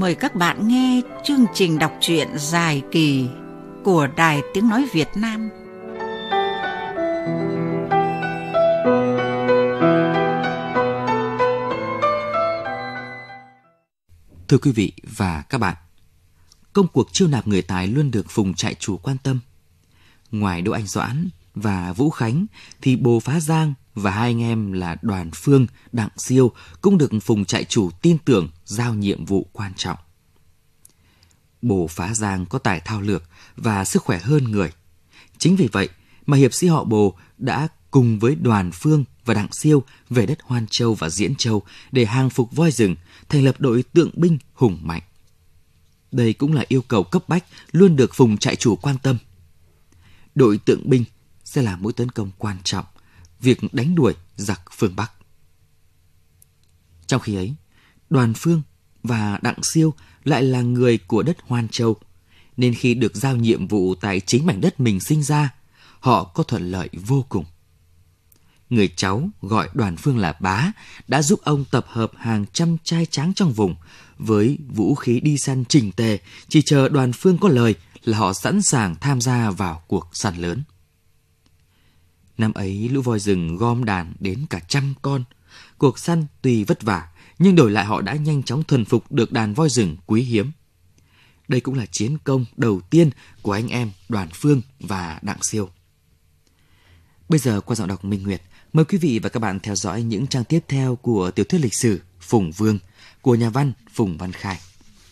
mời các bạn nghe chương trình đọc truyện dài kỳ của Đài Tiếng Nói Việt Nam. Thưa quý vị và các bạn, công cuộc chiêu nạp người tài luôn được vùng trại chủ quan tâm. Ngoài Đỗ Anh Doãn và Vũ Khánh thì Bồ Phá Giang và hai anh em là Đoàn Phương, Đặng Siêu cũng được vùng trại chủ tin tưởng giao nhiệm vụ quan trọng. Bồ Phá Giang có tài thao lược và sức khỏe hơn người. Chính vì vậy mà hiệp sĩ họ Bồ đã cùng với Đoàn Phương và Đặng Siêu về đất Hoan Châu và Diễn Châu để hàng phục voi rừng, thành lập đội tượng binh hùng mạnh. Đây cũng là yêu cầu cấp bách luôn được vùng trại chủ quan tâm. Đội tượng binh sẽ là mũi tấn công quan trọng việc đánh đuổi giặc phương Bắc. Trong khi ấy, Đoàn Phương và Đặng Siêu lại là người của đất Hoan Châu, nên khi được giao nhiệm vụ tại chính mảnh đất mình sinh ra, họ có thuận lợi vô cùng. Người cháu gọi Đoàn Phương là bá đã giúp ông tập hợp hàng trăm trai tráng trong vùng với vũ khí đi săn chỉnh tề, chỉ chờ Đoàn Phương có lời là họ sẵn sàng tham gia vào cuộc săn lớn. Năm ấy lũ voi rừng gom đàn đến cả 100 con. Cuộc săn tuy vất vả nhưng đổi lại họ đã nhanh chóng thuần phục được đàn voi rừng quý hiếm. Đây cũng là chiến công đầu tiên của anh em Đoàn Phương và Đặng Siêu. Bây giờ qua giọng đọc Minh Nguyệt, mời quý vị và các bạn theo dõi những trang tiếp theo của tiểu thuyết lịch sử Phùng Vương của nhà văn Phùng Văn Khai.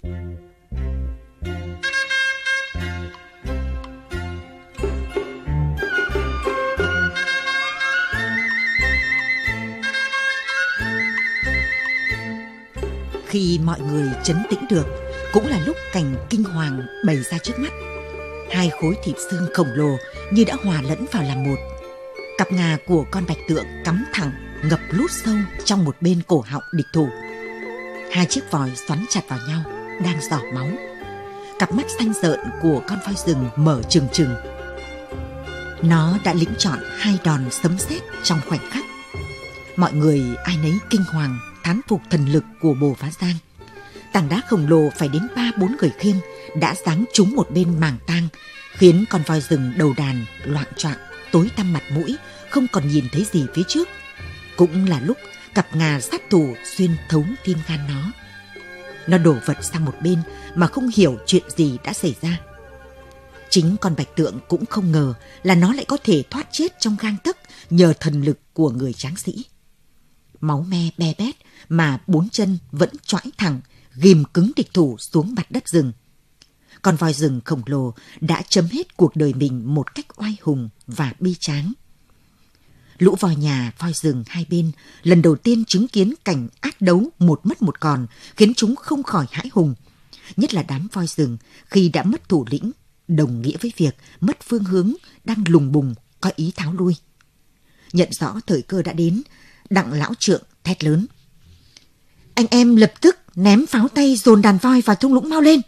Khi mọi người trấn tĩnh được, cũng là lúc cảnh kinh hoàng bày ra trước mắt. Hai khối thịt xương khổng lồ như đã hòa lẫn vào làm một. Cặp ngà của con bạch tượng cắm thẳng, ngập lút sâu trong một bên cổ họng địch thủ. Hai chiếc vòi xoắn chặt vào nhau, đang rỏ máu. Cặp mắt xanh rợn của con voi rừng mở trừng trừng. Nó đã lĩnh chọn hai đòn sấm sét trong khoảnh khắc. Mọi người ai nấy kinh hoàng, thán phục thần lực của Bồ Phá Giang. Tảng đá khổng lồ phải đến 3-4 người khiêng đã giáng trúng một bên màng tang, khiến con voi rừng đầu đàn loạng choạng, tối tăm mặt mũi, không còn nhìn thấy gì phía trước. Cũng là lúc cặp ngà sát thủ xuyên thấu tim gan nó. Nó đổ vật sang một bên mà không hiểu chuyện gì đã xảy ra. Chính con bạch tượng cũng không ngờ là nó lại có thể thoát chết trong gang tấc nhờ thần lực của người tráng sĩ. Máu me be bét mà bốn chân vẫn choãi thẳng, ghim cứng địch thủ xuống mặt đất rừng. Con voi rừng khổng lồ đã chấm hết cuộc đời mình một cách oai hùng và bi tráng. Lũ voi nhà, voi rừng hai bên lần đầu tiên chứng kiến cảnh ác đấu một mất một còn, khiến chúng không khỏi hãi hùng. Nhất là đám voi rừng khi đã mất thủ lĩnh, đồng nghĩa với việc mất phương hướng, đang lùng bùng, có ý tháo lui. Nhận rõ thời cơ đã đến, Đặng lão trượng thét lớn: "Anh em lập tức ném pháo tay dồn đàn voi vào thung lũng mau lên!"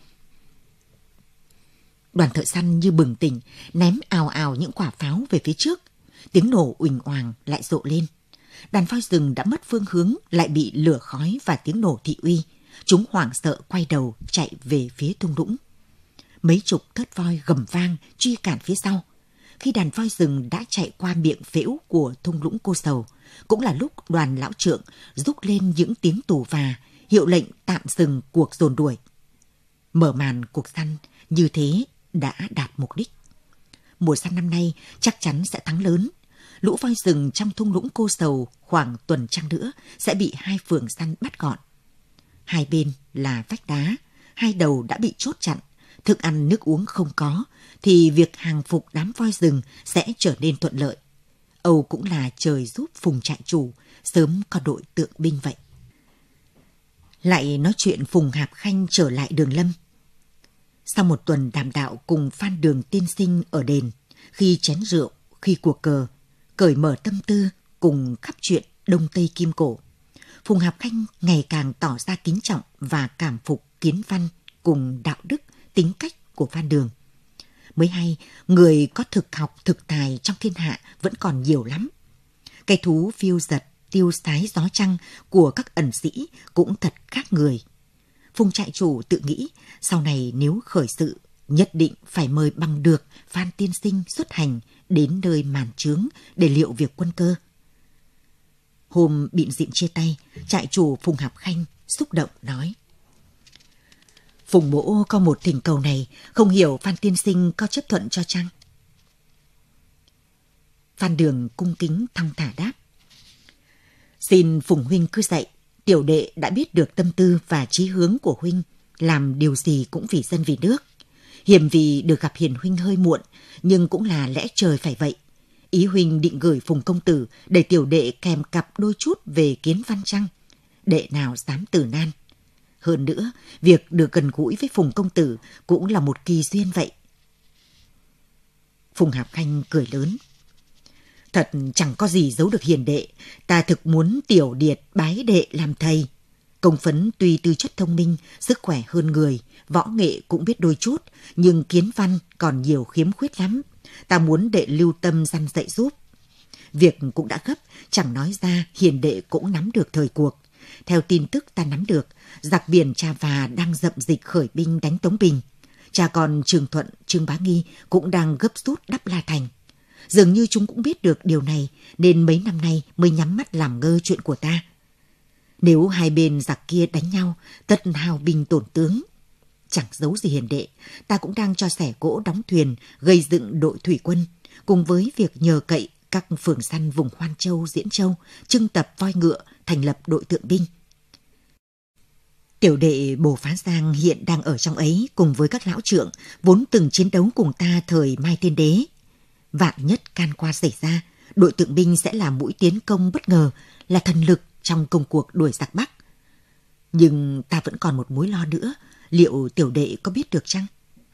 Đoàn thợ săn như bừng tỉnh, ném ào ào những quả pháo về phía trước. Tiếng nổ uỳnh oàng lại rộ lên. Đàn voi rừng đã mất phương hướng, lại bị lửa khói và tiếng nổ thị uy. Chúng hoảng sợ quay đầu chạy về phía thung lũng. Mấy chục thớt voi gầm vang truy cản phía sau. Khi đàn voi rừng đã chạy qua miệng phễu của thung lũng Cô Sầu, cũng là lúc Đoàn lão trượng rúc lên những tiếng tù và hiệu lệnh tạm dừng cuộc dồn đuổi. Mở màn cuộc săn như thế đã đạt mục đích. Mùa săn năm nay chắc chắn sẽ thắng lớn. Lũ voi rừng trong thung lũng Cô Sầu khoảng tuần trăng nữa sẽ bị hai phường săn bắt gọn. Hai bên là vách đá, hai đầu đã bị chốt chặn, thức ăn nước uống không có, thì việc hàng phục đám voi rừng sẽ trở nên thuận lợi. Âu cũng là trời giúp Phùng trại chủ sớm có đội tượng binh vậy. Lại nói chuyện Phùng Hạp Khanh trở lại Đường Lâm. Sau một tuần đàm đạo cùng Phan Đường tiên sinh ở đền, khi chén rượu, khi cuộc cờ, cởi mở tâm tư cùng khắp chuyện Đông Tây Kim Cổ, Phùng Hạp Khanh ngày càng tỏ ra kính trọng và cảm phục kiến văn cùng đạo đức, tính cách của Phan Đường. Mới hay, người có thực học thực tài trong thiên hạ vẫn còn nhiều lắm. Cái thú phiêu giật, tiêu sái gió trăng của các ẩn sĩ cũng thật khác người. Phùng trại chủ tự nghĩ sau này nếu khởi sự nhất định phải mời bằng được Phan tiên sinh xuất hành đến nơi màn trướng để liệu việc quân cơ. Hôm bịn dịn chia tay, trại chủ Phùng Hạp Khanh xúc động nói: Phùng mỗ có một thỉnh cầu này, không hiểu Phan tiên sinh có chấp thuận cho chăng? Phan Đường cung kính thong thả đáp: Xin Phùng huynh cứ dạy, tiểu đệ đã biết được tâm tư và chí hướng của huynh, làm điều gì cũng vì dân vì nước. Hiểm vì được gặp hiền huynh hơi muộn, nhưng cũng là lẽ trời phải vậy. Ý huynh định gửi Phùng công tử để tiểu đệ kèm cặp đôi chút về kiến văn chăng? Đệ nào dám từ nan. Hơn nữa, việc được gần gũi với Phùng công tử cũng là một kỳ duyên vậy. Phùng Hạp Khanh cười lớn: Thật chẳng có gì giấu được hiền đệ, ta thực muốn tiểu điệt bái đệ làm thầy. Công phấn tuy tư chất thông minh, sức khỏe hơn người, võ nghệ cũng biết đôi chút, nhưng kiến văn còn nhiều khiếm khuyết lắm. Ta muốn đệ lưu tâm răn dạy giúp. Việc cũng đã gấp, chẳng nói ra hiền đệ cũng nắm được thời cuộc. Theo tin tức ta nắm được, giặc biển Trà Và đang dậm dịch khởi binh đánh Tống Bình. Cha con Trương Thuận, Trương Bá Nghi cũng đang gấp rút đắp La Thành. Dường như chúng cũng biết được điều này, nên mấy năm nay mới nhắm mắt làm ngơ chuyện của ta. Nếu hai bên giặc kia đánh nhau, tất hao binh tổn tướng. Chẳng giấu gì hiền đệ, ta cũng đang cho xẻ gỗ đóng thuyền, gây dựng đội thủy quân, cùng với việc nhờ cậy các phường săn vùng Hoan Châu, Diễn Châu, trưng tập voi ngựa, thành lập đội tượng binh. Tiểu đệ Bồ Phá Giang hiện đang ở trong ấy cùng với các lão trượng, vốn từng chiến đấu cùng ta thời Mai Tiên Đế. Vạn nhất can qua xảy ra, đội tượng binh sẽ là mũi tiến công bất ngờ, là thần lực trong công cuộc đuổi giặc Bắc. Nhưng ta vẫn còn một mối lo nữa, liệu tiểu đệ có biết được chăng?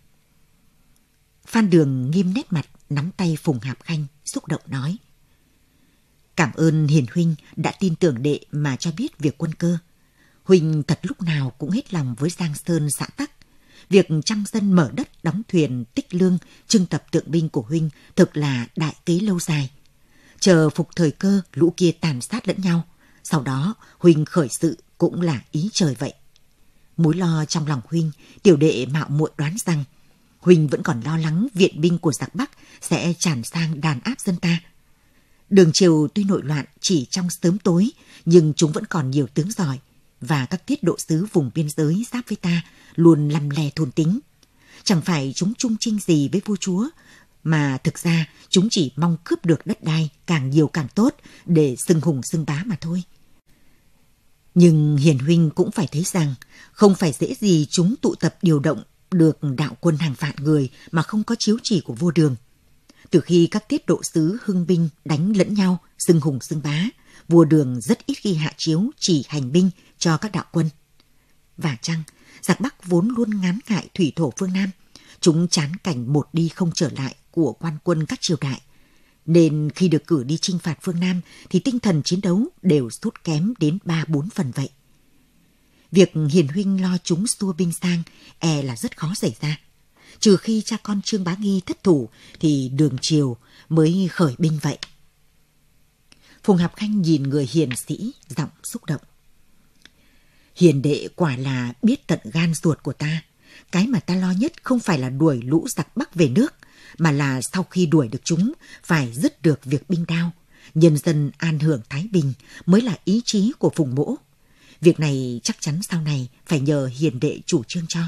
Phan Đường nghiêm nét mặt, nắm tay Phùng Hạp Khanh, xúc động nói: Cảm ơn hiền huynh đã tin tưởng đệ mà cho biết việc quân cơ. Huynh thật lúc nào cũng hết lòng với Giang Sơn xã Tắc. Việc trăm dân mở đất, đóng thuyền, tích lương, trưng tập tượng binh của huynh thực là đại kế lâu dài. Chờ phục thời cơ, lũ kia tàn sát lẫn nhau. Sau đó, huynh khởi sự cũng là ý trời vậy. Mối lo trong lòng huynh, tiểu đệ mạo muội đoán rằng huynh vẫn còn lo lắng viện binh của giặc Bắc sẽ tràn sang đàn áp dân ta. Đường triều tuy nội loạn chỉ trong sớm tối, nhưng chúng vẫn còn nhiều tướng giỏi, và các tiết độ sứ vùng biên giới giáp với ta luôn lăm le thôn tính. Chẳng phải chúng chung chinh gì với vua chúa, mà thực ra chúng chỉ mong cướp được đất đai càng nhiều càng tốt để xưng hùng xưng bá mà thôi. Nhưng hiền huynh cũng phải thấy rằng không phải dễ gì chúng tụ tập điều động được đạo quân hàng vạn người mà không có chiếu chỉ của vua Đường. Từ khi các tiết độ sứ hưng binh đánh lẫn nhau, xưng hùng xưng bá, vua Đường rất ít khi hạ chiếu chỉ hành binh cho các đạo quân. Và chăng, giặc Bắc vốn luôn ngán ngại thủy thổ phương Nam, chúng chán cảnh một đi không trở lại của quan quân các triều đại, nên khi được cử đi chinh phạt phương Nam thì tinh thần chiến đấu đều sút kém đến 3-4 phần vậy. Việc hiền huynh lo chúng xua binh sang e là rất khó xảy ra. Trừ khi cha con Trương Bá Nghi thất thủ thì Đường triều mới khởi binh vậy. Phùng Hạp Khanh nhìn người hiền sĩ, giọng xúc động: Hiền đệ quả là biết tận gan ruột của ta. Cái mà ta lo nhất không phải là đuổi lũ giặc Bắc về nước, mà là sau khi đuổi được chúng phải dứt được việc binh đao, nhân dân an hưởng thái bình mới là ý chí của Phùng mỗ. Việc này chắc chắn sau này phải nhờ hiền đệ chủ trương cho.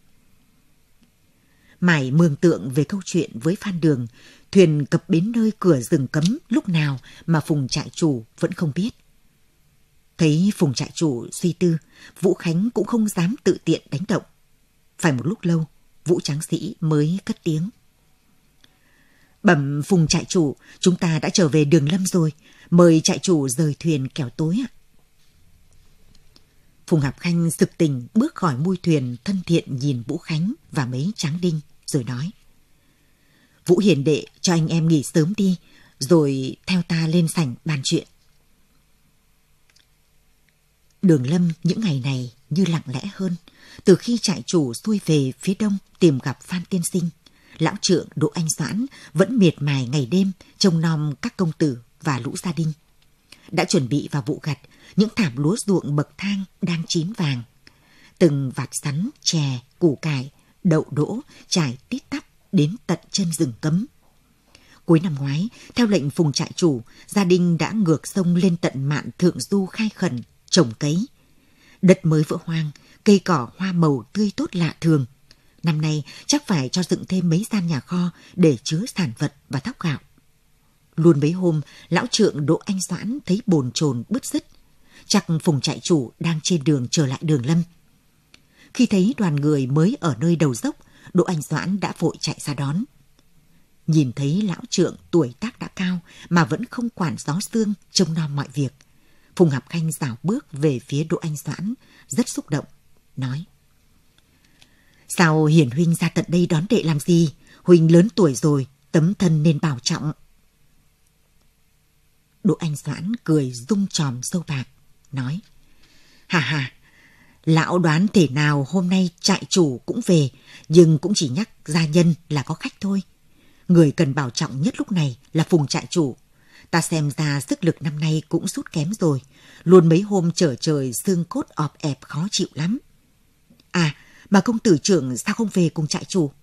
Mải mường tượng về câu chuyện với Phan Đường, thuyền cập bến nơi cửa rừng cấm lúc nào mà Phùng trại chủ vẫn không biết. Thấy Phùng trại chủ suy tư, Vũ Khánh cũng không dám tự tiện đánh động. Phải một lúc lâu, Vũ tráng sĩ mới cất tiếng: Bẩm Phùng trại chủ, chúng ta đã trở về Đường Lâm rồi, mời trại chủ rời thuyền kẻo tối ạ. Phùng Hạp Khanh sực tỉnh bước khỏi mui thuyền, thân thiện nhìn Vũ Khánh và mấy tráng đinh rồi nói: Vũ hiền đệ cho anh em nghỉ sớm đi, rồi theo ta lên sảnh bàn chuyện. Đường Lâm những ngày này như lặng lẽ hơn. Từ khi trại chủ xuôi về phía đông tìm gặp Phan tiên sinh, lão trượng Đỗ Anh Doãn vẫn miệt mài ngày đêm trông nom các công tử và lũ gia đình. Đã chuẩn bị vào vụ gặt, những thảm lúa ruộng bậc thang đang chín vàng. từng vạt sắn, chè, củ cải, đậu đỗ trải tít tắp đến tận chân rừng cấm. Cuối năm ngoái, theo lệnh Phùng trại chủ, gia đình đã ngược sông lên tận mạn Thượng Du khai khẩn, trồng cấy. Đất mới vỡ hoang, cây cỏ hoa màu tươi tốt lạ thường. Năm nay chắc phải cho dựng thêm mấy gian nhà kho để chứa sản vật và thóc gạo. Luôn mấy hôm, lão trượng Đỗ Anh Doãn thấy bồn chồn bứt rứt. Chắc Phùng trại chủ đang trên đường trở lại Đường Lâm. Khi thấy đoàn người mới ở nơi đầu dốc, Đỗ Anh Doãn đã vội chạy ra đón. Nhìn thấy lão trượng tuổi tác đã cao mà vẫn không quản gió sương, trông nom mọi việc, Phùng Ngọc Khanh rảo bước về phía Đỗ Anh Doãn, rất xúc động, nói: "Sao Hiển huynh ra tận đây đón đệ làm gì? Huynh lớn tuổi rồi, tấm thân nên bảo trọng." Đỗ Anh Doãn cười rung tròm râu bạc, nói: "Hà, lão đoán thể nào hôm nay trại chủ cũng về, nhưng cũng chỉ nhắc gia nhân là có khách thôi. Người cần bảo trọng nhất lúc này là Phùng trại chủ. Ta xem ra sức lực năm nay cũng sút kém rồi, luôn mấy hôm trở trời xương cốt ọp ẹp khó chịu lắm. À, mà công tử trưởng sao không về cùng trại chủ?"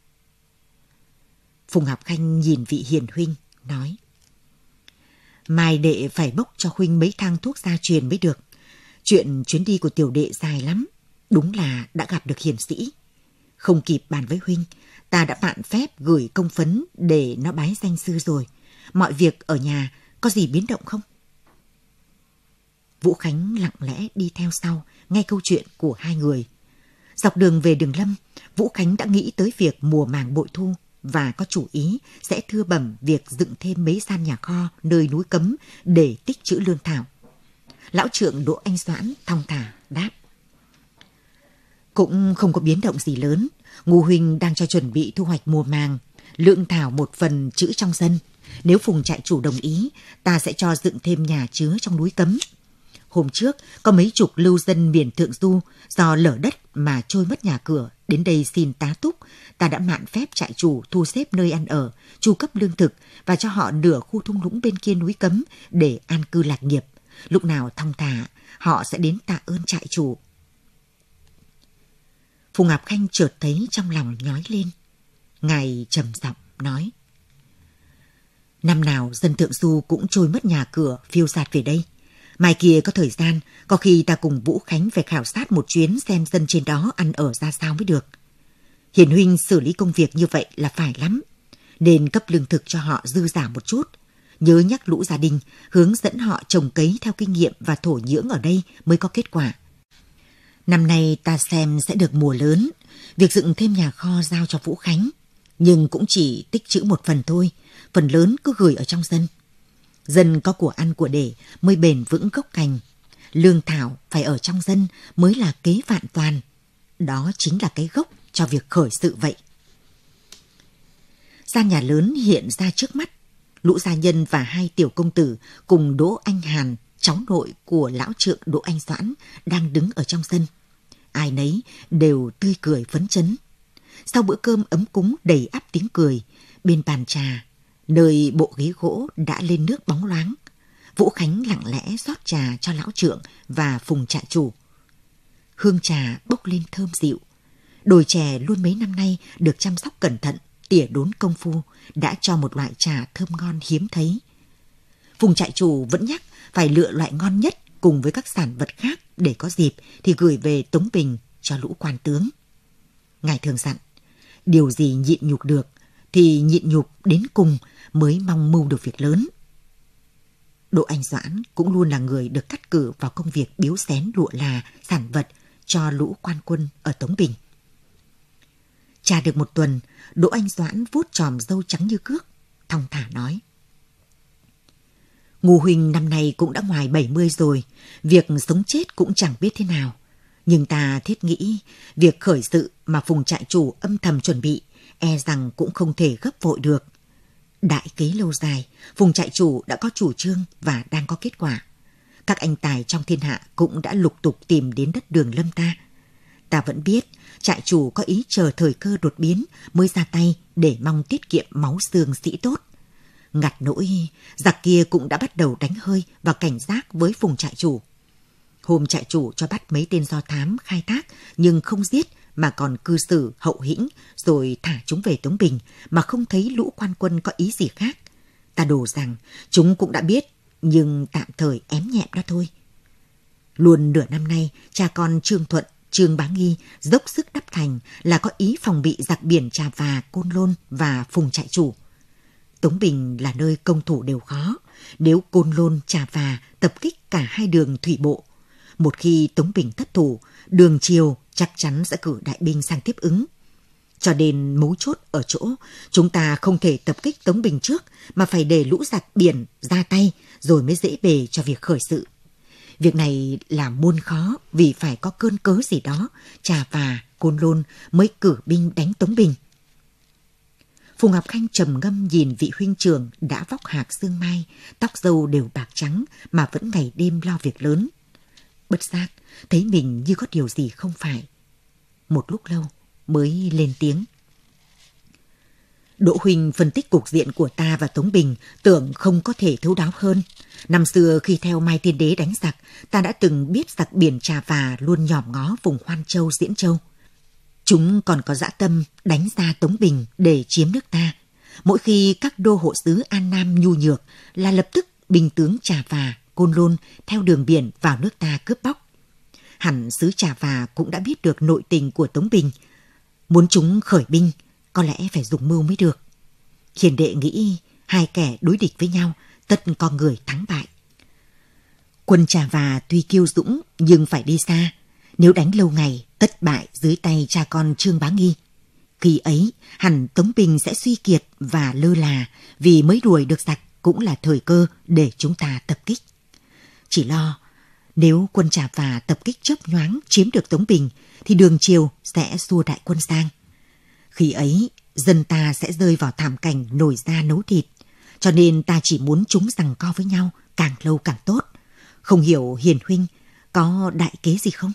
Phùng Ngọc Khanh nhìn vị hiền huynh, nói: "Mai đệ phải bốc cho huynh mấy thang thuốc gia truyền mới được. Chuyện chuyến đi của tiểu đệ dài lắm, đúng là đã gặp được hiền sĩ. Không kịp bàn với huynh, ta đã mạn phép gửi công phấn để nó bái danh sư rồi. Mọi việc ở nhà có gì biến động không?" Vũ Khánh lặng lẽ đi theo sau, nghe câu chuyện của hai người. Dọc đường về Đường Lâm, Vũ Khánh đã nghĩ tới việc mùa màng bội thu và có chủ ý sẽ thưa bẩm việc dựng thêm mấy gian nhà kho nơi núi cấm để tích trữ lương thảo. Lão trượng Đỗ Anh Doãn thong thả đáp: "Cũng không có biến động gì lớn. Ngô huynh đang cho chuẩn bị thu hoạch mùa màng, lương thảo một phần trữ trong dân. Nếu Phùng trại chủ đồng ý, ta sẽ cho dựng thêm nhà chứa trong núi cấm. Hôm trước, có mấy chục lưu dân miền Thượng Du do lở đất mà trôi mất nhà cửa, đến đây xin tá túc. Ta đã mạn phép trại chủ thu xếp nơi ăn ở, chu cấp lương thực và cho họ nửa khu thung lũng bên kia núi cấm để an cư lạc nghiệp. Lúc nào thong thả, họ sẽ đến tạ ơn trại chủ." Phùng Ngọc Khanh chợt thấy trong lòng nhói lên. Ngài trầm giọng nói: "Năm nào dân Thượng Du cũng trôi mất nhà cửa, phiêu dạt về đây. Mai kia có thời gian, có khi ta cùng Vũ Khánh phải khảo sát một chuyến xem dân trên đó ăn ở ra sao mới được. Hiền huynh xử lý công việc như vậy là phải lắm, nên cấp lương thực cho họ dư giả một chút. Nhớ nhắc lũ gia đình, hướng dẫn họ trồng cấy theo kinh nghiệm và thổ nhưỡng ở đây mới có kết quả. Năm nay ta xem sẽ được mùa lớn, việc dựng thêm nhà kho giao cho Vũ Khánh, nhưng cũng chỉ tích trữ một phần thôi, phần lớn cứ gửi ở trong dân. Dân có của ăn của để mới bền vững gốc cành. Lương thảo phải ở trong dân mới là kế vạn toàn. Đó chính là cái gốc cho việc khởi sự vậy." Gian nhà lớn hiện ra trước mắt. Lũ gia nhân và hai tiểu công tử cùng Đỗ Anh Hàn, cháu nội của lão trượng Đỗ Anh Doãn, đang đứng ở trong sân. Ai nấy đều tươi cười phấn chấn. Sau bữa cơm ấm cúng đầy ắp tiếng cười, bên bàn trà, nơi bộ ghế gỗ đã lên nước bóng loáng, Vũ Khánh lặng lẽ rót trà cho lão trượng và Phùng trại chủ. Hương trà bốc lên thơm dịu. Đồi chè luôn mấy năm nay được chăm sóc cẩn thận, tỉa đốn công phu, đã cho một loại trà thơm ngon hiếm thấy. Phùng trại chủ vẫn nhắc phải lựa loại ngon nhất cùng với các sản vật khác để có dịp thì gửi về Tống Bình cho lũ quan tướng. Ngài thường dặn, điều gì nhịn nhục được thì nhịn nhục đến cùng mới mong mưu được việc lớn. Đỗ Anh Doãn cũng luôn là người được cắt cử vào công việc biếu xén lụa là, sản vật cho lũ quan quân ở Tống Bình. Trà được một tuần, Đỗ Anh Doãn vuốt chòm râu trắng như cước, thong thả nói: "Ngô huynh năm nay cũng đã ngoài 70 rồi, việc sống chết cũng chẳng biết thế nào. Nhưng ta thiết nghĩ, việc khởi sự mà Phùng trại chủ âm thầm chuẩn bị, e rằng cũng không thể gấp vội được. Đại kế lâu dài, Phùng trại chủ đã có chủ trương và đang có kết quả. Các anh tài trong thiên hạ cũng đã lục tục tìm đến đất Đường Lâm ta. Ta vẫn biết, trại chủ có ý chờ thời cơ đột biến mới ra tay để mong tiết kiệm máu xương sĩ tốt. Ngặt nỗi, giặc kia cũng đã bắt đầu đánh hơi và cảnh giác với Phùng trại chủ. Hôm trại chủ cho bắt mấy tên do thám khai thác nhưng không giết mà còn cư xử hậu hĩnh rồi thả chúng về Tống Bình mà không thấy lũ quan quân có ý gì khác. Ta đổ rằng chúng cũng đã biết nhưng tạm thời ém nhẹm đó thôi. Luôn nửa năm nay, cha con Trương Thuận, Trương Bá Nghi dốc sức đắp thành là có ý phòng bị giặc biển Trà Và, Côn Lôn và Phùng trại chủ. Tống Bình là nơi công thủ đều khó. Nếu Côn Lôn, Trà Và tập kích cả hai đường thủy bộ, một khi Tống Bình thất thủ, đường Triều chắc chắn sẽ cử đại binh sang tiếp ứng. Cho nên mấu chốt ở chỗ chúng ta không thể tập kích Tống Bình trước mà phải để lũ giặc biển ra tay rồi mới dễ bề cho việc khởi sự. Việc này là muôn khó vì phải có cơn cớ gì đó, Trà Và, Côn Lôn mới cử binh đánh Tống Bình. Phùng Ngọc Khanh trầm ngâm nhìn vị huynh trưởng đã vóc hạc xương mai, tóc râu đều bạc trắng mà vẫn ngày đêm lo việc lớn. Bất giác thấy mình như có điều gì không phải. Một lúc lâu mới lên tiếng. Đỗ huynh phân tích cục diện của ta và Tống Bình tưởng không có thể thấu đáo hơn. Năm xưa khi theo Mai Tiên Đế đánh giặc, ta đã từng biết giặc biển Trà Và luôn nhòm ngó vùng Hoan Châu, Diễn Châu. Chúng còn có dã tâm đánh ra Tống Bình để chiếm nước ta. Mỗi khi các đô hộ sứ An Nam nhu nhược là lập tức binh tướng Trà Và, Côn Lôn theo đường biển vào nước ta cướp bóc. Hẳn sứ Trà Và cũng đã biết được nội tình của Tống Bình. Muốn chúng khởi binh, có lẽ phải dùng mưu mới được. Hiền đệ nghĩ hai kẻ đối địch với nhau, tất có người thắng bại. Quân Trà Và tuy kiêu dũng nhưng phải đi xa. Nếu đánh lâu ngày, tất bại dưới tay cha con Trương Bá Nghi. Khi ấy, hẳn Tống Bình sẽ suy kiệt và lơ là vì mới đuổi được giặc cũng là thời cơ để chúng ta tập kích. Chỉ lo, nếu quân Trà Và tập kích chớp nhoáng chiếm được Tống Bình thì đường Triều sẽ xua đại quân sang. Khi ấy, dân ta sẽ rơi vào thảm cảnh nổi da nấu thịt. Cho nên ta chỉ muốn chúng giằng co với nhau càng lâu càng tốt. Không hiểu Hiền huynh có đại kế gì không?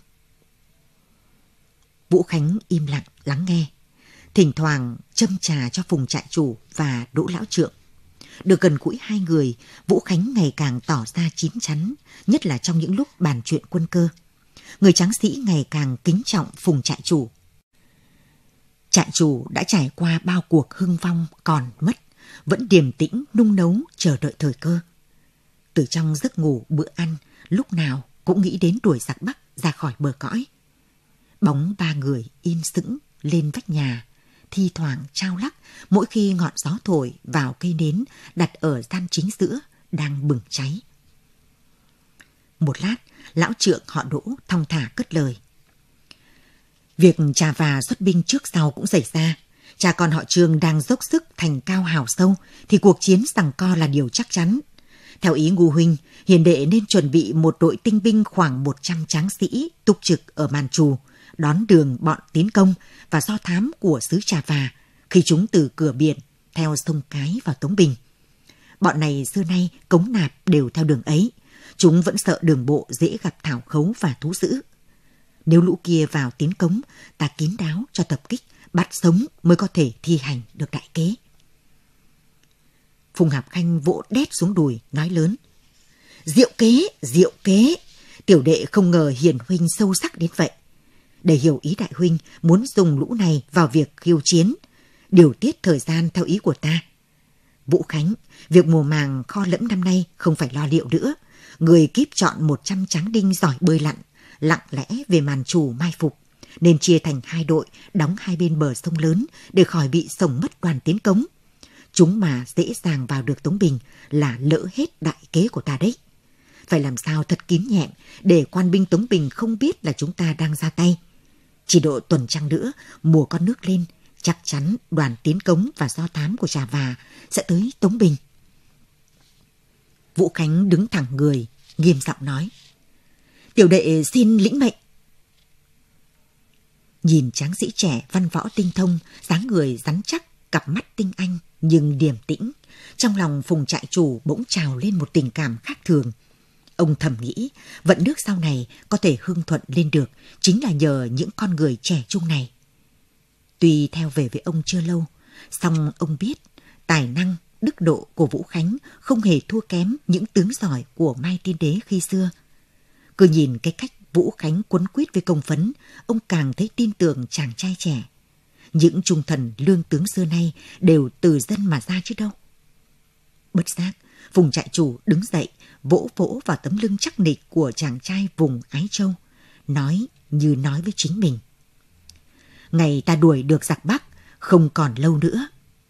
Vũ Khánh im lặng lắng nghe, thỉnh thoảng châm trà cho Phùng trại chủ và Đỗ lão trượng. Được gần gũi hai người, Vũ Khánh ngày càng tỏ ra chín chắn, nhất là trong những lúc bàn chuyện quân cơ. Người tráng sĩ ngày càng kính trọng Phùng trại chủ. Trại chủ đã trải qua bao cuộc hưng vong còn mất, vẫn điềm tĩnh nung nấu chờ đợi thời cơ. Từ trong giấc ngủ bữa ăn, lúc nào cũng nghĩ đến đuổi giặc Bắc ra khỏi bờ cõi. Bóng ba người in sững lên vách nhà, thi thoảng trao lắc mỗi khi ngọn gió thổi vào cây nến đặt ở gian chính giữa đang bừng cháy. Một lát, lão trượng họ Đỗ thong thả cất lời. Việc Trà Và xuất binh trước sau cũng xảy ra. Cha con họ Trương đang dốc sức thành cao hào sâu thì cuộc chiến giằng co là điều chắc chắn. Theo ý Ngô huynh, hiền đệ nên chuẩn bị một đội tinh binh khoảng 100 tráng sĩ túc trực ở màn trù, đón đường bọn tiến công và do thám của xứ Trà Và khi chúng từ cửa biển theo sông Cái vào Tống Bình. Bọn này xưa nay cống nạp đều theo đường ấy. Chúng vẫn sợ đường bộ dễ gặp thảo khấu và thú dữ. Nếu lũ kia vào tiến cống, ta kín đáo cho tập kích, bắt sống mới có thể thi hành được đại kế. Phùng Ngọc Khanh vỗ đét xuống đùi, nói lớn. Diệu kế, diệu kế. Tiểu đệ không ngờ Hiền huynh sâu sắc đến vậy. Để hiểu ý đại huynh muốn dùng lũ này vào việc khiêu chiến, điều tiết thời gian theo ý của ta. Vũ Khánh, việc mùa màng kho lẫm năm nay không phải lo liệu nữa. Người kíp chọn 100 tráng đinh giỏi bơi lặn, lặng lẽ về màn trù mai phục, nên chia thành hai đội đóng hai bên bờ sông lớn để khỏi bị sổng mất đoàn tiến cống. Chúng mà dễ dàng vào được Tống Bình là lỡ hết đại kế của ta đấy. Phải làm sao thật kín nhẹm để quan binh Tống Bình không biết là chúng ta đang ra tay. Chỉ độ tuần trăng nữa, mùa con nước lên, chắc chắn đoàn tiến cống và do thám của Trà Và sẽ tới Tống Bình. Vũ Khánh đứng thẳng người, nghiêm giọng nói. Tiểu đệ xin lĩnh mệnh. Nhìn tráng sĩ trẻ văn võ tinh thông, dáng người rắn chắc, cặp mắt tinh anh nhưng điềm tĩnh, trong lòng Phùng trại chủ bỗng trào lên một tình cảm khác thường. Ông thầm nghĩ, vận nước sau này có thể hưng thuận lên được chính là nhờ những con người trẻ trung này. Tuy theo về với ông chưa lâu, song ông biết tài năng, đức độ của Vũ Khánh không hề thua kém những tướng giỏi của Mai Tiên Đế khi xưa. Cứ nhìn cái cách Vũ Khánh quấn quýt với Công Phấn, ông càng thấy tin tưởng chàng trai trẻ. Những trung thần lương tướng xưa nay đều từ dân mà ra chứ đâu. Bất giác, Phùng trại chủ đứng dậy, vỗ vỗ vào tấm lưng chắc nịch của chàng trai vùng Ái Châu, nói như nói với chính mình. Ngày ta đuổi được giặc Bắc, không còn lâu nữa.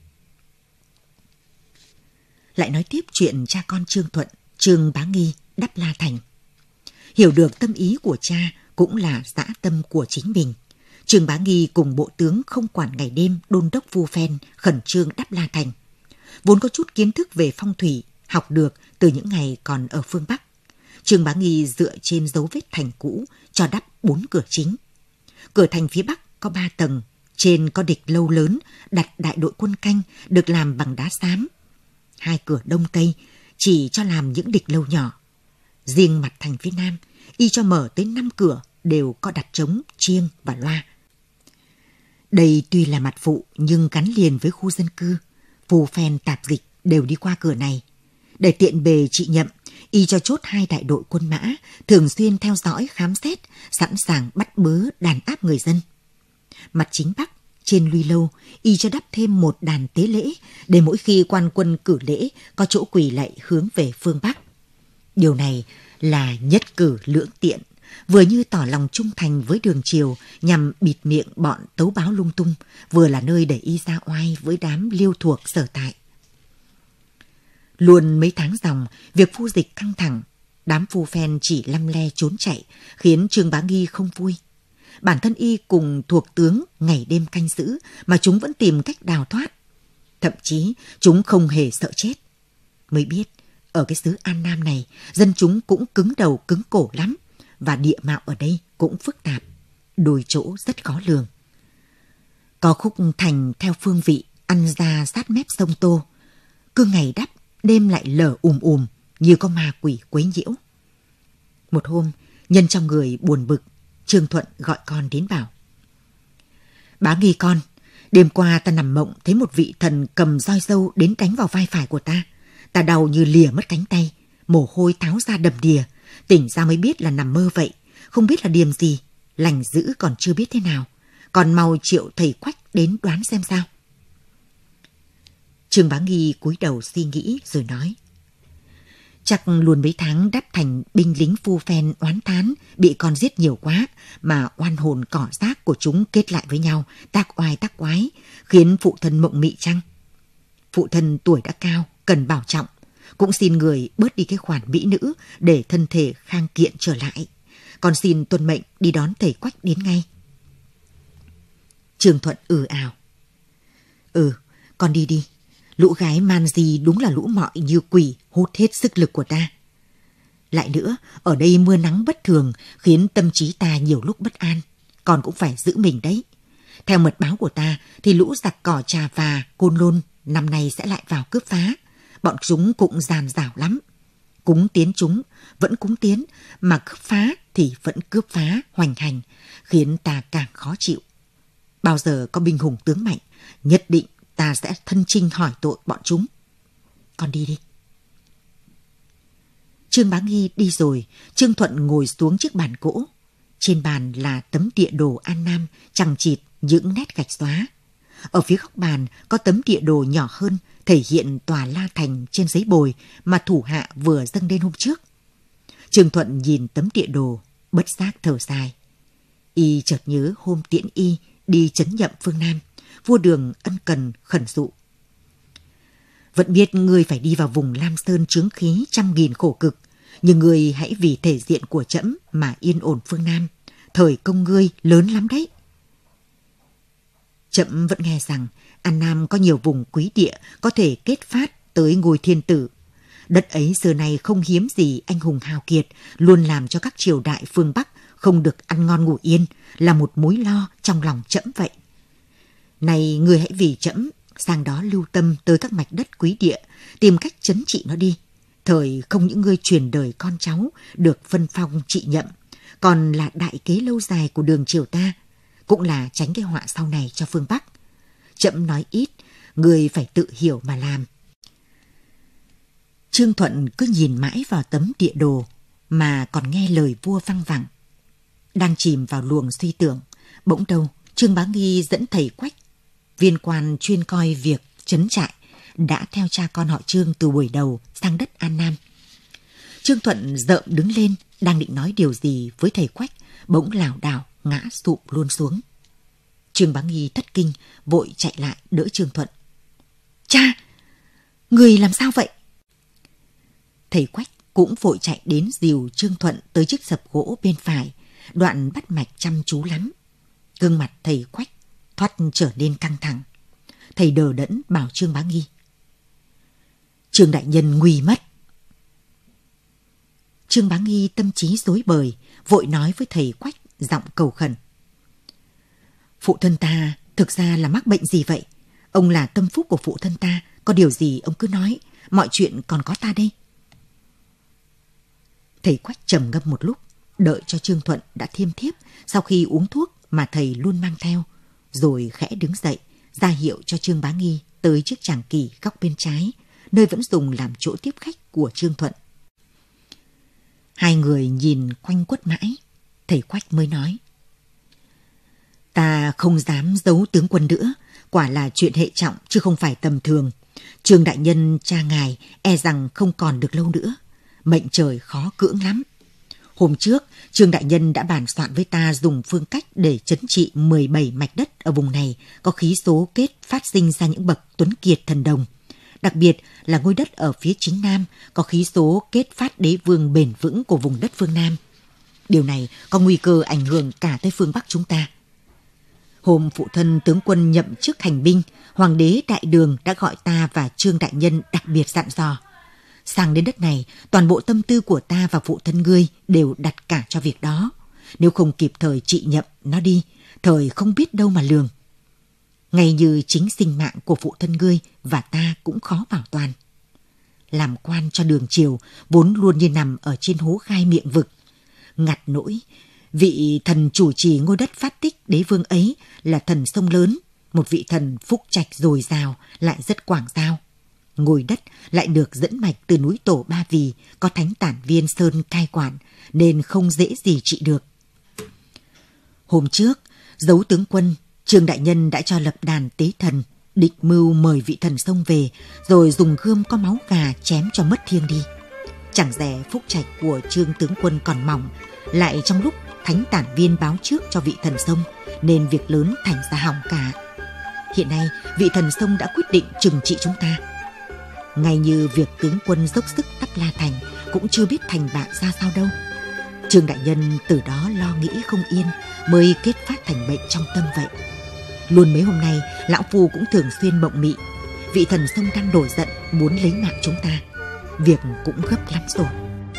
Lại nói tiếp chuyện cha con Trương Thuận, Trương Bá Nghi đắp La Thành. Hiểu được tâm ý của cha cũng là dã tâm của chính mình. Trương Bá Nghi cùng bộ tướng không quản ngày đêm đôn đốc Phu Phen khẩn trương đắp La Thành. Vốn có chút kiến thức về phong thủy, học được từ những ngày còn ở phương Bắc. Trương Bá Nghi dựa trên dấu vết thành cũ cho đắp 4 cửa chính. Cửa thành phía Bắc có 3 tầng, trên có địch lâu lớn đặt đại đội quân canh được làm bằng đá xám. 2 cửa đông tây chỉ cho làm những địch lâu nhỏ. Riêng mặt thành phía Nam, y cho mở tới 5 cửa đều có đặt trống, chiêng và loa. Đây tuy là mặt phụ nhưng gắn liền với khu dân cư. Phu Phen tạp dịch đều đi qua cửa này. Để tiện bề trị nhậm, y cho chốt 2 đại đội quân mã, thường xuyên theo dõi khám xét, sẵn sàng bắt bớ đàn áp người dân. Mặt chính Bắc, trên Luy Lâu, y cho đắp thêm 1 đàn tế lễ, để mỗi khi quan quân cử lễ có chỗ quỳ lạy hướng về phương Bắc. Điều này là nhất cử lưỡng tiện, vừa như tỏ lòng trung thành với đường triều nhằm bịt miệng bọn tấu báo lung tung, vừa là nơi để y ra oai với đám liêu thuộc sở tại. Luôn mấy tháng dòng, việc phu dịch căng thẳng, đám Phu Phen chỉ lăm le trốn chạy, khiến Trương Bá Nghi không vui. Bản thân y cùng thuộc tướng ngày đêm canh giữ, mà chúng vẫn tìm cách đào thoát. Thậm chí chúng không hề sợ chết. Mới biết, ở cái xứ An Nam này, dân chúng cũng cứng đầu cứng cổ lắm, và địa mạo ở đây cũng phức tạp, đôi chỗ rất khó lường. Có khúc thành theo phương vị, ăn ra sát mép sông Tô. Cứ ngày đắp, đêm lại lở như có ma quỷ quấy nhiễu. Một hôm, nhân trong người buồn bực, Trương Thuận gọi con đến bảo. Bá Nghi con, đêm qua ta nằm mộng thấy một vị thần cầm roi dâu đến đánh vào vai phải của ta. Ta đau như lìa mất cánh tay, mồ hôi tháo ra đầm đìa. Tỉnh ra mới biết là nằm mơ vậy, không biết là điềm gì, lành dữ còn chưa biết thế nào. Còn mau triệu thầy Quách đến đoán xem sao. Trương Bá Nghi cúi đầu suy nghĩ rồi nói. Chắc luôn mấy tháng đắp thành binh lính Phu Phen oán thán, bị con giết nhiều quá, mà oan hồn cỏ rác của chúng kết lại với nhau, tác oai tác quái, khiến phụ thân mộng mị chăng? Phụ thân tuổi đã cao, cần bảo trọng, cũng xin người bớt đi cái khoản mỹ nữ để thân thể khang kiện trở lại. Con xin tuân mệnh đi đón thầy Quách đến ngay. Trương Thuận ào. Con đi đi. Lũ gái man di đúng là lũ mọi như quỷ, hút hết sức lực của ta. Lại nữa, ở đây mưa nắng bất thường khiến tâm trí ta nhiều lúc bất an. Con cũng phải giữ mình đấy. Theo mật báo của ta thì lũ giặc cỏ Trà Và, Côn Lôn năm nay sẽ lại vào cướp phá. Bọn chúng cũng giàn giảo lắm. Cúng tiến chúng vẫn cúng tiến, mà cướp phá thì vẫn cướp phá, hoành hành, khiến ta càng khó chịu. Bao giờ có binh hùng tướng mạnh, nhất định ta sẽ thân chinh hỏi tội bọn chúng. Con đi đi. Trương Bá Nghi đi rồi, Trương Thuận ngồi xuống chiếc bàn gỗ. Trên bàn là tấm địa đồ An Nam, chằng chịt những nét gạch xóa. Ở phía góc bàn có tấm địa đồ nhỏ hơn, thể hiện tòa La Thành trên giấy bồi mà thủ hạ vừa dâng lên hôm trước. Trương Thuận nhìn tấm địa đồ, bất giác thở dài. Y chợt nhớ hôm tiễn y đi trấn nhậm phương Nam, vua Đường ân cần khẩn dụ. Vẫn biết ngươi phải đi vào vùng Lam Sơn chướng khí 100.000 khổ cực, nhưng ngươi hãy vì thể diện của trẫm mà yên ổn phương Nam. Thời công ngươi lớn lắm đấy. Trẫm vẫn nghe rằng An Nam có nhiều vùng quý địa có thể kết phát tới ngôi thiên tử. Đất ấy xưa nay không hiếm gì anh hùng hào kiệt, luôn làm cho các triều đại phương Bắc không được ăn ngon ngủ yên, là một mối lo trong lòng trẫm vậy. Này ngươi hãy vì trẫm sang đó lưu tâm tới các mạch đất quý địa, tìm cách trấn trị nó đi. Thời không những ngươi truyền đời con cháu được phân phong trị nhậm, còn là đại kế lâu dài của đường triều ta, cũng là tránh cái họa sau này cho phương Bắc. Trẫm nói ít, ngươi phải tự hiểu mà làm. Trương Thuận cứ nhìn mãi vào tấm địa đồ, mà còn nghe lời vua văng vẳng. Đang chìm vào luồng suy tưởng, bỗng đâu Trương Bá Nghi dẫn thầy Quách, viên quan chuyên coi việc trấn trại, đã theo cha con họ Trương từ buổi đầu sang đất An Nam. Trương Thuận rợm đứng lên, đang định nói điều gì với thầy Quách, bỗng lảo đảo ngã sụp luôn xuống. Trương Bá Nghi thất kinh, vội chạy lại đỡ Trương Thuận. Cha, người làm sao vậy? Thầy Quách cũng vội chạy đến dìu Trương Thuận tới chiếc sập gỗ bên phải, đoạn bắt mạch chăm chú lắm. Gương mặt thầy Quách thoắt trở nên căng thẳng. Thầy đờ đẫn bảo Trương Bá Nghi. Trương đại nhân nguy mất. Trương Bá Nghi tâm trí rối bời, vội nói với thầy Quách giọng cầu khẩn. Phụ thân ta thực ra là mắc bệnh gì vậy? Ông là tâm phúc của phụ thân ta, có điều gì ông cứ nói, mọi chuyện còn có ta đây. Thầy Quách trầm ngâm một lúc, đợi cho Trương Thuận đã thiêm thiếp sau khi uống thuốc mà thầy luôn mang theo, rồi khẽ đứng dậy, ra hiệu cho Trương Bá Nghi tới chiếc tràng kỷ góc bên trái, nơi vẫn dùng làm chỗ tiếp khách của Trương Thuận. Hai người nhìn quanh quất mãi, thầy Quách mới nói. Ta không dám giấu tướng quân nữa, quả là chuyện hệ trọng chứ không phải tầm thường. Trương đại nhân cha ngài e rằng không còn được lâu nữa, mệnh trời khó cưỡng lắm. Hôm trước, Trương đại nhân đã bàn soạn với ta dùng phương cách để trấn trị 17 mạch đất ở vùng này có khí số kết phát sinh ra những bậc tuấn kiệt thần đồng. Đặc biệt là ngôi đất ở phía chính nam có khí số kết phát đế vương bền vững của vùng đất phương Nam. Điều này có nguy cơ ảnh hưởng cả tới phương Bắc chúng ta. Hôm phụ thân tướng quân nhậm chức hành binh, Hoàng đế Đại Đường đã gọi ta và Trương đại nhân đặc biệt dặn dò. Sang đến đất này, toàn bộ tâm tư của ta và phụ thân ngươi đều đặt cả cho việc đó. Nếu không kịp thời trị nhậm nó đi, thời không biết đâu mà lường. Ngay như chính sinh mạng của phụ thân ngươi và ta cũng khó bảo toàn. Làm quan cho Đường triều vốn luôn như nằm ở trên hố gai miệng vực. Ngặt nỗi, vị thần chủ trì ngôi đất phát tích đế vương ấy là thần sông lớn, một vị thần phúc trạch dồi dào lại rất quảng giao. Ngôi đất lại được dẫn mạch từ núi Tổ Ba Vì, có thánh tản viên Sơn cai quản, nên không dễ gì trị được. Hôm trước, giấu tướng quân, Trương đại nhân đã cho lập đàn tế thần, định mưu mời vị thần sông về, rồi dùng gươm có máu gà chém cho mất thiêng đi. Chẳng dè phúc trạch của Trương tướng quân còn mỏng, lại trong lúc thánh tản viên báo trước cho vị thần sông, nên việc lớn thành ra hỏng cả. Hiện nay, vị thần sông đã quyết định trừng trị chúng ta. Ngay như việc tướng quân dốc sức đắp La Thành cũng chưa biết thành bại ra sao đâu. Trương đại nhân từ đó lo nghĩ không yên, mới kết phát thành bệnh trong tâm vậy. Luôn mấy hôm nay, lão phu cũng thường xuyên mộng mị. Vị thần sông đang nổi giận muốn lấy mạng chúng ta. Việc cũng gấp lắm rồi.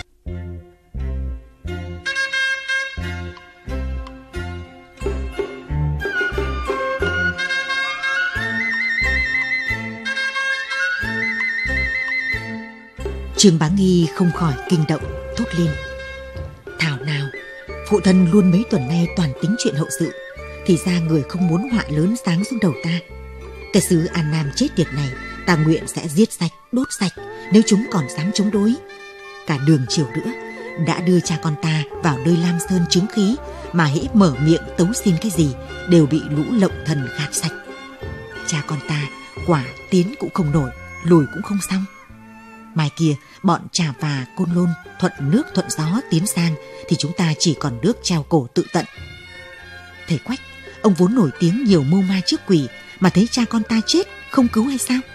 Trương Bá Nghi không khỏi kinh động, thốt lên. Thảo nào, phụ thân luôn mấy tuần nay toàn tính chuyện hậu sự, thì ra người không muốn họa lớn giáng xuống đầu ta. Cái xứ An Nam chết tiệt này, ta nguyện sẽ giết sạch, đốt sạch, nếu chúng còn dám chống đối. Cả Đường triều nữa đã đưa cha con ta vào nơi Lam Sơn chứng khí, mà hễ mở miệng tấu xin cái gì đều bị lũ lộng thần gạt sạch. Cha con ta quả tiến cũng không nổi, lùi cũng không xong. Mai kia bọn Trà Và, Côn Lôn thuận nước thuận gió tiến sang, thì chúng ta chỉ còn nước treo cổ tự tận. Thầy Quách, ông vốn nổi tiếng nhiều mưu ma trước quỷ, mà thấy cha con ta chết không cứu hay sao?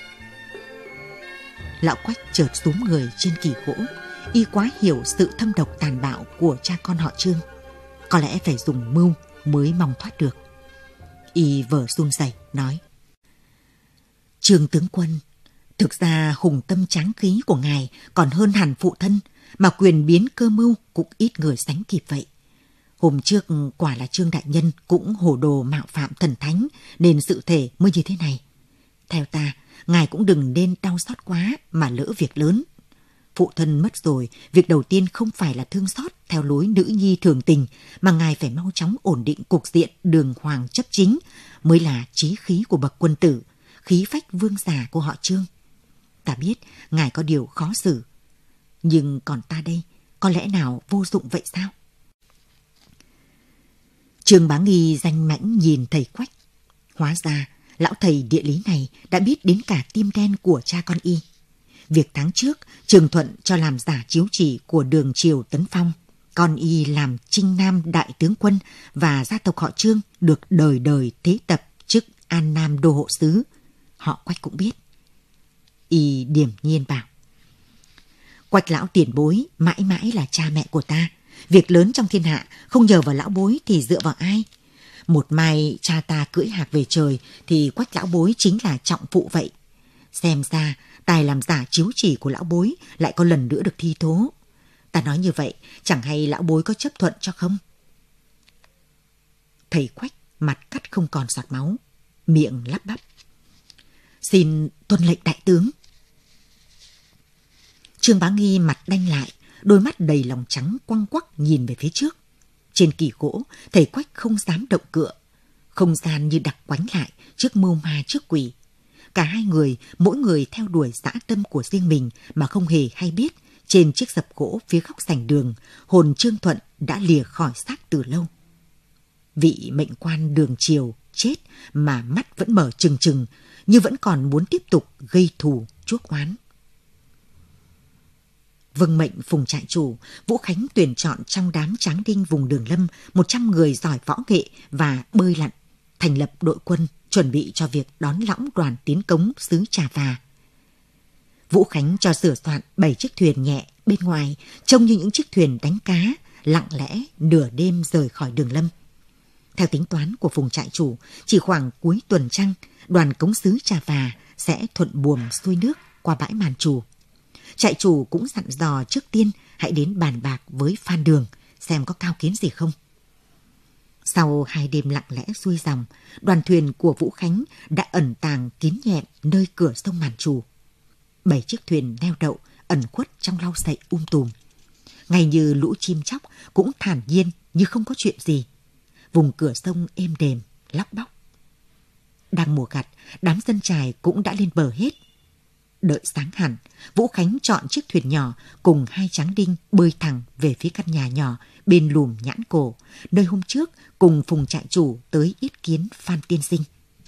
Lão Quách chợt xúm người trên kỷ gỗ, y quá hiểu sự thâm độc tàn bạo của cha con họ Trương. Có lẽ phải dùng mưu mới mong thoát được. Y vờ run rẩy nói: Trương tướng quân, thực ra hùng tâm tráng khí của ngài còn hơn hẳn phụ thân, mà quyền biến cơ mưu cũng ít người sánh kịp vậy. Hôm trước quả là Trương đại nhân cũng hồ đồ mạo phạm thần thánh, nên sự thể mới như thế này. Theo ta, ngài cũng đừng nên đau xót quá mà lỡ việc lớn. Phụ thân mất rồi, việc đầu tiên không phải là thương xót theo lối nữ nhi thường tình, mà ngài phải mau chóng ổn định cục diện đường hoàng chấp chính, mới là chí khí của bậc quân tử, khí phách vương giả của họ Trương. Ta biết ngài có điều khó xử, nhưng còn ta đây, có lẽ nào vô dụng vậy sao? Trương Bá Nghi danh mãnh nhìn thầy Quách. Hóa ra, lão thầy địa lý này đã biết đến cả tim đen của cha con y. Việc tháng trước, Trường Thuận cho làm giả chiếu chỉ của đường triều Tấn Phong. Con y làm Trinh Nam đại tướng quân và gia tộc họ Trương được đời đời thế tập chức An Nam đô hộ sứ. Họ Quách cũng biết. Y điềm nhiên bảo: Quách lão tiền bối mãi mãi là cha mẹ của ta. Việc lớn trong thiên hạ không nhờ vào lão bối thì dựa vào ai? Một mai cha ta cưỡi hạc về trời thì Quách lão bối chính là trọng phụ vậy. Xem ra tài làm giả chiếu chỉ của lão bối lại có lần nữa được thi thố. Ta nói như vậy chẳng hay lão bối có chấp thuận cho không? Thầy Quách mặt cắt không còn giọt máu, miệng lắp bắp: Xin tuân lệnh đại tướng. Trương Bá Nghi mặt đanh lại, đôi mắt đầy lòng trắng quăng quắc nhìn về phía trước. Trên kỳ gỗ, thầy Quách không dám động cựa. Không gian như đặc quánh lại trước mưu ma trước quỷ. Cả hai người, mỗi người theo đuổi dã tâm của riêng mình mà không hề hay biết. Trên chiếc sập gỗ phía góc sảnh đường, hồn Trương Thuận đã lìa khỏi xác từ lâu. Vị mệnh quan đường triều chết mà mắt vẫn mở trừng trừng, như vẫn còn muốn tiếp tục gây thù chuốc oán. Vâng mệnh Phùng trại chủ, Vũ Khánh tuyển chọn trong đám tráng đinh vùng Đường Lâm 100 người giỏi võ nghệ và bơi lặn, thành lập đội quân chuẩn bị cho việc đón lõng đoàn tiến cống xứ Trà Và. Vũ Khánh cho sửa soạn 7 chiếc thuyền nhẹ bên ngoài, trông như những chiếc thuyền đánh cá, lặng lẽ nửa đêm rời khỏi Đường Lâm. Theo tính toán của Phùng trại chủ, chỉ khoảng cuối tuần trăng, đoàn cống xứ Trà Và sẽ thuận buồm xuôi nước qua bãi Màn Trù. Trại chủ cũng dặn dò trước tiên hãy đến bàn bạc với Phan Đường xem có cao kiến gì không. Sau 2 đêm lặng lẽ xuôi dòng, đoàn thuyền của Vũ Khánh đã ẩn tàng kín nhẹm nơi cửa sông Màn Trù. 7 chiếc thuyền neo đậu ẩn khuất trong lau sậy tùm. Ngay như lũ chim chóc cũng thản nhiên như không có chuyện gì. Vùng cửa sông êm đềm, lóc bóc. Đang mùa gặt, đám dân chài cũng đã lên bờ hết. Đợi sáng hẳn, Vũ Khánh chọn chiếc thuyền nhỏ cùng 2 tráng đinh bơi thẳng về phía căn nhà nhỏ bên lùm Nhãn Cổ, nơi hôm trước cùng Phùng trại chủ tới yết kiến Phan tiên sinh.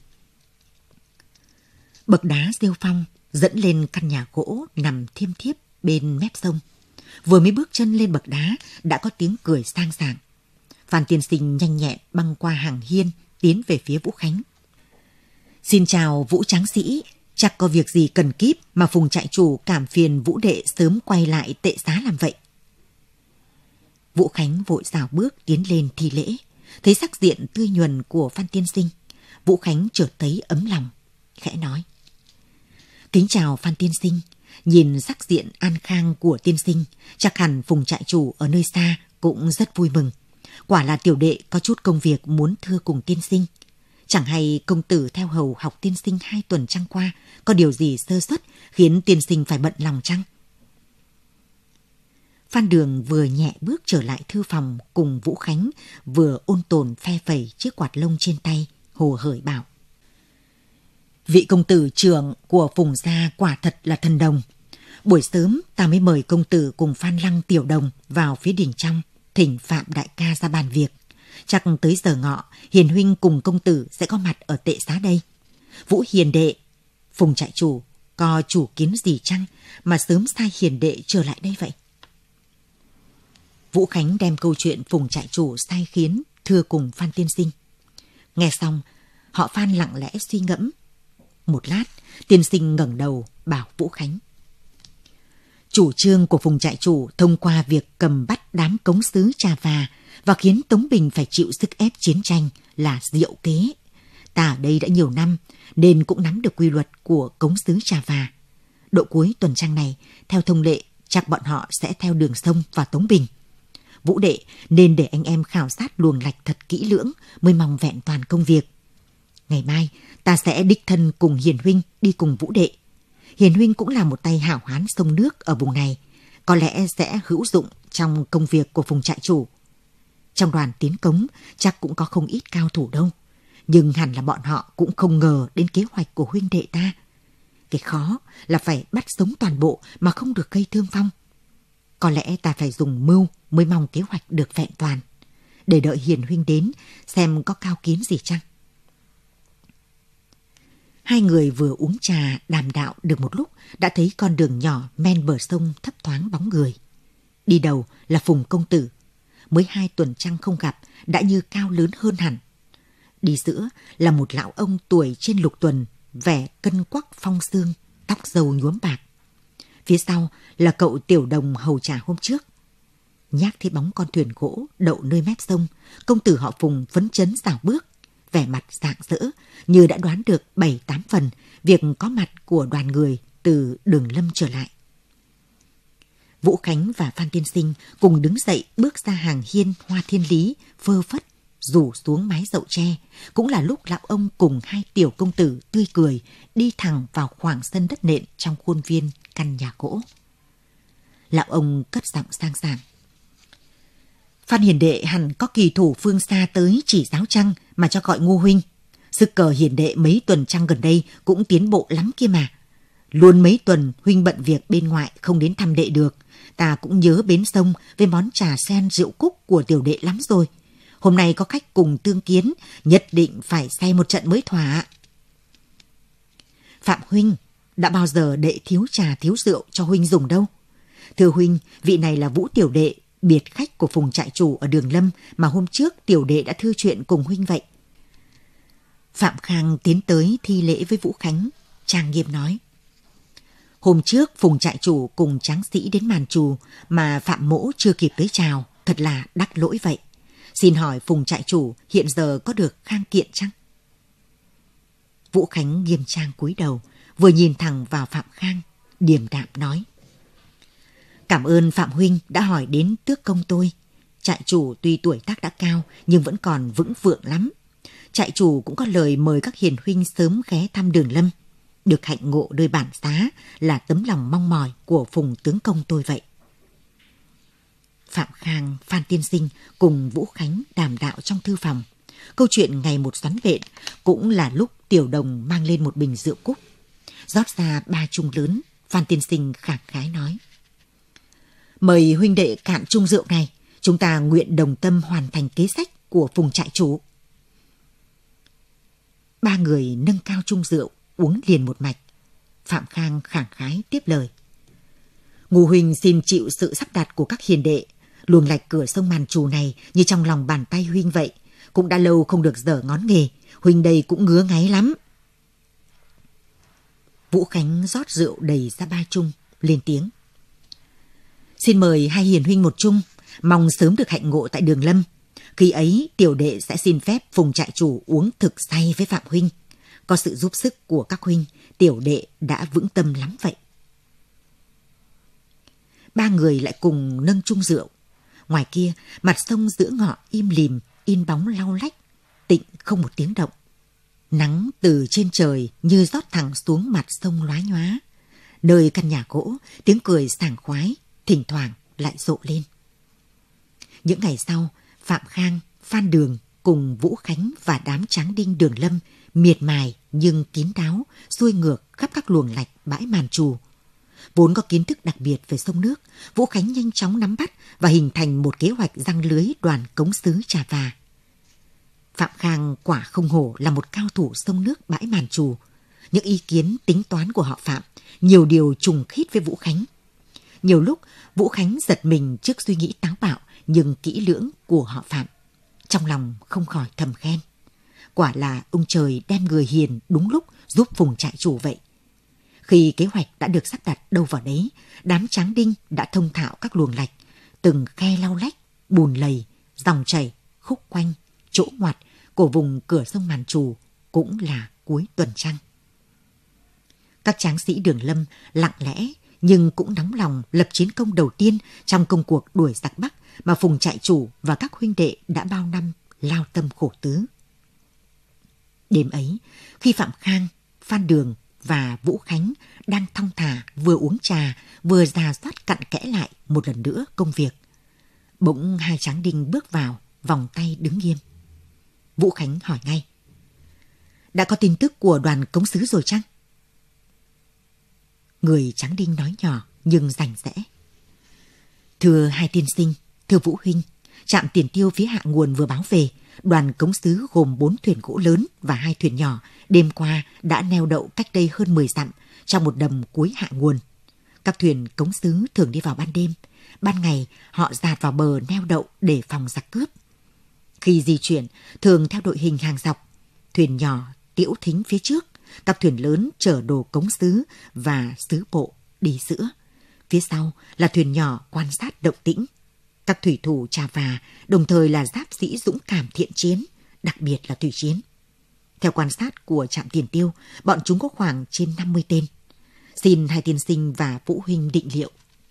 Bậc đá rêu phong dẫn lên căn nhà gỗ nằm thiêm thiếp bên mép sông. Vừa mới bước chân lên bậc đá đã có tiếng cười sang sảng. Phan tiên sinh nhanh nhẹn băng qua hàng hiên tiến về phía Vũ Khánh. Xin chào Vũ tráng sĩ, chắc có việc gì cần kíp mà Phùng trại chủ cảm phiền Vũ đệ sớm quay lại tệ xá làm vậy. Vũ Khánh vội rào bước tiến lên thi lễ. Thấy sắc diện tươi nhuần của Phan tiên sinh, Vũ Khánh chợt thấy ấm lòng, khẽ nói: Kính chào Phan tiên sinh, nhìn sắc diện an khang của tiên sinh, chắc hẳn Phùng trại chủ ở nơi xa cũng rất vui mừng. Quả là tiểu đệ có chút công việc muốn thưa cùng tiên sinh. Chẳng hay công tử theo hầu học tiên sinh 2 tuần trăng qua có điều gì sơ suất khiến tiên sinh phải bận lòng chăng? Phan Đường vừa nhẹ bước trở lại thư phòng cùng Vũ Khánh, vừa ôn tồn phe phẩy chiếc quạt lông trên tay, hồ hởi bảo: Vị công tử trưởng của Phùng gia quả thật là thần đồng. Buổi sớm ta mới mời công tử cùng Phan Lăng tiểu đồng vào phía đình trong, thỉnh Phạm đại ca ra bàn việc. Chắc tới giờ ngọ, Hiền huynh cùng công tử sẽ có mặt ở tệ xá đây. Vũ hiền đệ, Phùng trại chủ có chủ kiến gì chăng mà sớm sai hiền đệ trở lại đây vậy? Vũ Khánh đem câu chuyện Phùng trại chủ sai khiến thưa cùng Phan tiên sinh. Nghe xong, họ Phan lặng lẽ suy ngẫm. Một lát, tiên sinh ngẩng đầu bảo Vũ Khánh: Chủ trương của Phùng trại chủ thông qua việc cầm bắt đám cống xứ Trà và khiến Tống Bình phải chịu sức ép chiến tranh là diệu kế. Ta ở đây đã nhiều năm nên cũng nắm được quy luật của cống xứ Trà Và. Độ cuối tuần trăng này, theo thông lệ, chắc bọn họ sẽ theo đường sông vào Tống Bình. Vũ đệ nên để anh em khảo sát luồng lạch thật kỹ lưỡng mới mong vẹn toàn công việc. Ngày mai ta sẽ đích thân cùng Hiền huynh đi cùng Vũ đệ. Hiền huynh cũng là một tay hảo hán sông nước ở vùng này, có lẽ sẽ hữu dụng trong công việc của Phùng trại chủ. Trong đoàn tiến cống chắc cũng có không ít cao thủ đâu, nhưng hẳn là bọn họ cũng không ngờ đến kế hoạch của huynh đệ ta. Cái khó là phải bắt sống toàn bộ mà không được gây thương vong. Có lẽ ta phải dùng mưu mới mong kế hoạch được vẹn toàn. Để đợi Hiền huynh đến xem có cao kiến gì chăng. Hai người vừa uống trà đàm đạo được một lúc đã thấy con đường nhỏ men bờ sông thấp thoáng bóng người. Đi đầu là Phùng công tử, mới 2 tuần trăng không gặp đã như cao lớn hơn hẳn. Đi giữa là một lão ông tuổi trên lục tuần, vẻ cân quắc phong xương, tóc râu nhuốm bạc. Phía sau là cậu tiểu đồng hầu trà hôm trước. Nhác thấy bóng con thuyền gỗ đậu nơi mép sông, công tử họ Phùng phấn chấn rảo bước, vẻ mặt rạng rỡ như đã đoán được 7-8 phần việc có mặt của đoàn người từ Đường Lâm trở lại. Vũ Khánh và Phan Tiên Sinh cùng đứng dậy bước ra hàng hiên hoa thiên lý, phơ phất rủ xuống mái dậu tre. Cũng là lúc lão ông cùng 2 tiểu công tử tươi cười đi thẳng vào khoảng sân đất nện trong khuôn viên căn nhà gỗ. Lão ông cất giọng sang sảng: Phan hiền đệ hẳn có kỳ thủ phương xa tới chỉ giáo chăng mà cho gọi Ngô huynh. Sức cờ hiền đệ mấy tuần trăng gần đây cũng tiến bộ lắm kia mà. Luôn mấy tuần huynh bận việc bên ngoại không đến thăm đệ được. Ta cũng nhớ bến sông với món trà sen rượu cúc của tiểu đệ lắm rồi. Hôm nay có khách cùng tương kiến, nhất định phải say một trận mới thỏa. Phạm huynh, đã bao giờ đệ thiếu trà thiếu rượu cho huynh dùng đâu. Thưa huynh, vị này là Vũ tiểu đệ, biệt khách của Phùng trại chủ ở Đường Lâm mà hôm trước tiểu đệ đã thư chuyện cùng huynh vậy. Phạm Khang tiến tới thi lễ với Vũ Khánh, trang nghiêm nói: Hôm trước Phùng trại chủ cùng tráng sĩ đến màn trù mà Phạm mỗ chưa kịp tới chào, thật là đắc lỗi vậy. Xin hỏi Phùng trại chủ hiện giờ có được khang kiện chăng? Vũ Khánh nghiêm trang cúi đầu, vừa nhìn thẳng vào Phạm Khang, điềm đạm nói: Cảm ơn Phạm huynh đã hỏi đến tước công tôi. Trại chủ tuy tuổi tác đã cao nhưng vẫn còn vững vượng lắm. Trại chủ cũng có lời mời các hiền huynh sớm ghé thăm Đường Lâm. Được hạnh ngộ nơi bản xá là tấm lòng mong mỏi của Phùng tướng công tôi vậy. Phạm Khang, Phan Tiên Sinh cùng Vũ Khánh đàm đạo trong thư phòng. Câu chuyện ngày một xoắn bện, cũng là lúc tiểu đồng mang lên một bình rượu cúc. Rót ra 3 chung lớn, Phan Tiên Sinh khẳng khái nói: Mời huynh đệ cạn chung rượu này, chúng ta nguyện đồng tâm hoàn thành kế sách của Phùng trại chủ. 3 người nâng cao chung rượu, uống liền một mạch. Phạm Khang khẳng khái tiếp lời: Ngô huynh xin chịu sự sắp đặt của các hiền đệ. Luồng lạch cửa sông màn trù này như trong lòng bàn tay huynh vậy. Cũng đã lâu không được dở ngón nghề, huynh đây cũng ngứa ngáy lắm. Vũ Khánh rót rượu đầy ra 3 chung, lên tiếng: Xin mời 2 hiền huynh một chung, mong sớm được hạnh ngộ tại Đường Lâm. Khi ấy tiểu đệ sẽ xin phép Phùng trại chủ uống thực say với Phạm huynh. Có sự giúp sức của các huynh, tiểu đệ đã vững tâm lắm vậy. 3 người lại cùng nâng chung rượu. Ngoài kia, mặt sông giữa ngọ im lìm, in bóng lau lách, tịnh không một tiếng động. Nắng từ trên trời như rót thẳng xuống mặt sông lóa nhóa. Nơi căn nhà gỗ, tiếng cười sảng khoái, thỉnh thoảng lại rộ lên. Những ngày sau, Phạm Khang, Phan Đường cùng Vũ Khánh và đám tráng đinh Đường Lâm miệt mài nhưng kín đáo xuôi ngược khắp các luồng lạch bãi màn trù. Vốn có kiến thức đặc biệt về sông nước, Vũ Khánh nhanh chóng nắm bắt và hình thành một kế hoạch giăng lưới đoàn cống sứ Trà Và. Phạm Khang quả không hổ là một cao thủ sông nước bãi màn trù. Những ý kiến tính toán của họ Phạm nhiều điều trùng khít với Vũ Khánh. Nhiều lúc Vũ Khánh giật mình trước suy nghĩ táo bạo nhưng kỹ lưỡng của họ Phạm. Trong lòng không khỏi thầm khen: quả là ông trời đem người hiền đúng lúc giúp Phùng trại chủ vậy. Khi kế hoạch đã được sắp đặt đâu vào đấy, đám tráng đinh đã thông thạo các luồng lạch, từng khe lau lách, bùn lầy, dòng chảy, khúc quanh, chỗ ngoặt của vùng cửa sông màn trù cũng là cuối tuần trăng. Các tráng sĩ Đường Lâm lặng lẽ nhưng cũng nóng lòng lập chiến công đầu tiên trong công cuộc đuổi giặc Bắc mà Phùng trại chủ và các huynh đệ đã bao năm lao tâm khổ tứ. Đêm ấy, khi Phạm Khang, Phan Đường và Vũ Khánh đang thong thả vừa uống trà vừa rà soát cặn kẽ lại một lần nữa công việc, bỗng 2 tráng đinh bước vào, vòng tay đứng nghiêm. Vũ Khánh hỏi ngay: Đã có tin tức của đoàn cống sứ rồi chăng? Người tráng đinh nói nhỏ nhưng rành rẽ: Thưa hai tiên sinh, thưa Vũ huynh, trạm tiền tiêu phía hạ nguồn vừa báo về, đoàn cống sứ gồm 4 thuyền gỗ lớn và 2 thuyền nhỏ đêm qua đã neo đậu cách đây hơn 10 dặm trong một đầm cuối hạ nguồn. Các thuyền cống sứ thường đi vào ban đêm, ban ngày họ dạt vào bờ neo đậu để phòng giặc cướp. Khi di chuyển, thường theo đội hình hàng dọc, thuyền nhỏ tiễu thính phía trước, các thuyền lớn chở đồ cống sứ và sứ bộ đi giữa. Phía sau là thuyền nhỏ quan sát động tĩnh. Các thủy thủ chà và đồng thời là giáp sĩ dũng cảm thiện chiến, đặc biệt là thủy chiến. Theo quan sát của trạm tiền tiêu, bọn chúng có khoảng trên 50 tên. Xin hai tiên sinh và Vũ huynh định liệu.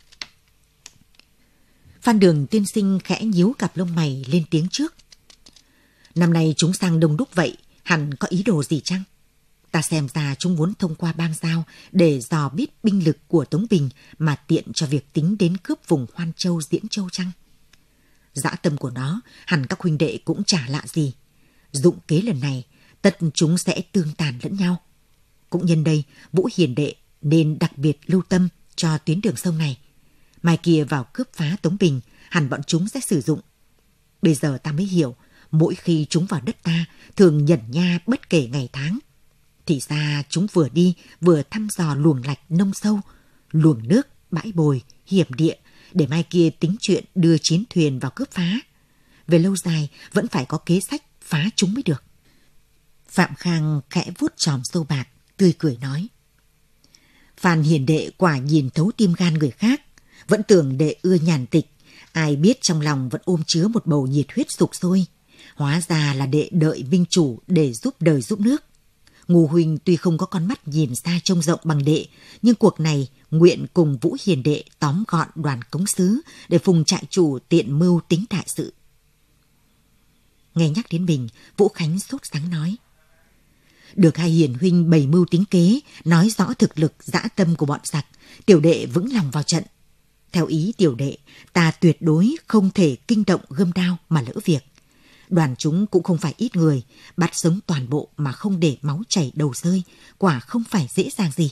Phan Đường tiên sinh khẽ nhíu cặp lông mày lên tiếng trước. Năm nay chúng sang đông đúc vậy, hẳn có ý đồ gì chăng? Ta xem ra chúng muốn thông qua bang giao để dò biết binh lực của Tống Bình mà tiện cho việc tính đến cướp vùng Hoan Châu, Diễn Châu chăng? Dã tâm của nó hẳn các huynh đệ cũng chả lạ gì. Dụng kế lần này, tất chúng sẽ tương tàn lẫn nhau. Cũng nhân đây, Vũ hiền đệ nên đặc biệt lưu tâm cho tuyến đường sông này. Mai kia vào cướp phá Tống Bình, hẳn bọn chúng sẽ sử dụng. Bây giờ ta mới hiểu, mỗi khi chúng vào đất ta, thường nhẩn nha bất kể ngày tháng. Thì ra chúng vừa đi vừa thăm dò luồng lạch nông sâu, luồng nước, bãi bồi, hiểm địa, để mai kia tính chuyện đưa chiến thuyền vào cướp phá. Về lâu dài vẫn phải có kế sách phá chúng mới được. Phạm Khang khẽ vuốt chòm râu bạc, tươi cười nói. Phan hiền đệ quả nhìn thấu tim gan người khác, vẫn tưởng đệ ưa nhàn tịch, ai biết trong lòng vẫn ôm chứa một bầu nhiệt huyết sục sôi. Hóa ra là đệ đợi minh chủ để giúp đời giúp nước. Ngô huynh tuy không có con mắt nhìn xa trông rộng bằng đệ, nhưng cuộc này nguyện cùng Vũ hiền đệ tóm gọn đoàn cống sứ để phùng trại chủ tiện mưu tính đại sự. Nghe nhắc đến mình, Vũ Khánh sốt sắng nói. Được hai hiền huynh bày mưu tính kế, nói rõ thực lực dã tâm của bọn giặc, tiểu đệ vững lòng vào trận. Theo ý tiểu đệ, ta tuyệt đối không thể kinh động gươm đao mà lỡ việc. Đoàn chúng cũng không phải ít người, bắt sống toàn bộ mà không để máu chảy đầu rơi, quả không phải dễ dàng gì.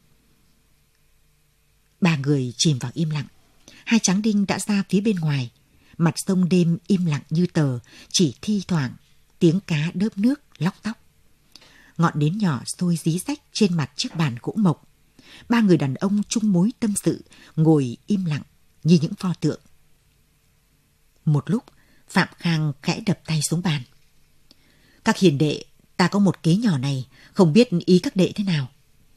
Ba người chìm vào im lặng. Hai tráng đinh đã ra phía bên ngoài. Mặt sông đêm im lặng như tờ, chỉ thi thoảng tiếng cá đớp nước lóc tóc. Ngọn nến nhỏ sôi rí rách trên mặt chiếc bàn gỗ mộc. Ba người đàn ông chung mối tâm sự, ngồi im lặng như những pho tượng. Một lúc, Phạm Khang khẽ đập tay xuống bàn. Các hiền đệ, ta có một kế nhỏ này, không biết ý các đệ thế nào.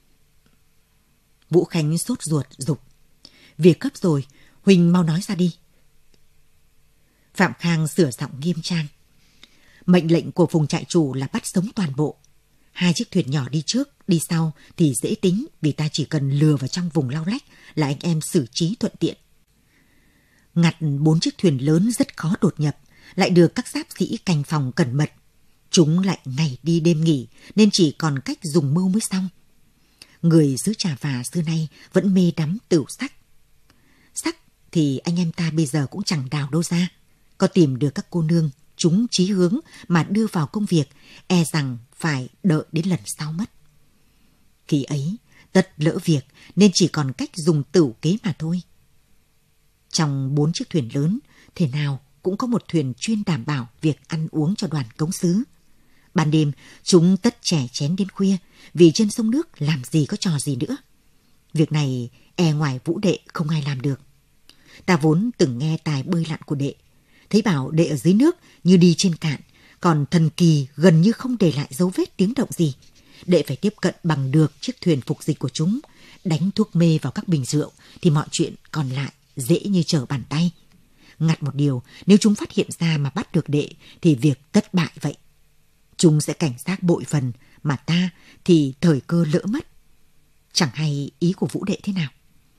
Vũ Khánh sốt ruột giục. Việc gấp rồi, huynh mau nói ra đi. Phạm Khang sửa giọng nghiêm trang. Mệnh lệnh của phùng trại chủ là bắt sống toàn bộ. 2 chiếc thuyền nhỏ đi trước, đi sau thì dễ tính, vì ta chỉ cần lừa vào trong vùng lau lách là anh em xử trí thuận tiện. Ngặt 4 chiếc thuyền lớn rất khó đột nhập, lại được các giáp sĩ canh phòng cẩn mật. Chúng lại ngày đi đêm nghỉ, nên chỉ còn cách dùng mưu mới xong. Người xứ Trà Và xưa nay vẫn mê đắm tửu sắc. Sắc thì anh em ta bây giờ cũng chẳng đào đâu ra. Có tìm được các cô nương chúng chí hướng mà đưa vào công việc, e rằng phải đợi đến lần sau mất. Khi ấy, tất lỡ việc nên chỉ còn cách dùng tửu kế mà thôi. Trong 4 chiếc thuyền lớn, thế nào cũng có một thuyền chuyên đảm bảo việc ăn uống cho đoàn cống sứ. Ban đêm, chúng tất chè chén đến khuya, vì trên sông nước làm gì có trò gì nữa. Việc này e ngoài Vũ đệ không ai làm được. Ta vốn từng nghe tài bơi lặn của đệ, thấy bảo đệ ở dưới nước như đi trên cạn, còn thần kỳ gần như không để lại dấu vết tiếng động gì. Đệ phải tiếp cận bằng được chiếc thuyền phục dịch của chúng, đánh thuốc mê vào các bình rượu thì mọi chuyện còn lại dễ như trở bàn tay. Ngặt một điều, nếu chúng phát hiện ra mà bắt được đệ thì việc tất bại vậy. Chúng sẽ cảnh giác bội phần, mà ta thì thời cơ lỡ mất. Chẳng hay ý của Vũ đệ thế nào.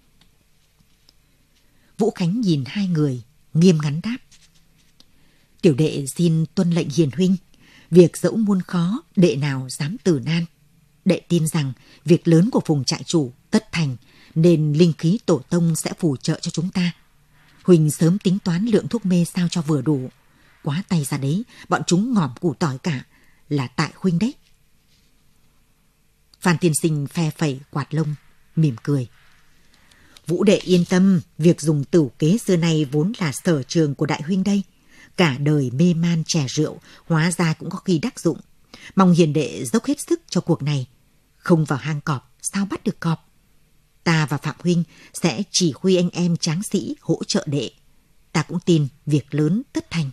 Vũ Khánh nhìn hai người, nghiêm ngắn đáp. Tiểu đệ xin tuân lệnh hiền huynh. Việc dẫu muôn khó, đệ nào dám từ nan. Đệ tin rằng việc lớn của phùng trại chủ tất thành, nên linh khí tổ tông sẽ phù trợ cho chúng ta. Huynh sớm tính toán lượng thuốc mê sao cho vừa đủ. Quá tay ra đấy, bọn chúng ngỏm củ tỏi cả, là tại huynh đấy. Phan tiên sinh phe phẩy quạt lông, mỉm cười. Vũ đệ yên tâm, việc dùng tửu kế xưa nay vốn là sở trường của đại huynh đây. Cả đời mê man chè rượu, hóa ra cũng có khi đắc dụng. Mong hiền đệ dốc hết sức cho cuộc này. Không vào hang cọp, sao bắt được cọp? Ta và Phạm huynh sẽ chỉ huy anh em tráng sĩ hỗ trợ đệ. Ta cũng tin việc lớn tất thành.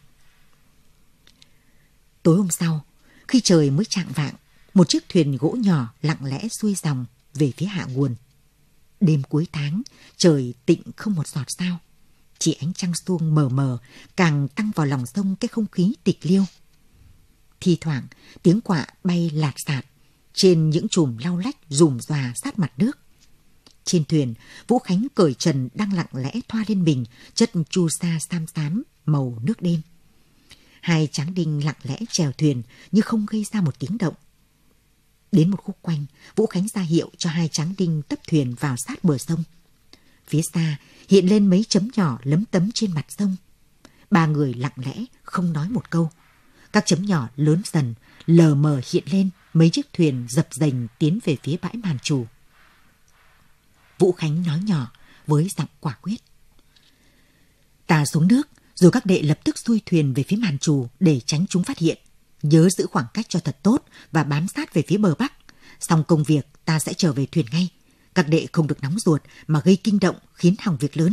Tối hôm sau, khi trời mới chạng vạng, một chiếc thuyền gỗ nhỏ lặng lẽ xuôi dòng về phía hạ nguồn. Đêm cuối tháng, trời tịnh không một giọt sao. Chỉ ánh trăng suông mờ mờ càng tăng vào lòng sông cái không khí tịch liêu. Thi thoảng, tiếng quạ bay lạt xạt trên những chùm lau lách rùm rà sát mặt nước. Trên thuyền, Vũ Khánh cởi trần đang lặng lẽ thoa lên mình chất chu sa xám xám màu nước đêm. Hai tráng đinh lặng lẽ chèo thuyền nhưng không gây ra một tiếng động. Đến một khúc quanh, Vũ Khánh ra hiệu cho hai tráng đinh tấp thuyền vào sát bờ sông. Phía xa hiện lên mấy chấm nhỏ lấm tấm trên mặt sông. Ba người lặng lẽ không nói một câu. Các chấm nhỏ lớn dần, lờ mờ hiện lên mấy chiếc thuyền dập dềnh tiến về phía bãi màn trù. Vũ Khánh nói nhỏ với giọng quả quyết: Ta xuống nước, rồi các đệ lập tức xuôi thuyền về phía màn trù để tránh chúng phát hiện. Nhớ giữ khoảng cách cho thật tốt và bám sát về phía bờ bắc. Xong công việc ta sẽ trở về thuyền ngay. Các đệ không được nóng ruột mà gây kinh động khiến hỏng việc lớn.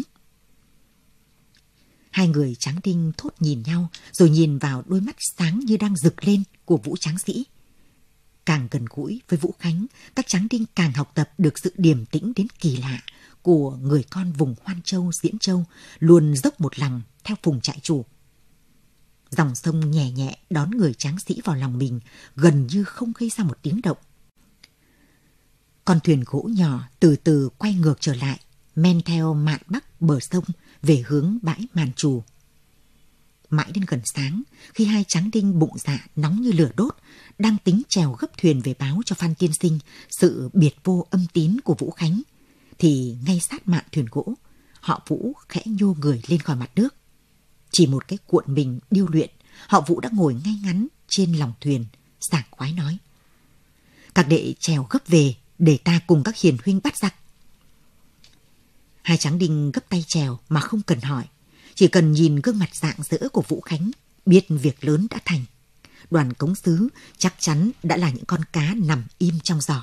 Hai người tráng đinh thốt nhìn nhau rồi nhìn vào đôi mắt sáng như đang rực lên của Vũ tráng sĩ. Càng gần gũi với Vũ Khánh, các tráng đinh càng học tập được sự điềm tĩnh đến kỳ lạ của người con vùng Hoan Châu, Diễn Châu, luôn dốc một lòng theo phùng trại chủ. Dòng sông nhẹ nhẹ đón người tráng sĩ vào lòng mình, gần như không gây ra một tiếng động. Con thuyền gỗ nhỏ từ từ quay ngược trở lại, men theo mạn bắc bờ sông về hướng bãi màn trù. Mãi đến gần sáng, khi hai tráng đinh bụng dạ nóng như lửa đốt, đang tính chèo gấp thuyền về báo cho Phan tiên sinh sự biệt vô âm tín của Vũ Khánh, thì ngay sát mạn thuyền gỗ, họ Vũ khẽ nhô người lên khỏi mặt nước. Chỉ một cái cuộn mình điêu luyện, họ Vũ đã ngồi ngay ngắn trên lòng thuyền, sảng khoái nói: Các đệ chèo gấp về để ta cùng các hiền huynh bắt giặc. Hai tráng đinh gấp tay chèo mà không cần hỏi, chỉ cần nhìn gương mặt rạng rỡ của Vũ Khánh, biết việc lớn đã thành. Đoàn cống sứ chắc chắn đã là những con cá nằm im trong giỏ.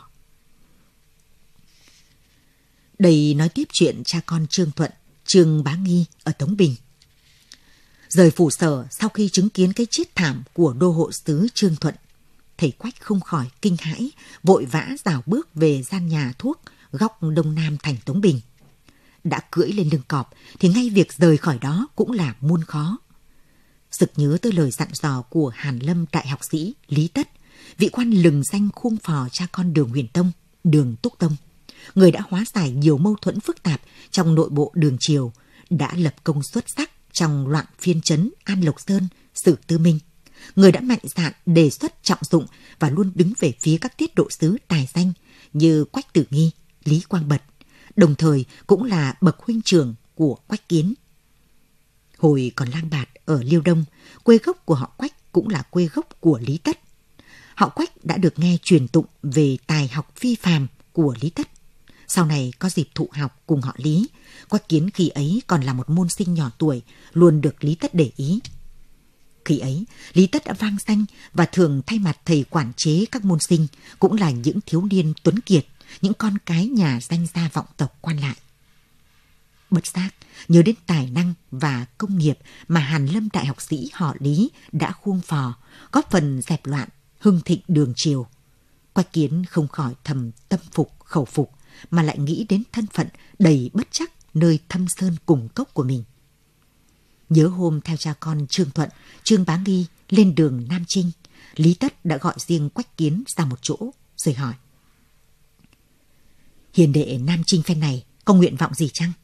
Đây nói tiếp chuyện cha con Trương Thuận, Trương Bá Nghi ở Tống Bình. Rời phủ sở sau khi chứng kiến cái chết thảm của đô hộ sứ Trương Thuận, thầy Quách không khỏi kinh hãi, vội vã rảo bước về gian nhà thuốc góc đông nam thành Tống Bình. Đã cưỡi lên lưng cọp thì ngay việc rời khỏi đó cũng là muôn khó. Sực nhớ tới lời dặn dò của Hàn Lâm đại học sĩ Lý Tất, vị quan lừng danh khuông phò cha con Đường Huyền Tông, Đường Túc Tông, người đã hóa giải nhiều mâu thuẫn phức tạp trong nội bộ Đường Triều, đã lập công xuất sắc trong loạn phiên trấn An Lộc Sơn, Sử Tư Minh, người đã mạnh dạn đề xuất trọng dụng và luôn đứng về phía các tiết độ sứ tài danh như Quách Tử Nghi, Lý Quang Bật, đồng thời cũng là bậc huynh trưởng của Quách Kiến. Hồi còn lang bạt ở Liêu Đông, quê gốc của họ Quách cũng là quê gốc của Lý Tất. Họ Quách đã được nghe truyền tụng về tài học phi phàm của Lý Tất. Sau này có dịp thụ học cùng họ Lý, Quách Kiến khi ấy còn là một môn sinh nhỏ tuổi, luôn được Lý Tất để ý. Khi ấy, Lý Tất đã vang danh và thường thay mặt thầy quản chế các môn sinh, cũng là những thiếu niên tuấn kiệt, những con cái nhà danh gia vọng tộc quan lại. Bất giác, nhớ đến tài năng và công nghiệp mà Hàn Lâm đại học sĩ họ Lý đã khuông phò, góp phần dẹp loạn, hưng thịnh Đường Triều, Quách Kiến không khỏi thầm tâm phục khẩu phục, mà lại nghĩ đến thân phận đầy bất trắc nơi thâm sơn cùng cốc của mình. Nhớ hôm theo cha con Trương Thuận, Trương Bá Nghi lên đường Nam Chinh, Lý Tất đã gọi riêng Quách Kiến ra một chỗ rồi hỏi: Hiền đệ Nam Chinh phen này có nguyện vọng gì chăng?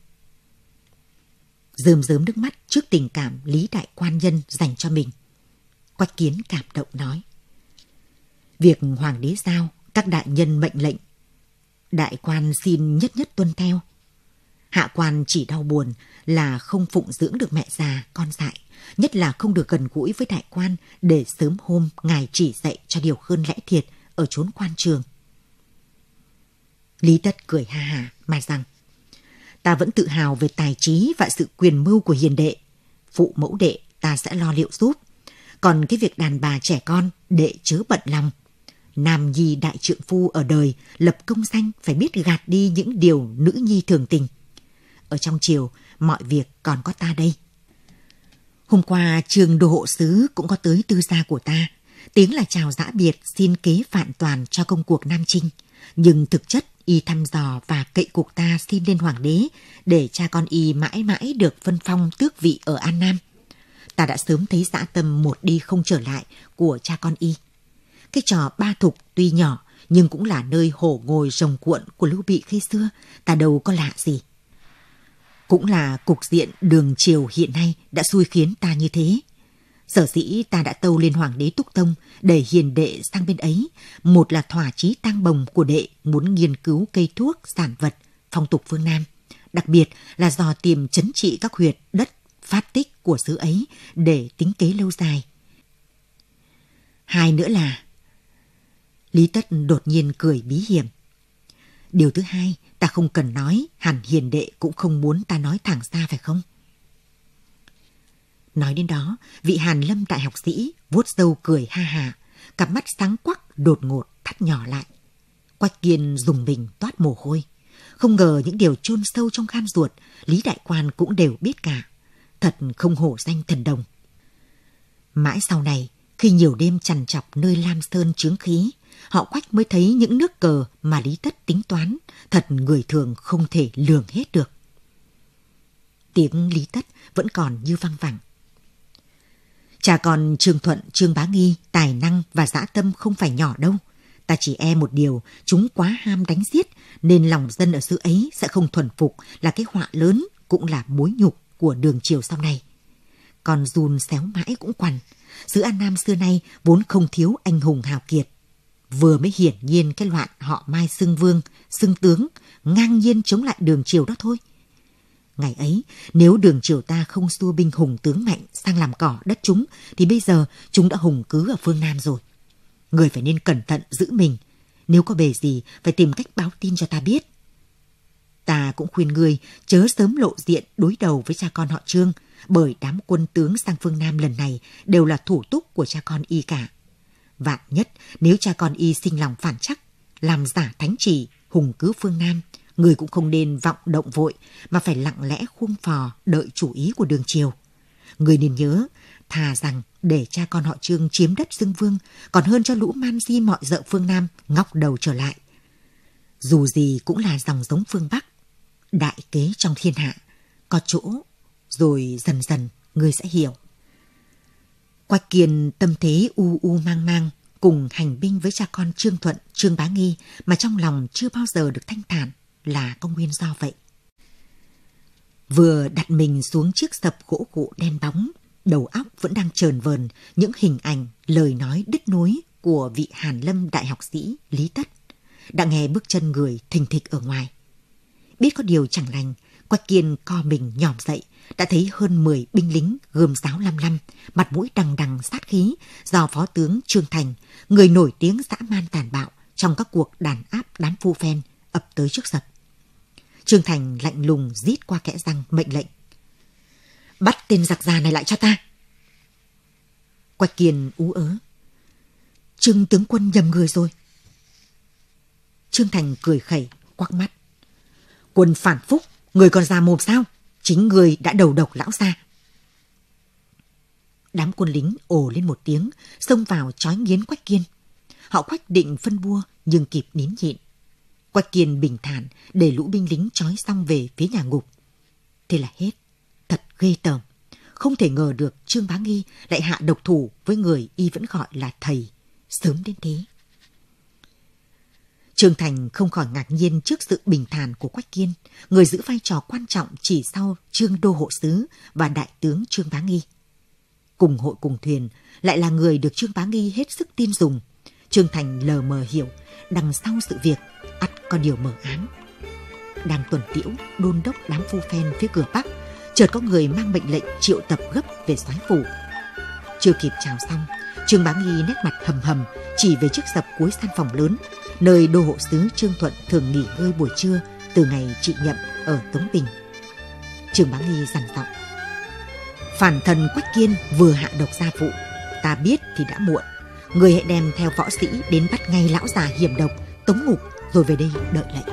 Rơm rớm nước mắt trước tình cảm Lý đại quan nhân dành cho mình, Quách Kiến cảm động nói: Việc hoàng đế giao, các đại nhân mệnh lệnh, đại quan xin nhất nhất tuân theo. Hạ quan chỉ đau buồn là không phụng dưỡng được mẹ già con dại, nhất là không được gần gũi với đại quan để sớm hôm ngài chỉ dạy cho điều hơn lẽ thiệt ở chốn quan trường. Lý Tất cười ha hả mà rằng: ta vẫn tự hào về tài trí và sự quyền mưu của hiền đệ. Phụ mẫu đệ ta sẽ lo liệu giúp. Còn cái việc đàn bà trẻ con, đệ chớ bận lòng. Nam nhi đại trượng phu ở đời, lập công danh phải biết gạt đi những điều nữ nhi thường tình. Ở trong triều, mọi việc còn có ta đây. Hôm qua, Trương đô hộ sứ cũng có tới tư gia của ta. Tiếng là chào giã biệt xin kế vạn toàn cho công cuộc Nam Chinh. Nhưng thực chất, y thăm dò và cậy cuộc ta xin lên hoàng đế để cha con y mãi mãi được phân phong tước vị ở An Nam. Ta đã sớm thấy dã tâm một đi không trở lại của cha con y. Cái trò ba thục tuy nhỏ nhưng cũng là nơi hổ ngồi rồng cuộn của Lưu Bị khi xưa, ta đâu có lạ gì. Cũng là cục diện đường triều hiện nay đã xui khiến ta như thế. Sở dĩ ta đã tâu lên hoàng đế Túc Tông để hiền đệ sang bên ấy, một là thỏa chí tang bồng của đệ muốn nghiên cứu cây thuốc, sản vật, phong tục phương Nam, đặc biệt là dò tìm trấn trị các huyệt đất phát tích của xứ ấy để tính kế lâu dài. Hai nữa là Lý Tất đột nhiên cười bí hiểm. Điều thứ hai, ta không cần nói, hẳn hiền đệ cũng không muốn ta nói thẳng ra phải không? Nói đến đó, vị Hàn Lâm đại học sĩ vuốt râu cười ha hả, cặp mắt sáng quắc đột ngột thắt nhỏ lại. Quách Kiên rùng mình toát mồ hôi. Không ngờ những điều chôn sâu trong gan ruột, Lý đại quan cũng đều biết cả. Thật không hổ danh thần đồng. Mãi sau này, khi nhiều đêm trằn trọc nơi Lam Sơn chướng khí, họ Quách mới thấy những nước cờ mà Lý Tất tính toán, thật người thường không thể lường hết được. Tiếng Lý Tất vẫn còn như văng vẳng. Cha con Trương Thuận, Trương Bá Nghi, tài năng và dã tâm không phải nhỏ đâu. Ta chỉ e một điều, chúng quá ham đánh giết, nên lòng dân ở xứ ấy sẽ không thuần phục, là cái họa lớn, cũng là mối nhục của đường triều sau này. Còn dùn xéo mãi cũng quằn. Xứ An Nam xưa nay vốn không thiếu anh hùng hào kiệt. Vừa mới hiển nhiên cái loạn họ Mai xưng vương, xưng tướng, ngang nhiên chống lại đường triều đó thôi. Ngày ấy, nếu đường triều ta không xua binh hùng tướng mạnh sang làm cỏ đất chúng, thì bây giờ chúng đã hùng cứ ở phương Nam rồi. Người phải nên cẩn thận giữ mình. Nếu có bề gì, phải tìm cách báo tin cho ta biết. Ta cũng khuyên người chớ sớm lộ diện đối đầu với cha con họ Trương, bởi đám quân tướng sang phương Nam lần này đều là thủ túc của cha con y cả. Vạn nhất nếu cha con y sinh lòng phản trắc, làm giả thánh chỉ, hùng cứ phương Nam, người cũng không nên vọng động vội, mà phải lặng lẽ khuông phò đợi chủ ý của đường triều. Người nên nhớ, thà rằng để cha con họ Trương chiếm đất xưng vương, còn hơn cho lũ man di mọi dợ phương Nam ngóc đầu trở lại. Dù gì cũng là dòng giống phương Bắc, đại kế trong thiên hạ, có chỗ, rồi dần dần người sẽ hiểu. Quách Kiên tâm thế u mang mang, cùng hành binh với cha con Trương Thuận, Trương Bá Nghi, mà trong lòng chưa bao giờ được thanh thản, là có nguyên do vậy. Vừa đặt mình xuống chiếc sập gỗ gụ đen bóng, đầu óc vẫn đang chờn vờn những hình ảnh, lời nói đứt nối của vị Hàn Lâm đại học sĩ Lý Tất. Đã nghe bước chân người thình thịch ở ngoài. Biết có điều chẳng lành, Quách Kiên co mình nhòm dậy, đã thấy hơn 10 binh lính gươm giáo lăm lăm, mặt mũi đằng đằng sát khí, do phó tướng Trương Thành, người nổi tiếng dã man tàn bạo trong các cuộc đàn áp đám phu phen, ập tới trước sập. Trương Thành lạnh lùng rít qua kẽ răng mệnh lệnh: bắt tên giặc già này lại cho ta. Quách Kiên ú ớ: Trương tướng quân nhầm người rồi. Trương Thành cười khẩy quắc mắt: quân phản phúc, người còn già mồm sao? Chính người đã đầu độc lão gia. Đám quân lính ồ lên một tiếng, xông vào trói nghiến Quách Kiên. Họ Quách định phân bua nhưng kịp nín nhịn. Quách Kiên bình thản để lũ binh lính trói xong về phía nhà ngục. Thế là hết. Thật ghê tởm. Không thể ngờ được Trương Bá Nghi lại hạ độc thủ với người y vẫn gọi là thầy sớm đến thế. Trương Thành không khỏi ngạc nhiên trước sự bình thản của Quách Kiên, người giữ vai trò quan trọng chỉ sau Trương đô hộ sứ và đại tướng Trương Bá Nghi. Cùng hội cùng thuyền, lại là người được Trương Bá Nghi hết sức tin dùng. Trương Thành lờ mờ hiểu, đằng sau sự việc ắt có điều mờ ám. Đang tuần tiễu đôn đốc đám phu phen phía cửa Bắc, chợt có người mang mệnh lệnh triệu tập gấp về soái phủ. Chưa kịp chào xong, Trương Bá Nghi nét mặt hầm hầm chỉ về chiếc sập cuối gian phòng lớn, nơi đô hộ sứ Trương Thuận thường nghỉ ngơi buổi trưa từ ngày chị nhậm ở Tống Bình. Trương Bá Nghi dằn giọng: phản thần Quách Kiên vừa hạ độc gia phụ, ta biết thì đã muộn. Người hãy đem theo võ sĩ đến bắt ngay lão già hiểm độc, tống ngục rồi về đây đợi lệnh.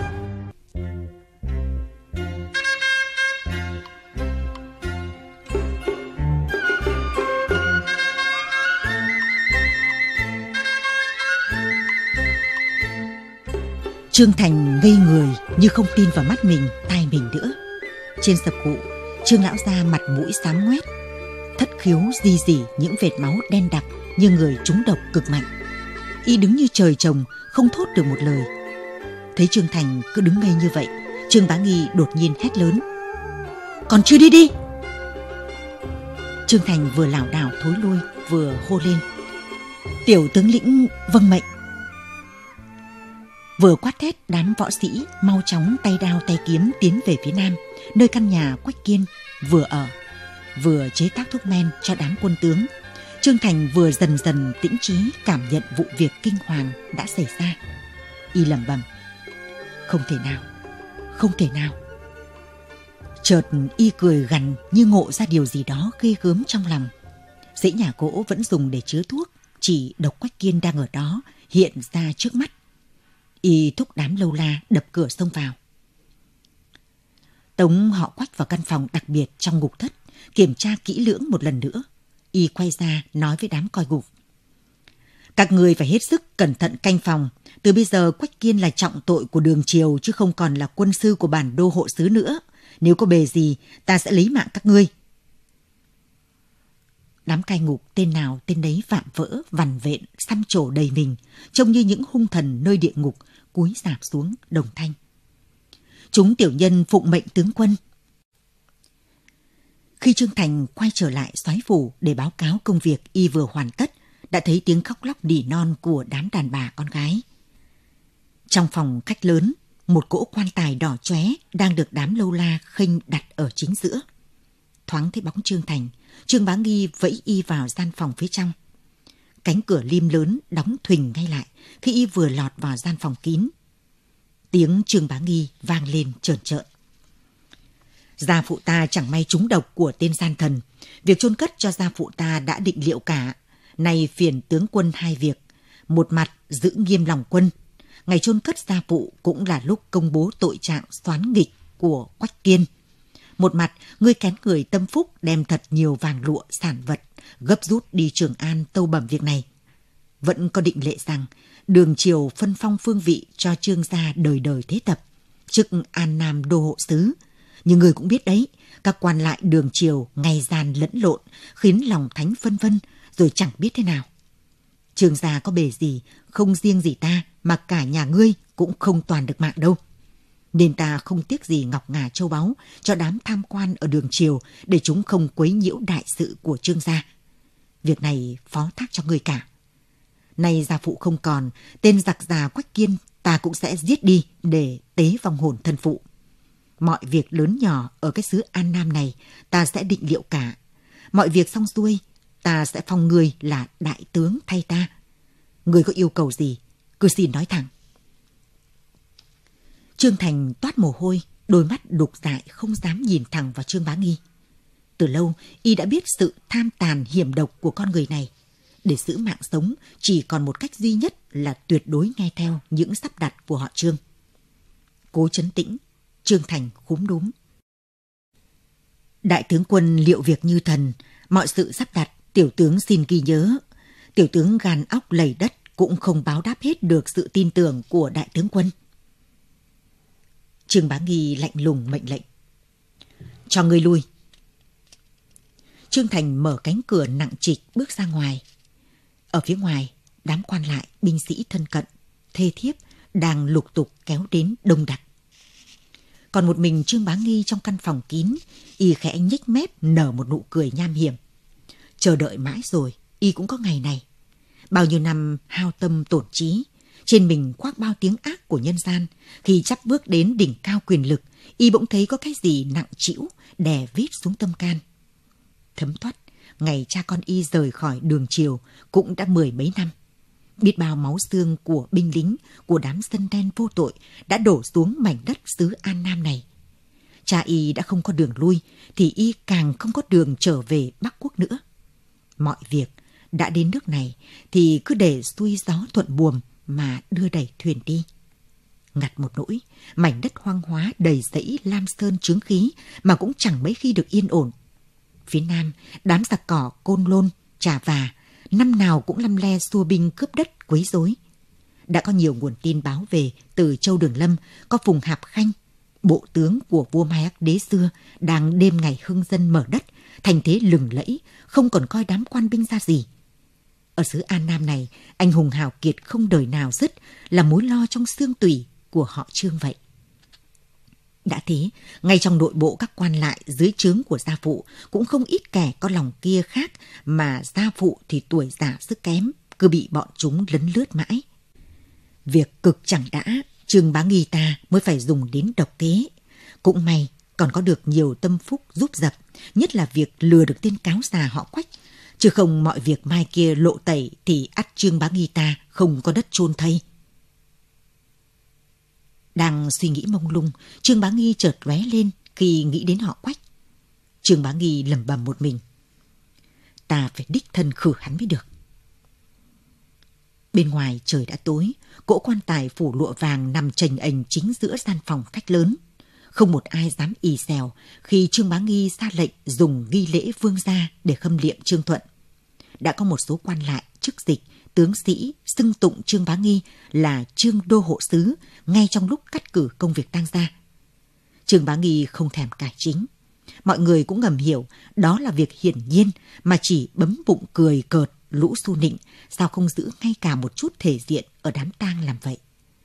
Trương Thành ngây người như không tin vào mắt mình, tai mình nữa. Trên sập cụ, Trương lão gia mặt mũi xám ngoét, thất khiếu rì rỉ những vệt máu đen đặc như người trúng độc cực mạnh. Y đứng như trời trồng, không thốt được một lời. Thấy Trương Thành cứ đứng ngây như vậy, Trương Bá Nghi đột nhiên hét lớn: còn chưa đi đi! Trương Thành vừa lảo đảo thối lui vừa hô lên: tiểu tướng lĩnh vâng mệnh. Vừa quát thét, đám võ sĩ mau chóng tay đao tay kiếm tiến về phía nam, nơi căn nhà Quách Kiên vừa ở, vừa chế tác thuốc men cho đám quân tướng. Trương Thành vừa dần dần tĩnh trí cảm nhận vụ việc kinh hoàng đã xảy ra. Y lẩm bẩm: không thể nào, không thể nào. Chợt y cười gằn như ngộ ra điều gì đó ghê gớm trong lòng. Dãy nhà gỗ vẫn dùng để chứa thuốc, chỉ độc Quách Kiên đang ở đó hiện ra trước mắt. Y thúc đám lâu la đập cửa xông vào. Tống họ Quách vào căn phòng đặc biệt trong ngục thất, kiểm tra kỹ lưỡng một lần nữa. Y quay ra nói với đám coi ngục: các người phải hết sức cẩn thận canh phòng. Từ bây giờ Quách Kiên là trọng tội của Đường Triều, chứ không còn là quân sư của bản đô hộ sứ nữa. Nếu có bề gì, ta sẽ lấy mạng các ngươi. Đám cai ngục tên nào tên đấy vạm vỡ, vằn vện, xăm trổ đầy mình, trông như những hung thần nơi địa ngục, cúi rạp xuống đồng thanh: chúng tiểu nhân phụng mệnh tướng quân. Khi Trương Thành quay trở lại soái phủ để báo cáo công việc y vừa hoàn tất, đã thấy tiếng khóc lóc nỉ non của đám đàn bà con gái. Trong phòng khách lớn, một cỗ quan tài đỏ chóe đang được đám lâu la khênh đặt ở chính giữa. Thoáng thấy bóng Trương Thành, Trương Bá Nghi vẫy y vào gian phòng phía trong. Cánh cửa lim lớn đóng thuình ngay lại khi y vừa lọt vào gian phòng kín. Tiếng Trương Bá Nghi vang lên trởn trợn: gia phụ ta chẳng may trúng độc của tên gian thần. Việc chôn cất cho gia phụ ta đã định liệu cả. Nay phiền tướng quân hai việc: một mặt giữ nghiêm lòng quân, ngày chôn cất gia phụ cũng là lúc công bố tội trạng xoán nghịch của Quách Kiên. Một mặt ngươi kén người tâm phúc đem thật nhiều vàng lụa sản vật, gấp rút đi Trường An tâu bẩm việc này. Vẫn có định lệ rằng Đường Triều phân phong phương vị cho Trương gia đời đời thế tập, chức An Nam đô hộ sứ. Nhưng người cũng biết đấy, các quan lại Đường Triều ngày gian lẫn lộn, khiến lòng thánh phân vân, rồi chẳng biết thế nào. Trương gia có bề gì, không riêng gì ta, mà cả nhà ngươi cũng không toàn được mạng đâu. Nên ta không tiếc gì ngọc ngà châu báu cho đám tham quan ở Đường Triều, để chúng không quấy nhiễu đại sự của Trương gia. Việc này phó thác cho ngươi cả. Nay gia phụ không còn, tên giặc già Quách Kiên ta cũng sẽ giết đi để tế vong hồn thân phụ. Mọi việc lớn nhỏ ở cái xứ An Nam này ta sẽ định liệu cả. Mọi việc xong xuôi, ta sẽ phong ngươi là đại tướng thay ta. Ngươi có yêu cầu gì, cứ xin nói thẳng. Trương Thành toát mồ hôi, đôi mắt đục dại không dám nhìn thẳng vào Trương Bá Nghi. Từ lâu, y đã biết sự tham tàn hiểm độc của con người này. Để giữ mạng sống, chỉ còn một cách duy nhất là tuyệt đối nghe theo những sắp đặt của họ Trương. Cố trấn tĩnh, Trương Thành khúm núm: đại tướng quân liệu việc như thần, mọi sự sắp đặt, tiểu tướng xin ghi nhớ. Tiểu tướng gan óc lầy đất cũng không báo đáp hết được sự tin tưởng của đại tướng quân. Trương Bá Nghi lạnh lùng mệnh lệnh: cho ngươi lui. Trương Thành mở cánh cửa nặng trịch bước ra ngoài. Ở phía ngoài, đám quan lại, binh sĩ thân cận, thê thiếp đang lục tục kéo đến đông đặc. Còn một mình Trương Bá Nghi trong căn phòng kín, y khẽ nhếch mép nở một nụ cười nham hiểm. Chờ đợi mãi rồi, y cũng có ngày này. Bao nhiêu năm hao tâm tổn trí, trên mình khoác bao tiếng ác của nhân gian, khi chắp bước đến đỉnh cao quyền lực, y bỗng thấy có cái gì nặng trĩu đè vít xuống tâm can. Thấm thoát, ngày cha con y rời khỏi Đường Triều cũng đã 10 mấy năm. Biết bao máu xương của binh lính, của đám dân đen vô tội đã đổ xuống mảnh đất xứ An Nam này. Cha y đã không có đường lui, thì y càng không có đường trở về Bắc Quốc nữa. Mọi việc đã đến nước này thì cứ để xuôi gió thuận buồm mà đưa đẩy thuyền đi. Ngặt một nỗi, mảnh đất hoang hóa đầy rẫy lam sơn chướng khí mà cũng chẳng mấy khi được yên ổn. Phía nam, đám giặc cỏ Côn Lôn, Trà Và năm nào cũng lăm le xua binh cướp đất quấy rối. Đã có nhiều nguồn tin báo về từ Châu Đường Lâm có Phùng Hạp Khanh, bộ tướng của vua Mai Ác Đế xưa, đang đêm ngày hưng dân mở đất, thành thế lừng lẫy, không còn coi đám quan binh ra gì. Ở xứ An Nam này, anh hùng hào kiệt không đời nào dứt, là mối lo trong xương tủy của họ Trương vậy. Đã thế, ngay trong nội bộ các quan lại dưới trướng của gia phụ cũng không ít kẻ có lòng kia khác, mà gia phụ thì tuổi già sức kém, cứ bị bọn chúng lấn lướt mãi. Việc cực chẳng đã, Trương Bá Nghi ta mới phải dùng đến độc kế. Cũng may còn có được nhiều tâm phúc giúp dập, nhất là việc lừa được tên cáo già họ Quách. Chứ không mọi việc mai kia lộ tẩy thì ắt Trương Bá Nghi ta không có đất chôn thây. Đang suy nghĩ mông lung, Trương Bá Nghi chợt lóe lên khi nghĩ đến họ Quách. Trương Bá Nghi lẩm bẩm một mình: ta phải đích thân khử hắn mới được. Bên ngoài trời đã tối, cỗ quan tài phủ lụa vàng nằm chềnh ềnh chính giữa gian phòng khách lớn. Không một ai dám ì xèo khi Trương Bá Nghi ra lệnh dùng nghi lễ vương gia để khâm liệm Trương Thuận. Đã có một số quan lại, chức dịch, tướng sĩ xưng tụng Trương Bá Nghi là Trương Đô Hộ Sứ ngay trong lúc cắt cử công việc tang gia. Trương Bá Nghi không thèm cải chính. Mọi người cũng ngầm hiểu đó là việc hiển nhiên, mà chỉ bấm bụng cười cợt lũ su nịnh, sao không giữ ngay cả một chút thể diện ở đám tang làm vậy.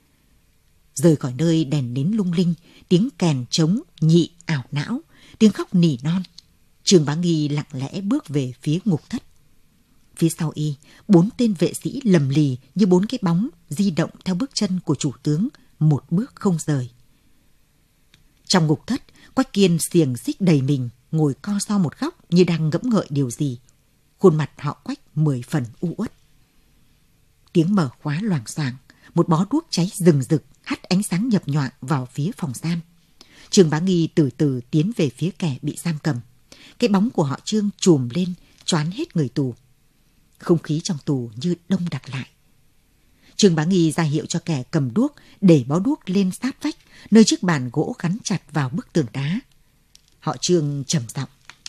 Rời khỏi nơi đèn nến lung linh, tiếng kèn trống nhị ảo não, tiếng khóc nỉ non, Trương Bá Nghi lặng lẽ bước về phía ngục thất. Phía sau y, 4 tên vệ sĩ lầm lì như 4 cái bóng di động theo bước chân của chủ tướng, một bước không rời. Trong ngục thất, Quách Kiên xiềng xích đầy mình, ngồi co ro một góc như đang ngẫm ngợi điều gì. Khuôn mặt họ Quách 10 phần u uất. Tiếng mở khóa loảng xoảng, một bó đuốc cháy rừng rực hắt ánh sáng nhập nhoạng vào phía phòng giam. Trương Bá Nghi từ từ tiến về phía kẻ bị giam cầm. Cái bóng của họ Trương trùm lên, choán hết người tù. Không khí trong tù như đông đặc lại. Trương Bá Nghi ra hiệu cho kẻ cầm đuốc để bó đuốc lên sát vách, nơi chiếc bàn gỗ gắn chặt vào bức tường đá. Họ Trương trầm giọng: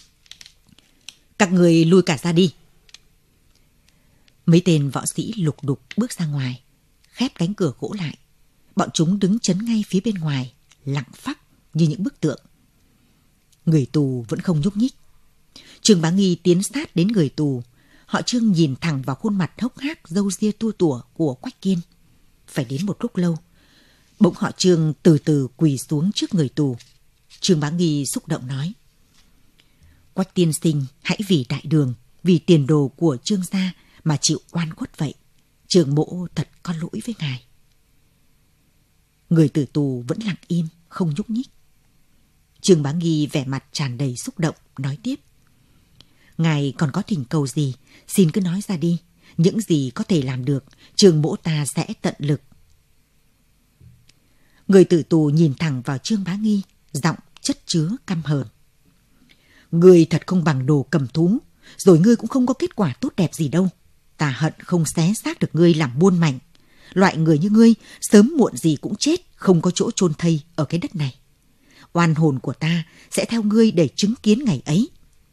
các người lui cả ra đi. Mấy tên võ sĩ lục đục bước ra ngoài, khép cánh cửa gỗ lại. Bọn chúng đứng chấn ngay phía bên ngoài, lặng phắc như những bức tượng. Người tù vẫn không nhúc nhích. Trương Bá Nghi tiến sát đến người tù. Họ Trương nhìn thẳng vào khuôn mặt hốc hác râu ria tua tủa của Quách Kiên. Phải đến một lúc lâu, bỗng họ Trương từ từ quỳ xuống trước người tù. Trương Bá Nghi xúc động nói: Quách tiên sinh, hãy vì đại đường, vì tiền đồ của Trương gia mà chịu oan khuất vậy. Trương mỗ thật có lỗi với ngài. Người tử tù vẫn lặng im, không nhúc nhích. Trương Bá Nghi vẻ mặt tràn đầy xúc động, nói tiếp: ngài còn có thỉnh cầu gì, xin cứ nói ra đi. Những gì có thể làm được, Trương mỗ ta sẽ tận lực. Người tử tù nhìn thẳng vào Trương Bá Nghi, giọng chất chứa căm hờn: ngươi thật không bằng đồ cầm thú, rồi ngươi cũng không có kết quả tốt đẹp gì đâu. Ta hận không xé xác được ngươi làm buôn mảnh. Loại người như ngươi sớm muộn gì cũng chết, không có chỗ chôn thây ở cái đất này. Oan hồn của ta sẽ theo ngươi để chứng kiến ngày ấy.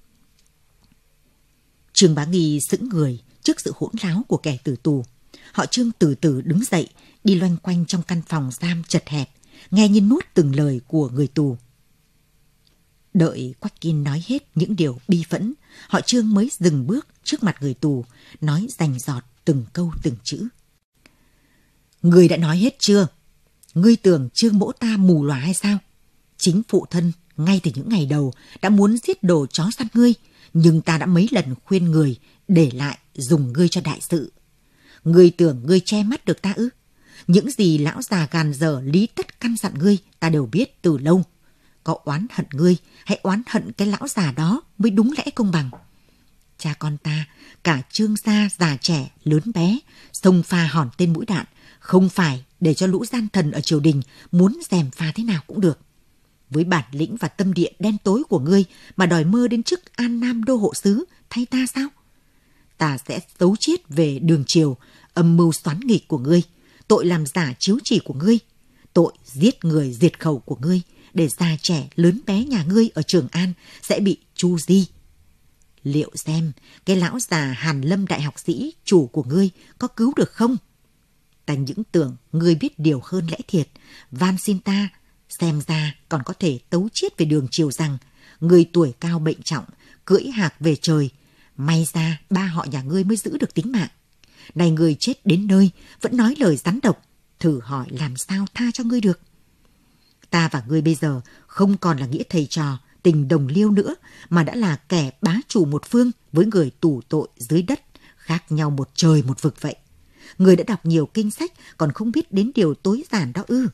Trương Bá Nghi sững người trước sự hỗn láo của kẻ tử tù. Họ Trương từ từ đứng dậy, đi loanh quanh trong căn phòng giam chật hẹp, nghe như nuốt từng lời của người tù. Đợi Quách Kiên nói hết những điều bi phẫn, họ Trương mới dừng bước trước mặt người tù, nói rành rọt từng câu từng chữ. Ngươi đã nói hết chưa? Ngươi tưởng Trương mỗ ta mù lòa hay sao? Chính phụ thân ngay từ những ngày đầu đã muốn giết đồ chó săn ngươi, nhưng ta đã mấy lần khuyên người để lại dùng ngươi cho đại sự. Ngươi tưởng ngươi che mắt được ta ư? Những gì lão già gàn dở lý tất căn dặn ngươi ta đều biết từ lâu. Có oán hận ngươi, hãy oán hận cái lão già đó mới đúng lẽ công bằng. cha con ta, cả Trương gia già trẻ, lớn bé, xông pha hòn tên mũi đạn, không phải để cho lũ gian thần ở triều đình muốn gièm pha thế nào cũng được. Với bản lĩnh và tâm địa đen tối của ngươi mà đòi mơ đến chức An Nam đô hộ sứ thay ta sao? Ta sẽ tấu chiết về đường triều, âm mưu xoán nghịch của ngươi, tội làm giả chiếu chỉ của ngươi, tội giết người diệt khẩu của ngươi, để già trẻ lớn bé nhà ngươi ở Trường An sẽ bị tru di. Liệu xem cái lão già Hàn Lâm đại học sĩ chủ của ngươi có cứu được không? Ta những tưởng ngươi biết điều hơn lẽ thiệt, van xin ta xem ra còn có thể tấu chiết về đường triều rằng ngươi tuổi cao bệnh trọng, cưỡi hạc về trời, may ra ba họ nhà ngươi mới giữ được tính mạng. Này ngươi chết đến nơi vẫn nói lời rắn độc, thử hỏi làm sao tha cho ngươi được. Ta và ngươi bây giờ không còn là nghĩa thầy trò, tình đồng liêu nữa, mà đã là kẻ bá chủ một phương với người tù tội dưới đất, khác nhau một trời một vực vậy. Người đã đọc nhiều kinh sách còn không biết đến điều tối giản đó ư?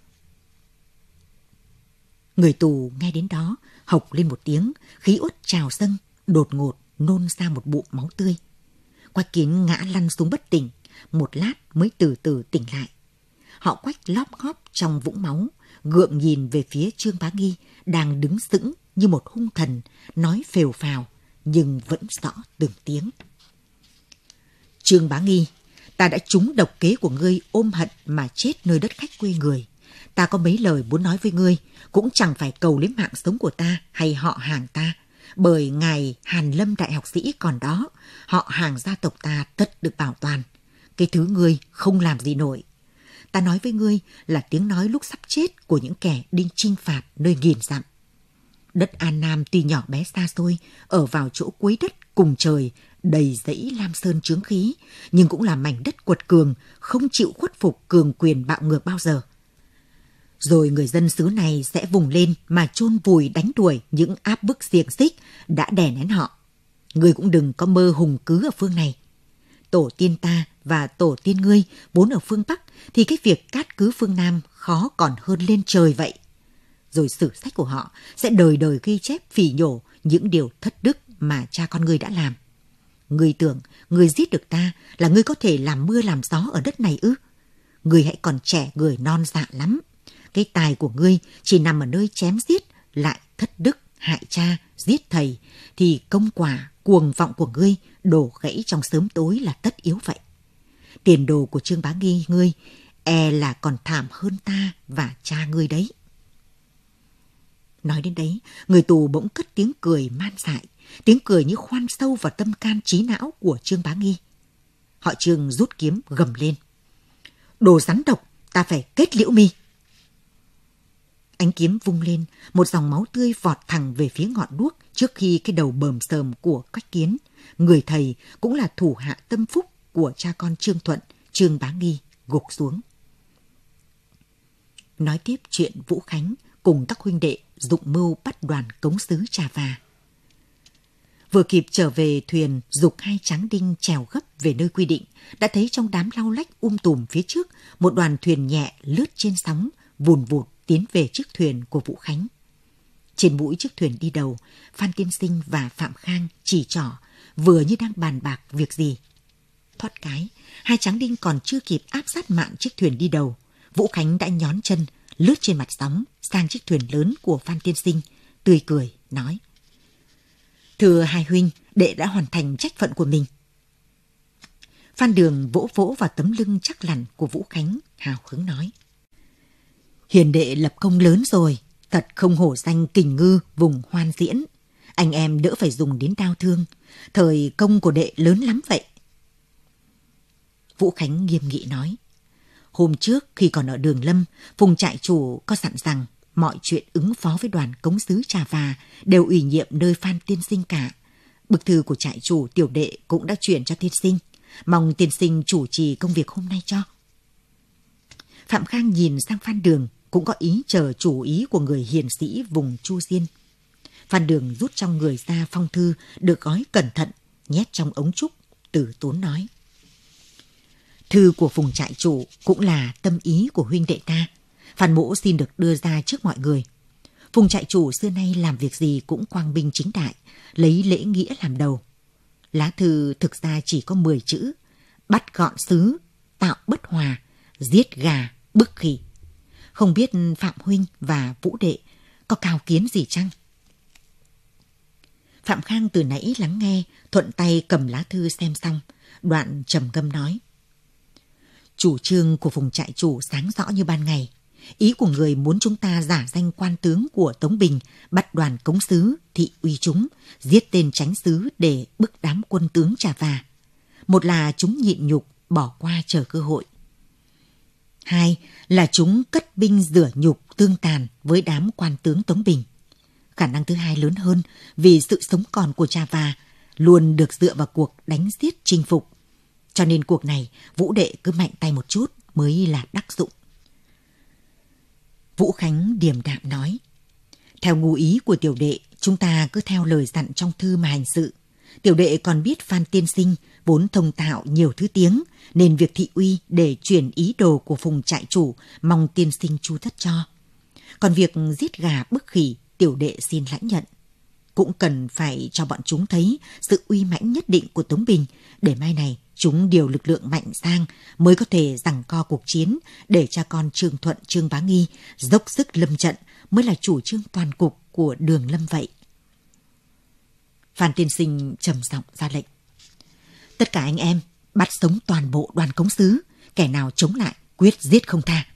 Người tù nghe đến đó hộc lên một tiếng, khí uất trào dâng, đột ngột nôn ra một bụng máu tươi. Quách Kiến ngã lăn xuống bất tỉnh, một lát mới từ từ tỉnh lại. Họ Quách lóp ngóp trong vũng máu, gượng nhìn về phía Trương Bá Nghi đang đứng sững như một hung thần, nói phều phào nhưng vẫn rõ từng tiếng. Trương Bá Nghi, ta đã trúng độc kế của ngươi ôm hận mà chết nơi đất khách quê người. Ta có mấy lời muốn nói với ngươi, cũng chẳng phải cầu lấy mạng sống của ta hay họ hàng ta, bởi ngài Hàn Lâm đại học sĩ còn đó, họ hàng gia tộc ta tất được bảo toàn. Cái thứ ngươi không làm gì nổi. Ta nói với ngươi là tiếng nói lúc sắp chết của những kẻ đi chinh phạt nơi nghìn dặm. Đất An Nam tuy nhỏ bé xa xôi, ở vào chỗ cuối đất cùng trời, đầy dãy lam sơn chướng khí, nhưng cũng là mảnh đất quật cường, không chịu khuất phục cường quyền bạo ngược bao giờ. Rồi người dân xứ này sẽ vùng lên mà chôn vùi đánh đuổi những áp bức xiềng xích đã đè nén họ. Ngươi cũng đừng có mơ hùng cứ ở phương này. Tổ tiên ta và tổ tiên ngươi vốn ở phương Bắc, thì cái việc cát cứ phương Nam khó còn hơn lên trời vậy. Rồi sử sách của họ sẽ đời đời ghi chép phỉ nhổ những điều thất đức mà cha con ngươi đã làm. Ngươi tưởng ngươi giết được ta là ngươi có thể làm mưa làm gió ở đất này ư? Ngươi hãy còn trẻ người non dạ lắm. Cái tài của ngươi chỉ nằm ở nơi chém giết, lại thất đức, hại cha, giết thầy, thì công quả, cuồng vọng của ngươi đổ gãy trong sớm tối là tất yếu vậy. Tiền đồ của Trương Bá Nghi ngươi e là còn thảm hơn ta và cha ngươi đấy. Nói đến đấy, người tù bỗng cất tiếng cười man dại, tiếng cười như khoan sâu vào tâm can trí não của Trương Bá Nghi. Họ Trương rút kiếm gầm lên. Đồ rắn độc, ta phải kết liễu mi. Ánh kiếm vung lên, một dòng máu tươi vọt thẳng về phía ngọn đuốc trước khi cái đầu bờm sờm của Quách Kiến, người thầy cũng là thủ hạ tâm phúc của cha con Trương Thuận, Trương Bá Nghi, gục xuống. Nói tiếp chuyện Vũ Khánh cùng các huynh đệ dụng mưu bắt đoàn cống sứ Trà Và. Vừa kịp trở về thuyền giục hai tráng đinh trèo gấp về nơi quy định, đã thấy trong đám lau lách tùm phía trước một đoàn thuyền nhẹ lướt trên sóng, vùn vụt tiến về chiếc thuyền của Vũ Khánh. Trên mũi chiếc thuyền đi đầu, Phan Tiên Sinh và Phạm Khang chỉ trỏ, vừa như đang bàn bạc việc gì. Thoát cái, hai tráng đinh còn chưa kịp áp sát mạn chiếc thuyền đi đầu, Vũ Khánh đã nhón chân lướt trên mặt sóng sang chiếc thuyền lớn của Phan Tiên Sinh, tươi cười nói: Thưa hai huynh, đệ đã hoàn thành trách phận của mình. Phan Đường vỗ vỗ vào tấm lưng chắc lẳn của Vũ Khánh, hào hứng nói: Hiền đệ lập công lớn rồi, thật không hổ danh kình ngư vùng Hoan Diễn. Anh em đỡ phải dùng đến đao thương, thời công của đệ lớn lắm vậy. Vũ Khánh nghiêm nghị nói: Hôm trước khi còn ở Đường Lâm, Phùng trại chủ có dặn rằng mọi chuyện ứng phó với đoàn cống sứ Trà Và đều ủy nhiệm nơi Phan Tiên Sinh cả. Bức thư của trại chủ tiểu đệ cũng đã chuyển cho tiên sinh, mong tiên sinh chủ trì công việc hôm nay cho. Phạm Khang nhìn sang Phan Đường, cũng có ý chờ chủ ý của người hiền sĩ vùng Chu Diên. Phan Đường rút trong người ra phong thư được gói cẩn thận, nhét trong ống trúc, từ tốn nói: Thư của Phùng trại chủ cũng là tâm ý của huynh đệ ta, Phan mỗ xin được đưa ra trước mọi người. Phùng trại chủ xưa nay làm việc gì cũng quang minh chính đại, lấy lễ nghĩa làm đầu. Lá thư thực ra chỉ có 10 chữ: bắt gọn xứ, tạo bất hòa, giết gà, bức khỉ. Không biết Phạm huynh và Vũ đệ có cao kiến gì chăng? Phạm Khang từ nãy lắng nghe, thuận tay cầm lá thư xem xong, đoạn trầm ngâm nói: chủ trương của vùng trại chủ sáng rõ như ban ngày. Ý của người muốn chúng ta giả danh quan tướng của Tống Bình, bắt đoàn cống sứ, thị uy chúng, giết tên chánh sứ để bức đám quân tướng Trà Và. Một là chúng nhịn nhục, bỏ qua chờ cơ hội. Hai là chúng cất binh rửa nhục tương tàn với đám quan tướng Tống Bình. Khả năng thứ hai lớn hơn, vì sự sống còn của Trà Và luôn được dựa vào cuộc đánh giết chinh phục. Cho nên cuộc này Vũ đệ cứ mạnh tay một chút mới là đắc dụng. Vũ Khánh điềm đạm nói: theo ngu ý của tiểu đệ, chúng ta cứ theo lời dặn trong thư mà hành sự. Tiểu đệ còn biết Phan tiên sinh vốn thông thạo nhiều thứ tiếng, nên việc thị uy để chuyển ý đồ của vùng trại chủ mong tiên sinh chu tất cho. Còn việc giết gà bức khỉ, tiểu đệ xin lãnh nhận. Cũng cần phải cho bọn chúng thấy sự uy mãnh nhất định của Tống Bình, để mai này chúng điều lực lượng mạnh sang mới có thể giằng co cuộc chiến, để cha con Trương Thuận, Trương Bá Nghi dốc sức lâm trận mới là chủ trương toàn cục của Đường Lâm vậy. Phan tiên sinh trầm giọng ra lệnh: tất cả anh em bắt sống toàn bộ đoàn cống sứ, kẻ nào chống lại quyết giết không tha.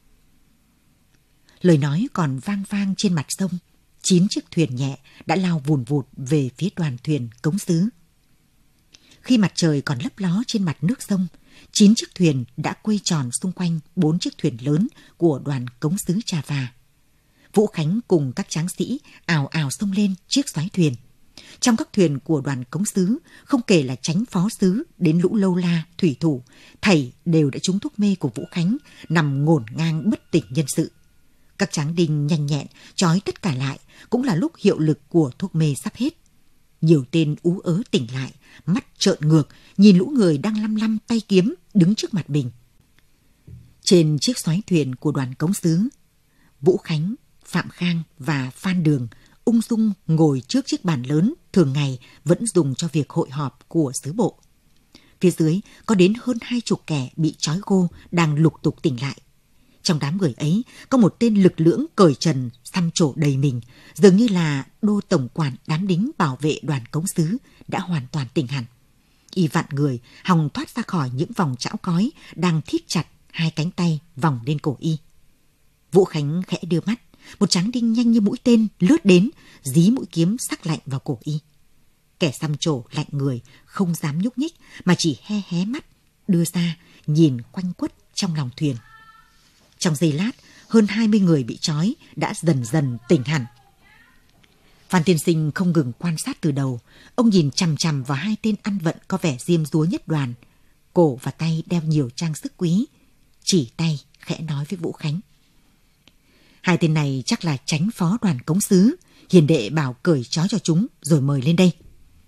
Lời nói còn vang vang trên mặt sông, 9 chiếc thuyền nhẹ đã lao vùn vụt về phía đoàn thuyền cống sứ. Khi mặt trời còn lấp ló trên mặt nước sông, 9 chiếc thuyền đã quay tròn xung quanh 4 chiếc thuyền lớn của đoàn cống sứ Trà Và. Vũ Khánh cùng các tráng sĩ ào ào xông lên chiếc xoáy thuyền. Trong các thuyền của đoàn cống sứ, không kể là chánh phó sứ đến lũ lâu la, thủy thủ, thảy đều đã trúng thuốc mê của Vũ Khánh, nằm ngổn ngang bất tỉnh nhân sự. Các tráng đinh nhanh nhẹn trói tất cả lại, cũng là lúc hiệu lực của thuốc mê sắp hết. Nhiều tên ú ớ tỉnh lại, mắt trợn ngược, nhìn lũ người đang lăm lăm tay kiếm đứng trước mặt mình. Trên chiếc xoáy thuyền của đoàn cống sứ, Vũ Khánh, Phạm Khang và Phan Đường ung dung ngồi trước chiếc bàn lớn thường ngày vẫn dùng cho việc hội họp của sứ bộ. Phía dưới có đến hơn 20 kẻ bị trói gô đang lục tục tỉnh lại. Trong đám người ấy có một tên lực lưỡng cởi trần, xăm trổ đầy mình, dường như là đô tổng quản đám đính bảo vệ đoàn cống sứ đã hoàn toàn tỉnh hẳn. Y vặn người, hòng thoát ra khỏi những vòng trão cói đang thít chặt hai cánh tay vòng lên cổ y. Vũ Khánh khẽ đưa mắt, một tráng đinh nhanh như mũi tên lướt đến, dí mũi kiếm sắc lạnh vào cổ y. Kẻ xăm trổ lạnh người, không dám nhúc nhích mà chỉ hé hé mắt, đưa ra nhìn quanh quất trong lòng thuyền. Trong giây lát, hơn 20 người bị trói đã dần dần tỉnh hẳn. Phan tiên sinh không ngừng quan sát từ đầu, ông nhìn chằm chằm vào hai tên ăn vận có vẻ diêm dúa nhất đoàn, cổ và tay đeo nhiều trang sức quý, chỉ tay khẽ nói với Vũ Khánh: hai tên này chắc là chánh phó đoàn cống sứ, hiền đệ bảo cởi trói cho chúng rồi mời lên đây.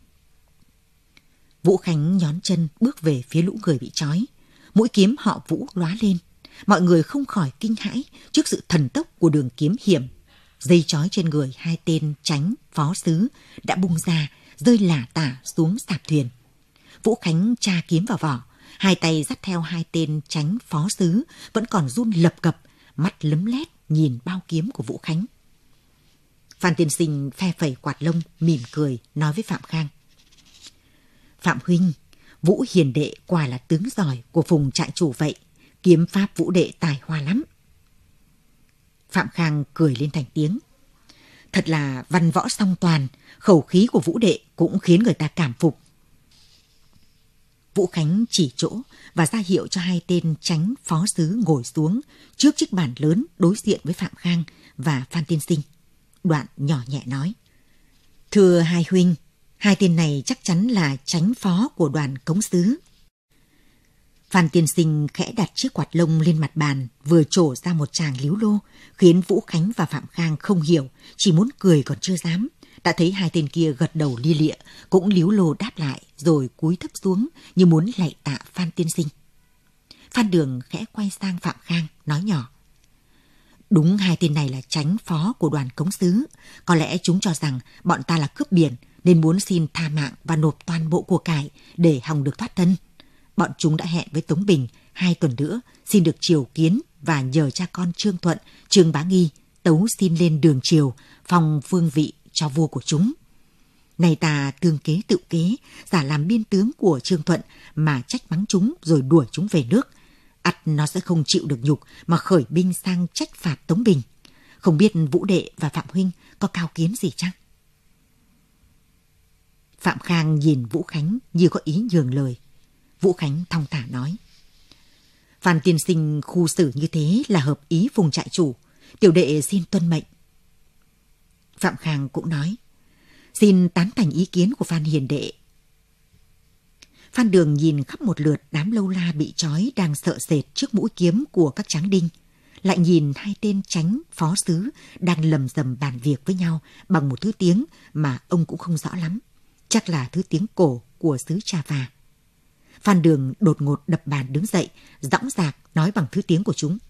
Vũ Khánh nhón chân bước về phía lũ người bị trói, mũi kiếm họ Vũ lóa lên. Mọi người không khỏi kinh hãi trước sự thần tốc của đường kiếm hiểm. Dây trói trên người hai tên chánh phó sứ đã bung ra, rơi lả tả xuống sạp thuyền. Vũ Khánh tra kiếm vào vỏ, hai tay dắt theo hai tên chánh phó sứ vẫn còn run lập cập, mắt lấm lét nhìn bao kiếm của Vũ Khánh. Phan tiên sinh phe phẩy quạt lông, mỉm cười nói với Phạm Khang: Phạm huynh, Vũ hiền đệ quả là tướng giỏi của vùng trại chủ vậy, kiếm pháp Vũ đệ tài hoa lắm. Phạm Khang cười lên thành tiếng: thật là văn võ song toàn, khẩu khí của Vũ đệ cũng khiến người ta cảm phục. Vũ Khánh chỉ chỗ và ra hiệu cho hai tên chánh phó sứ ngồi xuống trước chiếc bàn lớn đối diện với Phạm Khang và Phan tiên sinh. Đoạn nhỏ nhẹ nói: thưa hai huynh, hai tên này chắc chắn là chánh phó của đoàn cống sứ. Phan tiên sinh khẽ đặt chiếc quạt lông lên mặt bàn, vừa trổ ra một tràng líu lô, khiến Vũ Khánh và Phạm Khang không hiểu, chỉ muốn cười còn chưa dám. Đã thấy hai tên kia gật đầu lia lịa, cũng líu lô đáp lại, rồi cúi thấp xuống như muốn lạy tạ Phan tiên sinh. Phan Đường khẽ quay sang Phạm Khang, nói nhỏ: đúng hai tên này là chánh phó của đoàn cống sứ, có lẽ chúng cho rằng bọn ta là cướp biển, nên muốn xin tha mạng và nộp toàn bộ của cải để hòng được thoát thân. Bọn chúng đã hẹn với Tống Bình 2 tuần nữa xin được triều kiến và nhờ cha con Trương Thuận, Trương Bá Nghi tấu xin lên đường triều, phong vương vị cho vua của chúng. Này ta tương kế tự kế, giả làm biên tướng của Trương Thuận mà trách mắng chúng rồi đuổi chúng về nước. Ắt nó sẽ không chịu được nhục mà khởi binh sang trách phạt Tống Bình. Không biết Vũ Đệ và Phạm Huynh có cao kiến gì chăng? Phạm Khang nhìn Vũ Khánh như có ý nhường lời. Vũ Khánh thong thả nói: Phan tiên sinh khu xử như thế là hợp ý vùng trại chủ, tiểu đệ xin tuân mệnh. Phạm Khang cũng nói: Xin tán thành ý kiến của Phan hiền đệ. Phan Đường nhìn khắp một lượt đám lâu la bị trói đang sợ sệt trước mũi kiếm của các tráng đinh, lại nhìn 2 tên chánh phó sứ đang lầm rầm bàn việc với nhau bằng một thứ tiếng mà ông cũng không rõ lắm, chắc là thứ tiếng cổ của xứ Trà Và. Phan Đường đột ngột đập bàn đứng dậy, dõng dạc nói bằng thứ tiếng của chúng: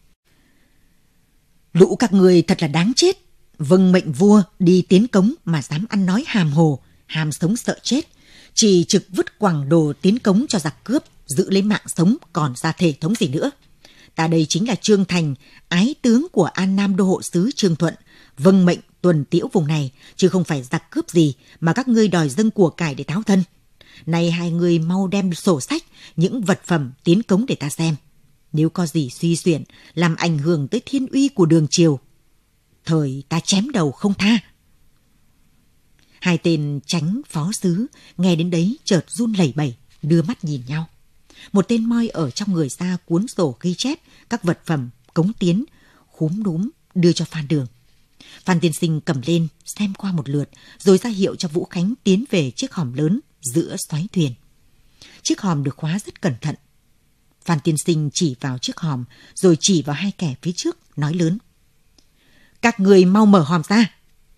Lũ các người thật là đáng chết, vâng mệnh vua đi tiến cống mà dám ăn nói hàm hồ, ham sống sợ chết, chỉ trực vứt quẳng đồ tiến cống cho giặc cướp, giữ lấy mạng sống còn ra thể thống gì nữa. Ta đây chính là Trương Thành, ái tướng của An Nam đô hộ sứ Trương Thuận, vâng mệnh tuần tiễu vùng này, chứ không phải giặc cướp gì mà các ngươi đòi dâng của cải để tháo thân. Này hai người mau đem sổ sách, những vật phẩm tiến cống để ta xem. Nếu có gì suy xuyển, làm ảnh hưởng tới thiên uy của đường triều, thời ta chém đầu không tha. 2 tên chánh phó sứ nghe đến đấy chợt run lẩy bẩy, đưa mắt nhìn nhau. Một tên moi ở trong người ra cuốn sổ ghi chép các vật phẩm cống tiến, khúm núm đưa cho Phan Đường. Phan tiên sinh cầm lên xem qua một lượt, rồi ra hiệu cho Vũ Khánh tiến về chiếc hòm lớn giữa xoáy thuyền. Chiếc hòm được khóa rất cẩn thận. Phan tiên sinh chỉ vào chiếc hòm, rồi chỉ vào 2 kẻ phía trước, nói lớn: Các người mau mở hòm ra.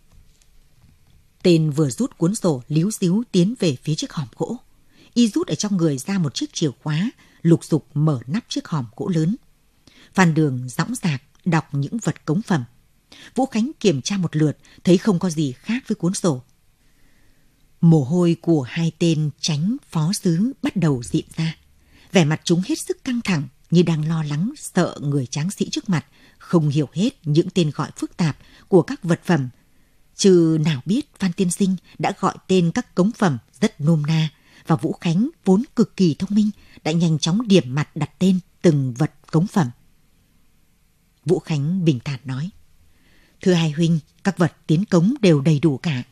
Tên vừa rút cuốn sổ líu díu tiến về phía chiếc hòm gỗ. Y rút ở trong người ra một chiếc chìa khóa, lục dục mở nắp chiếc hòm gỗ lớn. Phan Đường dõng dạc đọc những vật cống phẩm. Vũ Khánh kiểm tra một lượt, thấy không có gì khác với cuốn sổ. Mồ hôi của 2 tên chánh phó sứ bắt đầu rịn ra. Vẻ mặt chúng hết sức căng thẳng, như đang lo lắng sợ người tráng sĩ trước mặt không hiểu hết những tên gọi phức tạp của các vật phẩm. Chứ nào biết Phan tiên sinh đã gọi tên các cống phẩm rất nôm na, và Vũ Khánh vốn cực kỳ thông minh đã nhanh chóng điểm mặt đặt tên từng vật cống phẩm. Vũ Khánh bình thản nói: Thưa hai huynh, các vật tiến cống đều đầy đủ cả.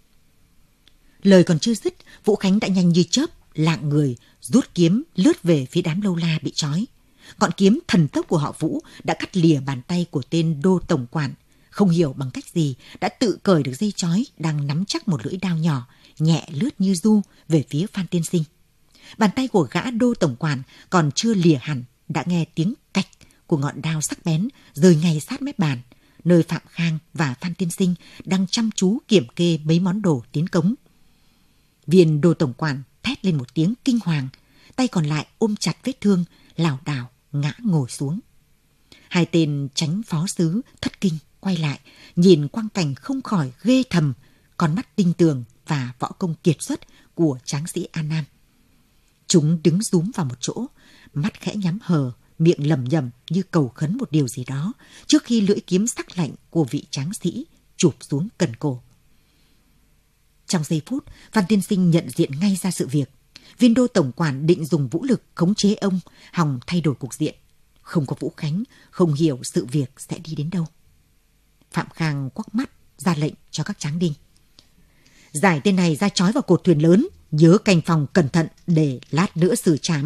Lời còn chưa dứt, Vũ Khánh đã nhanh như chớp lạng người rút kiếm lướt về phía đám lâu la bị trói. Ngọn kiếm thần tốc của họ Vũ đã cắt lìa bàn tay của tên đô tổng quản, không hiểu bằng cách gì đã tự cởi được dây trói đang nắm chắc một lưỡi dao nhỏ, nhẹ lướt như du về phía Phan tiên sinh. Bàn tay của gã đô tổng quản còn chưa lìa hẳn đã nghe tiếng cạch của ngọn đao sắc bén rơi ngay sát mép bàn, nơi Phạm Khang và Phan tiên sinh đang chăm chú kiểm kê mấy món đồ tiến cống. Viên đô tổng quản thét lên một tiếng kinh hoàng, tay còn lại ôm chặt vết thương, lảo đảo ngã ngồi xuống. 2 tên chánh phó sứ thất kinh quay lại, nhìn quang cảnh không khỏi ghê thầm con mắt tinh tường và võ công kiệt xuất của tráng sĩ An Nam. Chúng đứng rúm vào một chỗ, mắt khẽ nhắm hờ, miệng lẩm nhẩm như cầu khấn một điều gì đó trước khi lưỡi kiếm sắc lạnh của vị tráng sĩ chụp xuống cần cổ. Trong giây phút, Phan tiên sinh nhận diện ngay ra sự việc. Viên đô tổng quản định dùng vũ lực khống chế ông, hòng thay đổi cục diện. Không có Vũ Khánh, không hiểu sự việc sẽ đi đến đâu. Phạm Khang quắc mắt ra lệnh cho các tráng đinh: Giải tên này ra trói vào cột thuyền lớn, nhớ canh phòng cẩn thận để lát nữa xử trảm.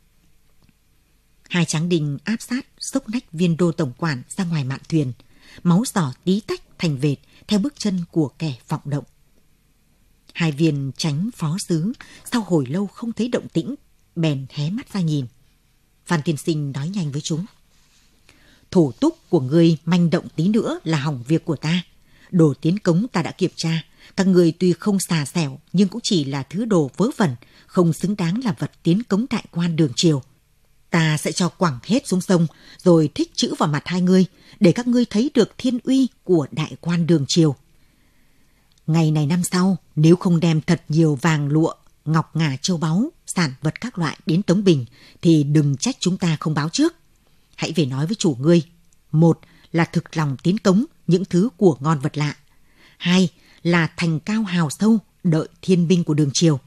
2 tráng đinh áp sát xốc nách viên đô tổng quản ra ngoài mạn thuyền, máu giỏ tí tách thành vệt theo bước chân của kẻ vọng động. 2 viên chánh phó sứ sau hồi lâu không thấy động tĩnh, bèn hé mắt ra nhìn. Phan tiên sinh nói nhanh với chúng: Thủ túc của ngươi manh động tí nữa là hỏng việc của ta. Đồ tiến cống ta đã kiểm tra, các ngươi tuy không xà xẻo nhưng cũng chỉ là thứ đồ vớ vẩn, không xứng đáng là vật tiến cống đại quan đường triều. Ta sẽ cho quẳng hết xuống sông, rồi thích chữ vào mặt hai ngươi, để các ngươi thấy được thiên uy của đại quan đường triều. Ngày này năm sau, nếu không đem thật nhiều vàng lụa, ngọc ngà châu báu, sản vật các loại đến Tống Bình, thì đừng trách chúng ta không báo trước. Hãy về nói với chủ ngươi. 1 là thực lòng tín cống những thứ của ngon vật lạ. 2 là thành cao hào sâu, đợi thiên binh của Đường Triều.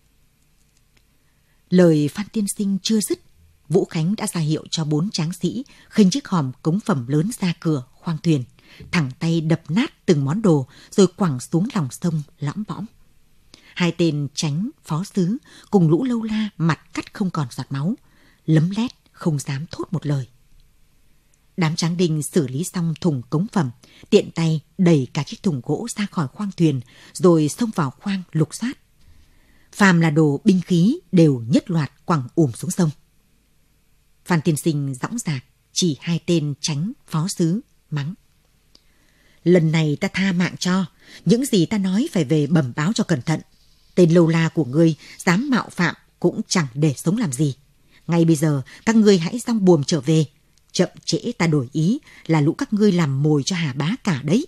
Lời Phan tiên sinh chưa dứt, Vũ Khánh đã ra hiệu cho 4 tráng sĩ khênh chiếc hòm cống phẩm lớn ra cửa khoang thuyền, thẳng tay đập nát từng món đồ rồi quẳng xuống lòng sông lõm bõm. 2 tên tránh phó sứ cùng lũ lâu la mặt cắt không còn giọt máu, lấm lét không dám thốt một lời. Đám tráng đinh xử lý xong thùng cống phẩm, tiện tay đẩy cả chiếc thùng gỗ ra khỏi khoang thuyền rồi xông vào khoang lục soát. Phàm là đồ binh khí đều nhất loạt quẳng xuống sông. Phan tiên sinh dõng dạc chỉ 2 tên tránh phó sứ mắng: lần này ta tha mạng cho, những gì ta nói phải về bẩm báo cho cẩn thận. Tên lâu la của ngươi dám mạo phạm cũng chẳng để sống làm gì. Ngay bây giờ các ngươi hãy dong buồm trở về, chậm trễ ta đổi ý là lũ các ngươi làm mồi cho Hà Bá cả đấy.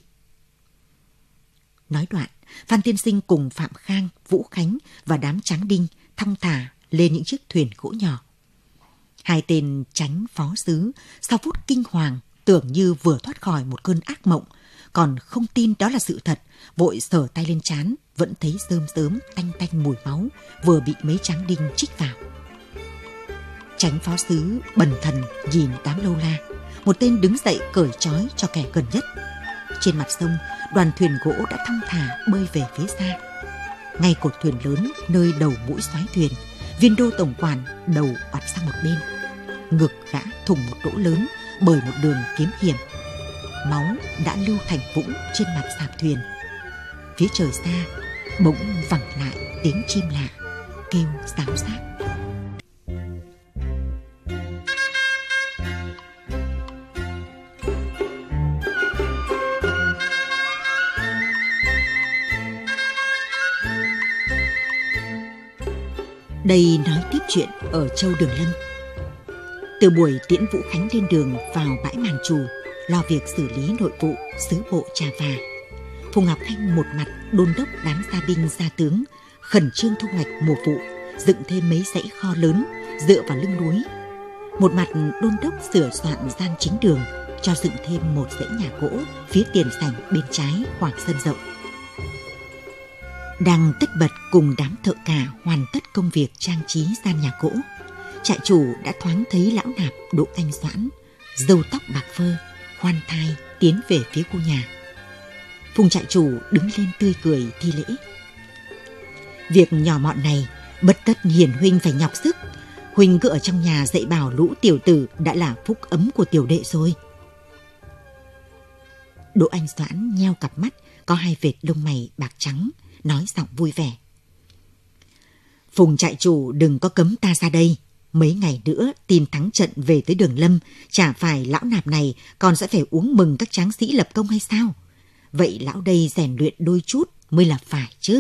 Nói đoạn, Phan tiên sinh cùng Phạm Khang, Vũ Khánh và đám tráng đinh thong thả lên những chiếc thuyền gỗ nhỏ. 2 tên tránh phó sứ sau phút kinh hoàng tưởng như vừa thoát khỏi một cơn ác mộng, còn không tin đó là sự thật, vội sờ tay lên trán, vẫn thấy rơm rớm tanh tanh mùi máu vừa bị mấy tráng đinh trích vào. Tránh phó sứ bần thần nhìn đám lâu la, một tên đứng dậy cởi trói cho kẻ gần nhất. Trên mặt sông, đoàn thuyền gỗ đã thong thả bơi về phía xa. Ngay cột thuyền lớn nơi đầu mũi xoáy thuyền, viên đô tổng quản đầu oặt sang một bên, ngực gã thủng một lỗ lớn bởi một đường kiếm hiểm. Máu đã lưu thành vũng trên mặt sạp thuyền. Phía trời xa bỗng vẳng lại tiếng chim lạ kêu ráo rác. Đây nói tiếp chuyện ở Châu Đường Lâm. Từ buổi tiễn Vũ Khánh lên đường vào bãi Màn Trù, lo việc xử lý nội vụ sứ bộ Trà Và, Phùng Ngọc Thanh một mặt đôn đốc đám gia binh gia tướng khẩn trương thu hoạch mùa vụ, dựng thêm mấy dãy kho lớn dựa vào lưng núi, một mặt đôn đốc sửa soạn gian chính đường cho dựng thêm một dãy nhà gỗ phía tiền sảnh bên trái khoảng sân rộng. Đang tất bật cùng đám thợ cả hoàn tất công việc trang trí gian nhà gỗ, trại chủ đã thoáng thấy lão nạp Đỗ Anh Doãn, râu tóc bạc phơ, khoan thai tiến về phía khu nhà. Phùng trại chủ đứng lên tươi cười thi lễ: việc nhỏ mọn này bất tất hiển huynh phải nhọc sức. Huynh cứ ở trong nhà dạy bảo lũ tiểu tử đã là phúc ấm của tiểu đệ rồi. Đỗ Anh Doãn nheo cặp mắt có 2 vệt lông mày bạc trắng, nói giọng vui vẻ: Phùng trại chủ đừng có cấm ta ra đây. Mấy ngày nữa tin thắng trận về tới Đường Lâm, chả phải lão nạp này còn sẽ phải uống mừng các tráng sĩ lập công hay sao? Vậy lão đây rèn luyện đôi chút mới là phải chứ.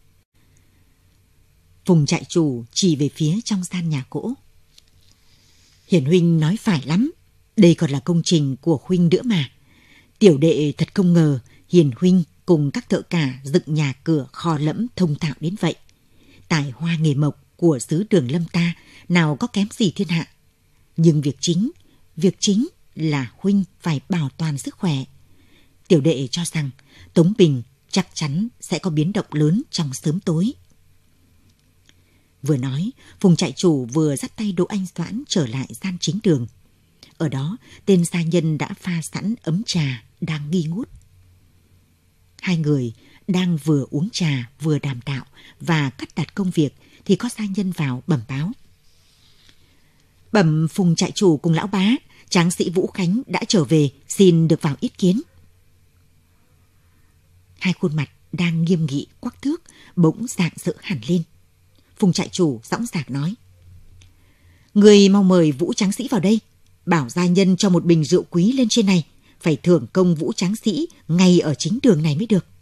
Phùng trại chủ chỉ về phía trong gian nhà gỗ: Hiển huynh nói phải lắm, đây còn là công trình của huynh nữa mà. Tiểu đệ thật không ngờ Hiền huynh cùng các thợ cả dựng nhà cửa kho lẫm thông thạo đến vậy. Tài hoa nghề mộc của xứ Đường Lâm ta nào có kém gì thiên hạ. Nhưng việc chính là huynh phải bảo toàn sức khỏe. Tiểu đệ cho rằng Tống Bình chắc chắn sẽ có biến động lớn trong sớm tối. Vừa nói, Phùng trại chủ vừa dắt tay Đỗ Anh Doãn trở lại gian chính đường. Ở đó, tên gia nhân đã pha sẵn ấm trà đang nghi ngút. 2 người đang vừa uống trà vừa đàm đạo và cắt đặt công việc thì có gia nhân vào bẩm báo: Bẩm Phùng trại chủ cùng lão bá, tráng sĩ Vũ Khánh đã trở về, xin được vào yết kiến. 2 khuôn mặt đang nghiêm nghị quắc thước bỗng rạng rỡ hẳn lên. Phùng trại chủ dõng dạc nói: Người mau mời Vũ tráng sĩ vào đây, bảo gia nhân cho một bình rượu quý lên trên này, phải thưởng công Vũ tráng sĩ ngay ở chính đường này mới được.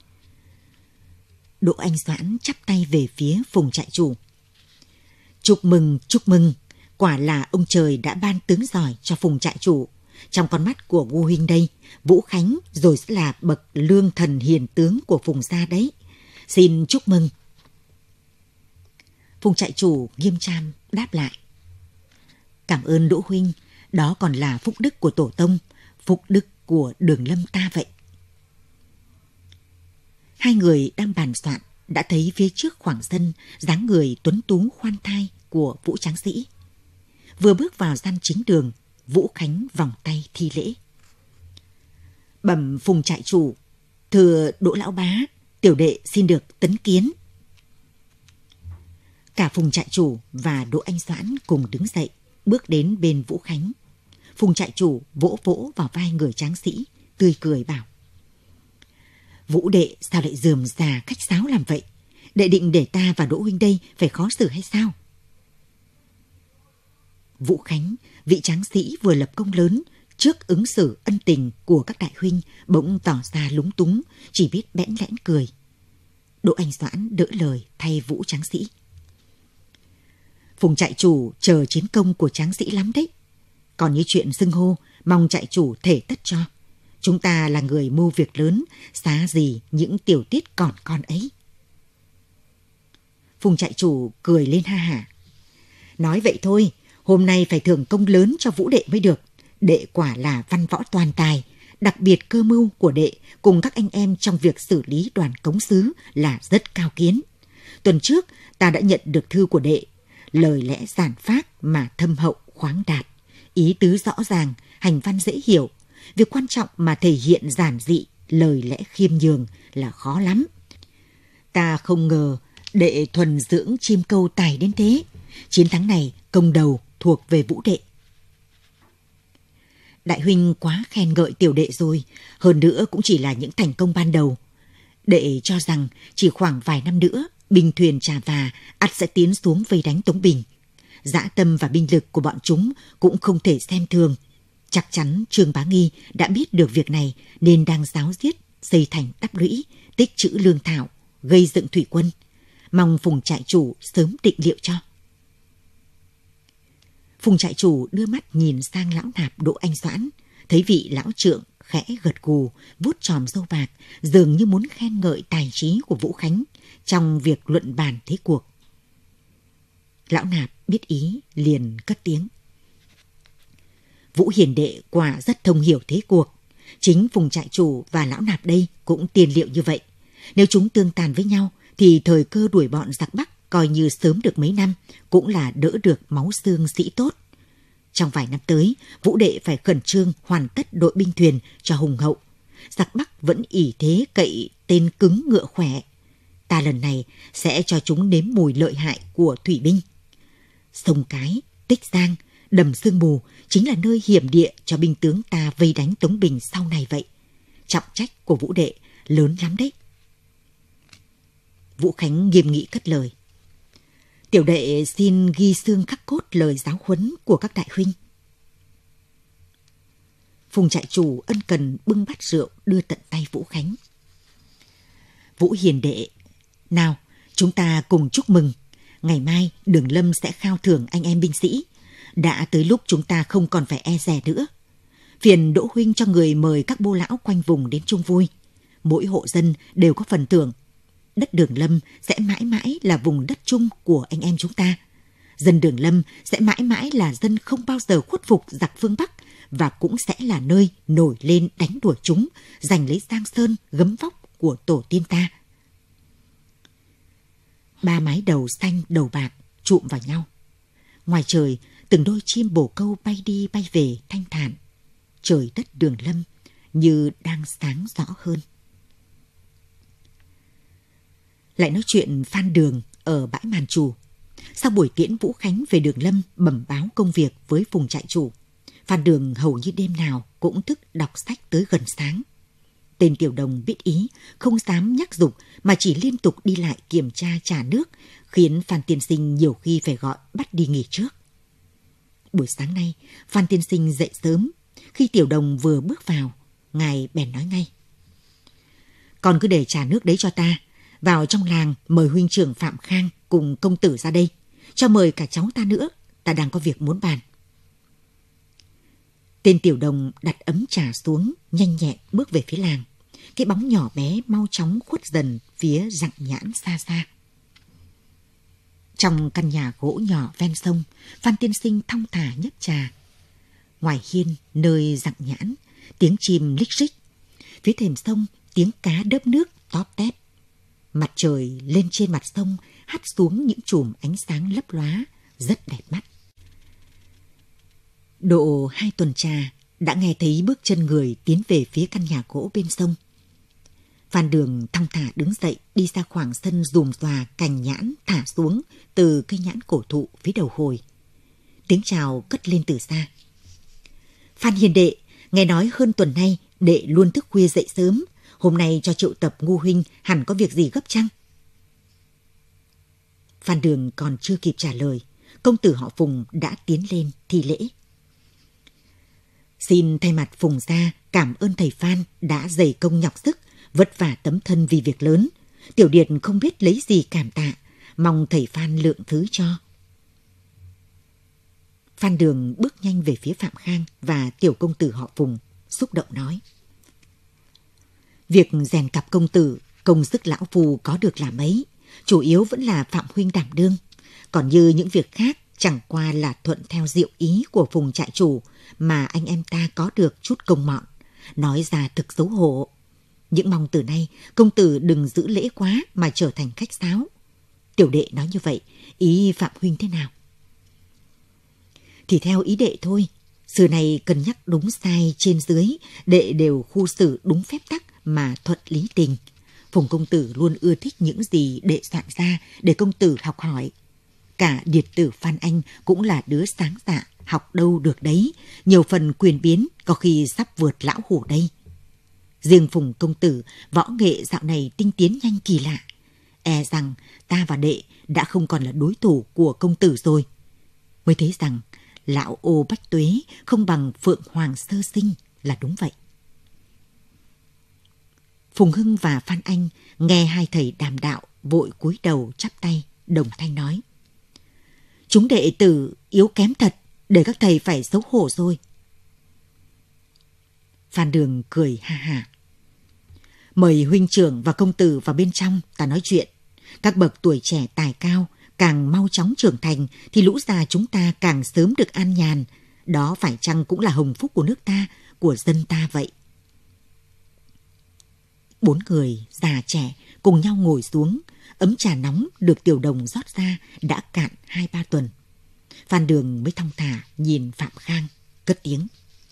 Đỗ Anh Doãn chắp tay về phía Phùng trại chủ: Chúc mừng, quả là ông trời đã ban tướng giỏi cho Phùng trại chủ. Trong con mắt của Ngô huynh đây, Vũ Khánh rồi sẽ là bậc lương thần hiền tướng của Phùng gia đấy. Xin chúc mừng. Phùng trại chủ nghiêm trang đáp lại. Cảm ơn Đỗ huynh, đó còn là phúc đức của tổ tông, phúc đức của Đường Lâm ta vậy. Hai người đang bàn soạn đã thấy phía trước khoảng sân dáng người tuấn tú khoan thai của Vũ tráng sĩ. Vừa bước vào gian chính đường, Vũ Khánh vòng tay thi lễ. Bẩm Phùng trại chủ, thưa Đỗ lão bá, tiểu đệ xin được tấn kiến. Cả Phùng trại chủ và Đỗ Anh Doãn cùng đứng dậy, bước đến bên Vũ Khánh. Phùng trại chủ vỗ vỗ vào vai người tráng sĩ, tươi cười bảo: Vũ đệ sao lại rườm rà khách sáo làm vậy? Đệ định để ta và Đỗ huynh đây phải khó xử hay sao? Vũ Khánh, vị tráng sĩ vừa lập công lớn, trước ứng xử ân tình của các đại huynh bỗng tỏ ra lúng túng, chỉ biết bẽn lẽn cười. Đỗ Anh Doãn đỡ lời thay Vũ tráng sĩ. Phùng trại chủ chờ chiến công của tráng sĩ lắm đấy. Còn như chuyện xưng hô, mong trại chủ thể tất cho. Chúng ta là người mưu việc lớn, xá gì những tiểu tiết còn con ấy. Phùng trại chủ cười lên ha hả. Nói vậy thôi, hôm nay phải thưởng công lớn cho Vũ đệ mới được. Đệ quả là văn võ toàn tài, đặc biệt cơ mưu của đệ cùng các anh em trong việc xử lý đoàn cống sứ là rất cao kiến. Tuần trước ta đã nhận được thư của đệ, lời lẽ giản phác mà thâm hậu khoáng đạt, ý tứ rõ ràng, hành văn dễ hiểu. Việc quan trọng mà thể hiện giản dị, lời lẽ khiêm nhường là khó lắm. Ta không ngờ đệ thuần dưỡng chim câu tài đến thế. Chiến thắng này công đầu thuộc về Vũ đệ. Đại huynh quá khen ngợi tiểu đệ rồi, hơn nữa cũng chỉ là những thành công ban đầu. Đệ cho rằng chỉ khoảng vài năm nữa, binh thuyền Trà Và ắt sẽ tiến xuống vây đánh Tống Bình. Dã tâm và binh lực của bọn chúng cũng không thể xem thường. Chắc chắn Trương Bá Nghi đã biết được việc này nên đang giáo diết, xây thành đắp lũy, tích trữ lương thảo, gây dựng thủy quân. Mong Phùng trại chủ sớm định liệu cho. Phùng trại chủ đưa mắt nhìn sang lão nạp Đỗ Anh Doãn, thấy vị lão trượng khẽ gật gù, vuốt chòm râu bạc, dường như muốn khen ngợi tài trí của Vũ Khánh trong việc luận bàn thế cuộc. Lão nạp biết ý, liền cất tiếng. Vũ hiền đệ quả rất thông hiểu thế cuộc. Chính Phùng trại chủ và lão nạp đây cũng tiền liệu như vậy. Nếu chúng tương tàn với nhau, thì thời cơ đuổi bọn giặc Bắc coi như sớm được mấy năm, cũng là đỡ được máu xương sĩ tốt. Trong vài năm tới, Vũ đệ phải khẩn trương hoàn tất đội binh thuyền cho hùng hậu. Giặc Bắc vẫn ỷ thế cậy tên cứng ngựa khỏe. Ta lần này sẽ cho chúng nếm mùi lợi hại của thủy binh. Sông Cái, Tích Giang, Đầm Sương Mù chính là nơi hiểm địa cho binh tướng ta vây đánh Tống Bình sau này vậy. Trọng trách của Vũ đệ lớn lắm đấy. Vũ Khánh nghiêm nghị cất lời. Tiểu đệ xin ghi xương khắc cốt lời giáo huấn của các đại huynh. Phùng trại chủ ân cần bưng bát rượu đưa tận tay Vũ Khánh. Vũ hiền đệ, nào chúng ta cùng chúc mừng. Ngày mai Đường Lâm sẽ khao thưởng anh em binh sĩ. Đã tới lúc chúng ta không còn phải e dè nữa. Phiền Đỗ huynh cho người mời các bô lão quanh vùng đến chung vui. Mỗi hộ dân đều có phần thưởng. Đất Đường Lâm sẽ mãi mãi là vùng đất chung của anh em chúng ta. Dân Đường Lâm sẽ mãi mãi là dân không bao giờ khuất phục giặc phương Bắc, và cũng sẽ là nơi nổi lên đánh đuổi chúng, giành lấy Giang Sơn gấm vóc của tổ tiên ta. Ba mái đầu xanh đầu bạc chụm vào nhau. Ngoài trời, từng đôi chim bồ câu bay đi bay về thanh thản. Trời đất Đường Lâm như đang sáng rõ hơn. Lại nói chuyện Phan Đường ở bãi Màn Trù. Sau buổi tiễn Vũ Khánh về Đường Lâm bẩm báo công việc với Phùng trại chủ, Phan Đường hầu như đêm nào cũng thức đọc sách tới gần sáng. Tên tiểu đồng biết ý, không dám nhắc giục mà chỉ liên tục đi lại kiểm tra trả nước, khiến Phan tiên sinh nhiều khi phải gọi bắt đi nghỉ trước. Buổi sáng nay, Phan tiên sinh dậy sớm. Khi tiểu đồng vừa bước vào, ngài bèn nói ngay. Con cứ để trả nước đấy cho ta. Vào trong làng mời huynh trưởng Phạm Khang cùng công tử ra đây. Cho mời cả cháu ta nữa, ta đang có việc muốn bàn. Tên tiểu đồng đặt ấm trà xuống, nhanh nhẹn bước về phía làng. Cái bóng nhỏ bé mau chóng khuất dần phía Dặng Nhãn xa xa. Trong căn nhà gỗ nhỏ ven sông, Phan tiên sinh thong thả nhấp trà. Ngoài hiên, nơi Dặng Nhãn, tiếng chim lích rích. Phía thềm sông, tiếng cá đớp nước tóp tép. Mặt trời lên trên mặt sông hắt xuống những chùm ánh sáng lấp lóa, rất đẹp mắt. Độ 2 tuần trà, đã nghe thấy bước chân người tiến về phía căn nhà gỗ bên sông. Phan Đường thong thả đứng dậy đi ra khoảng sân rùm ròa cành nhãn thả xuống từ cây nhãn cổ thụ phía đầu hồi. Tiếng chào cất lên từ xa. Phan hiền đệ, nghe nói hơn tuần nay đệ luôn thức khuya dậy sớm. Hôm nay cho triệu tập Ngô huynh hẳn có việc gì gấp chăng? Phan Đường còn chưa kịp trả lời, công tử họ Phùng đã tiến lên thi lễ. Xin thay mặt Phùng gia cảm ơn thầy Phan đã dày công nhọc sức, vất vả tấm thân vì việc lớn. Tiểu điệt không biết lấy gì cảm tạ, mong thầy Phan lượng thứ cho. Phan Đường bước nhanh về phía Phạm Khang và tiểu công tử họ Phùng, xúc động nói. Việc rèn cặp công tử, công sức lão phu có được là mấy, chủ yếu vẫn là Phạm huynh đảm đương. Còn như những việc khác chẳng qua là thuận theo diệu ý của Phùng trại chủ mà anh em ta có được chút công mọn. Nói ra thực xấu hổ. Những mong từ nay công tử đừng giữ lễ quá mà trở thành khách sáo. Tiểu đệ nói như vậy, ý Phạm huynh thế nào? Thì theo ý đệ thôi. Xưa này cân nhắc đúng sai trên dưới, đệ đều khu xử đúng phép tắc mà thuận lý tình. Phùng công tử luôn ưa thích những gì đệ soạn ra để công tử học hỏi. Cả điệt tử Phan Anh cũng là đứa sáng dạ, học đâu được đấy, nhiều phần quyền biến có khi sắp vượt lão hổ đây. Riêng Phùng công tử, võ nghệ dạo này tinh tiến nhanh kỳ lạ. E rằng ta và đệ đã không còn là đối thủ của công tử rồi. Mới thấy rằng lão ô bách tuế không bằng Phượng Hoàng sơ sinh là đúng vậy. Phùng Hưng và Phan Anh nghe hai thầy đàm đạo vội cúi đầu chắp tay, đồng thanh nói. Chúng đệ tử yếu kém thật, để các thầy phải xấu hổ rồi. Phan Đường cười ha ha. Mời huynh trưởng và công tử vào bên trong ta nói chuyện. Các bậc tuổi trẻ tài cao càng mau chóng trưởng thành thì lũ già chúng ta càng sớm được an nhàn. Đó phải chăng cũng là hồng phúc của nước ta, của dân ta vậy? 4 người già trẻ cùng nhau ngồi xuống. Ấm trà nóng được tiểu đồng rót ra đã cạn 2-3 tuần. Phan Đường mới thong thả nhìn Phạm Khang, cất tiếng.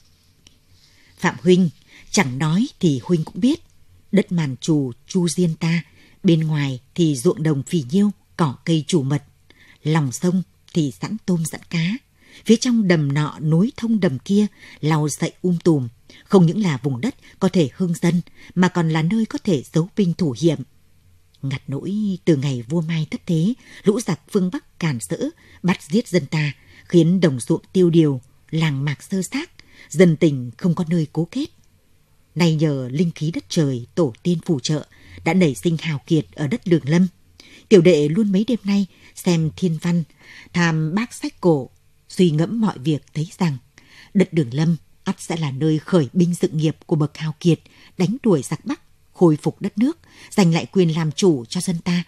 Phạm huynh, chẳng nói thì huynh cũng biết. Đất màn trù Chu Diên ta, bên ngoài thì ruộng đồng phì nhiêu, cỏ cây chủ mật. Lòng sông thì sẵn tôm sẵn cá. Phía trong đầm nọ nối thông đầm kia, lau sậy tùm. Không những là vùng đất có thể hưng dân, mà còn là nơi có thể giấu binh thủ hiểm. Ngặt nỗi từ ngày vua Mai thất thế, lũ giặc phương Bắc càn rỡ, bắt giết dân ta, khiến đồng ruộng tiêu điều, làng mạc sơ xác, dân tình không có nơi cố kết. Nay nhờ linh khí đất trời, tổ tiên phù trợ, đã nảy sinh hào kiệt ở đất Đường Lâm. Tiểu đệ luôn mấy đêm nay xem thiên văn, tham bác sách cổ, suy ngẫm mọi việc thấy rằng đất Đường Lâm ắt sẽ là nơi khởi binh sự nghiệp của bậc hào kiệt, đánh đuổi giặc Bắc, khôi phục đất nước, giành lại quyền làm chủ cho dân ta.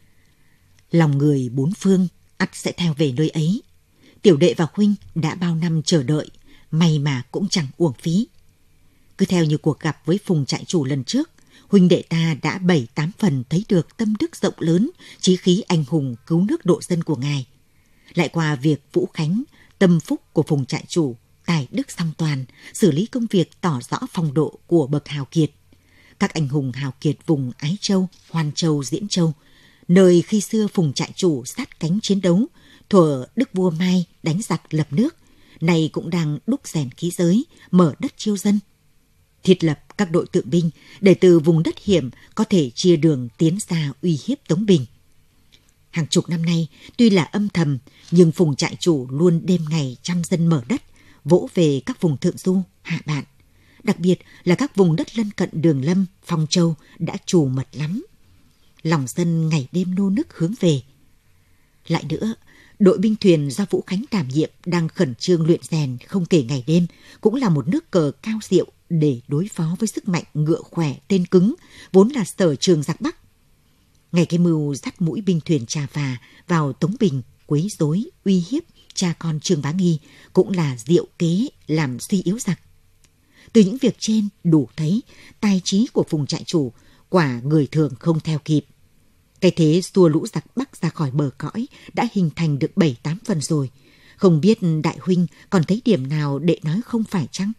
Lòng người bốn phương ắt sẽ theo về nơi ấy. Tiểu đệ và huynh đã bao năm chờ đợi, may mà cũng chẳng uổng phí. Cứ theo như cuộc gặp với Phùng trại chủ lần trước, huynh đệ ta đã 7-8 phần thấy được tâm đức rộng lớn, chí khí anh hùng cứu nước độ dân của ngài. Lại qua việc Vũ Khánh, tâm phúc của Phùng trại chủ, tài đức song toàn, xử lý công việc tỏ rõ phong độ của bậc hào kiệt. Các anh hùng hào kiệt vùng Ái Châu, Hoan Châu, Diễn Châu, nơi khi xưa Phùng trại chủ sát cánh chiến đấu, thuở Đức vua Mai đánh giặc lập nước, nay cũng đang đúc rèn khí giới, mở đất chiêu dân. Thiết lập các đội tượng binh để từ vùng đất hiểm có thể chia đường tiến ra uy hiếp Tống Bình. Hàng chục năm nay, tuy là âm thầm, nhưng Phùng trại chủ luôn đêm ngày chăm dân mở đất, vỗ về các vùng thượng du, hạ bạn. Đặc biệt là các vùng đất lân cận Đường Lâm, Phong Châu đã trù mật lắm. Lòng dân ngày đêm nô nức hướng về. Lại nữa, đội binh thuyền do Vũ Khánh đảm nhiệm đang khẩn trương luyện rèn không kể ngày đêm, cũng là một nước cờ cao diệu để đối phó với sức mạnh ngựa khỏe tên cứng, vốn là sở trường giặc Bắc. Ngày cái mưu dắt mũi binh thuyền Trà Phà vào Tống Bình, quấy rối, uy hiếp cha con Trương Bá Nghi cũng là diệu kế làm suy yếu giặc. Từ những việc trên đủ thấy tài trí của Phùng trại chủ quả người thường không theo kịp. Cái thế xua lũ giặc Bắc ra khỏi bờ cõi đã hình thành được 7-8 phần rồi. Không biết đại huynh còn thấy điểm nào để nói không phải chăng?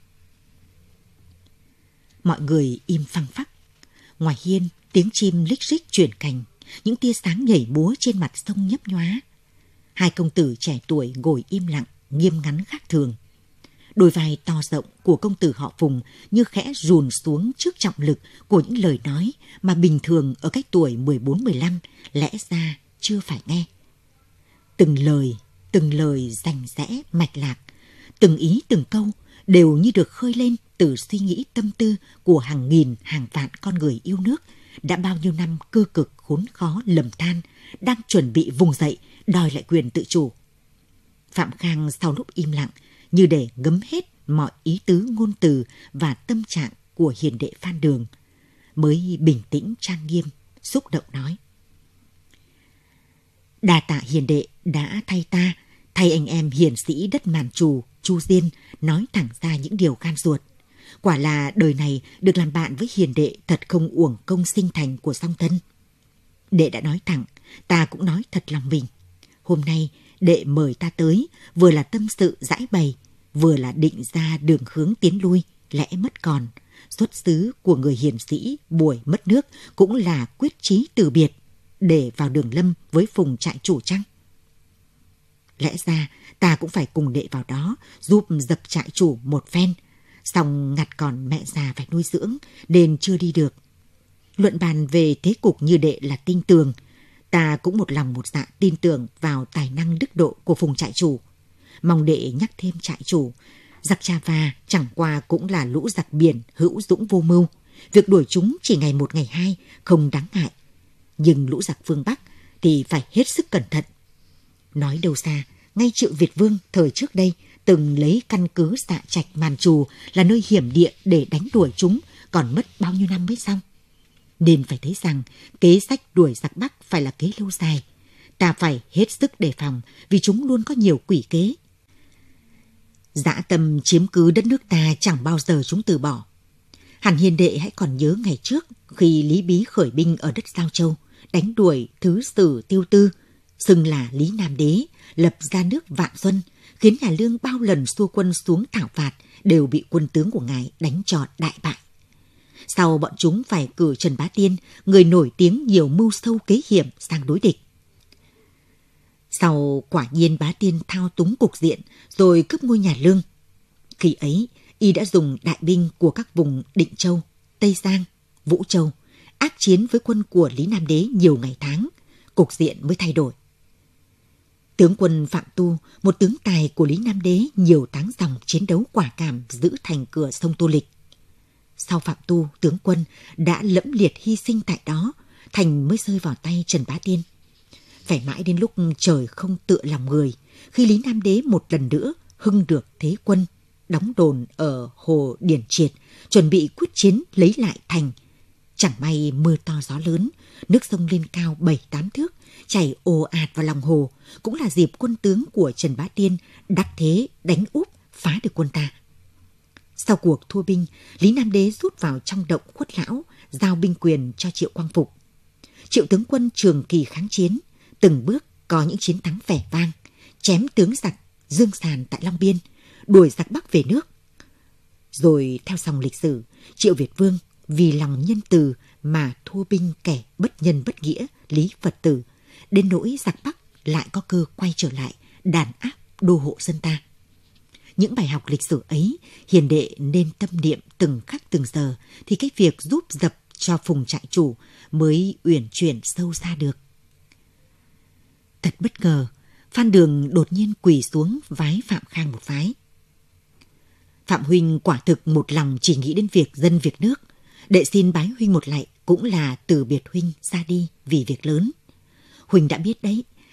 Mọi người im phăng phắc. Ngoài hiên, tiếng chim lích rích chuyển cành, những tia sáng nhảy múa trên mặt sông nhấp nhóa. Hai công tử trẻ tuổi ngồi im lặng, nghiêm ngắn khác thường. Đôi vai to rộng của công tử họ Phùng như khẽ rùn xuống trước trọng lực của những lời nói mà bình thường ở cái tuổi 14-15 lẽ ra chưa phải nghe. Từng lời rành rẽ mạch lạc, từng ý từng câu đều như được khơi lên từ suy nghĩ tâm tư của hàng nghìn hàng vạn con người yêu nước đã bao nhiêu năm cơ cực khốn khó lầm than, đang chuẩn bị vùng dậy đòi lại quyền tự chủ. Phạm Khang sau lúc im lặng như để ngấm hết mọi ý tứ ngôn từ và tâm trạng của hiền đệ Phan Đường, mới bình tĩnh trang nghiêm, xúc động nói: đa tạ hiền đệ đã thay anh em hiền sĩ đất Màn Trù, Chu Diên nói thẳng ra những điều gan ruột. Quả là đời này được làm bạn với hiền đệ thật không uổng công sinh thành của song thân. Đệ đã nói thẳng, ta cũng nói thật lòng mình. Hôm nay đệ mời ta tới, vừa là tâm sự giải bày, vừa là định ra đường hướng tiến lui, lẽ mất còn. Xuất xứ của người hiền sĩ buổi mất nước cũng là quyết chí từ biệt, để vào đường lâm với Phùng trại chủ chăng? Lẽ ra ta cũng phải cùng đệ vào đó, giúp dập trại chủ một phen. Song ngặt còn mẹ già phải nuôi dưỡng, nên chưa đi được. Luận bàn về thế cục như đệ là tin tường, ta cũng một lòng một dạ tin tưởng vào tài năng đức độ của Phùng trại chủ. Mong đệ nhắc thêm trại chủ, giặc Trà Phà chẳng qua cũng là lũ giặc biển hữu dũng vô mưu. Việc đuổi chúng chỉ ngày một ngày hai không đáng ngại. Nhưng lũ giặc phương Bắc thì phải hết sức cẩn thận. Nói đâu xa, ngay Triệu Việt Vương thời trước đây từng lấy căn cứ Dạ Trạch Màn Trù là nơi hiểm địa để đánh đuổi chúng, còn mất bao nhiêu năm mới xong. Nên phải thấy rằng kế sách đuổi giặc Bắc phải là kế lâu dài. Ta phải hết sức đề phòng vì chúng luôn có nhiều quỷ kế. Dã tâm chiếm cứ đất nước ta chẳng bao giờ chúng từ bỏ. Hẳn hiền đệ hãy còn nhớ ngày trước khi Lý Bí khởi binh ở đất Giao Châu, đánh đuổi Thứ Sử Tiêu Tư, xưng là Lý Nam Đế, lập ra nước Vạn Xuân, khiến nhà Lương bao lần xua quân xuống thảo phạt đều bị quân tướng của ngài đánh cho đại bại. Sau bọn chúng phải cử Trần Bá Tiên, người nổi tiếng nhiều mưu sâu kế hiểm, sang đối địch. Sau quả nhiên Bá Tiên thao túng cục diện rồi cướp ngôi nhà Lương. Khi ấy, y đã dùng đại binh của các vùng Định Châu, Tây Giang, Vũ Châu, ác chiến với quân của Lý Nam Đế nhiều ngày tháng, cục diện mới thay đổi. Tướng quân Phạm Tu, một tướng tài của Lý Nam Đế nhiều tháng dòng chiến đấu quả cảm giữ thành cửa sông Tô Lịch. Sau Phạm Tu, tướng quân đã lẫm liệt hy sinh tại đó, thành mới rơi vào tay Trần Bá Tiên. Phải mãi đến lúc trời không tựa lòng người, khi Lý Nam Đế một lần nữa hưng được thế quân, đóng đồn ở hồ Điển Triệt, chuẩn bị quyết chiến lấy lại thành. Chẳng may mưa to gió lớn, nước sông lên cao 7-8 thước, chảy ồ ạt vào lòng hồ, cũng là dịp quân tướng của Trần Bá Tiên đắc thế đánh úp phá được quân ta. Sau cuộc thua binh, Lý Nam Đế rút vào trong động Khuất Lão, giao binh quyền cho Triệu Quang Phục. Triệu tướng quân trường kỳ kháng chiến, từng bước có những chiến thắng vẻ vang, chém tướng giặc Dương Sàn tại Long Biên, đuổi giặc Bắc về nước. Rồi theo dòng lịch sử, Triệu Việt Vương vì lòng nhân từ mà thua binh kẻ bất nhân bất nghĩa Lý Phật Tử, đến nỗi giặc Bắc lại có cơ quay trở lại đàn áp đô hộ dân ta. Những bài học lịch sử ấy, hiền đệ nên tâm niệm từng khắc từng giờ, thì cái việc giúp dập cho Phùng trại chủ mới uyển chuyển sâu xa được. Thật bất ngờ, Phan Đường đột nhiên quỳ xuống vái Phạm Khang một vái. Phạm huynh quả thực một lòng chỉ nghĩ đến việc dân việc nước. Đệ xin bái huynh một lạy cũng là từ biệt huynh ra đi vì việc lớn. Huynh đã biết đấy,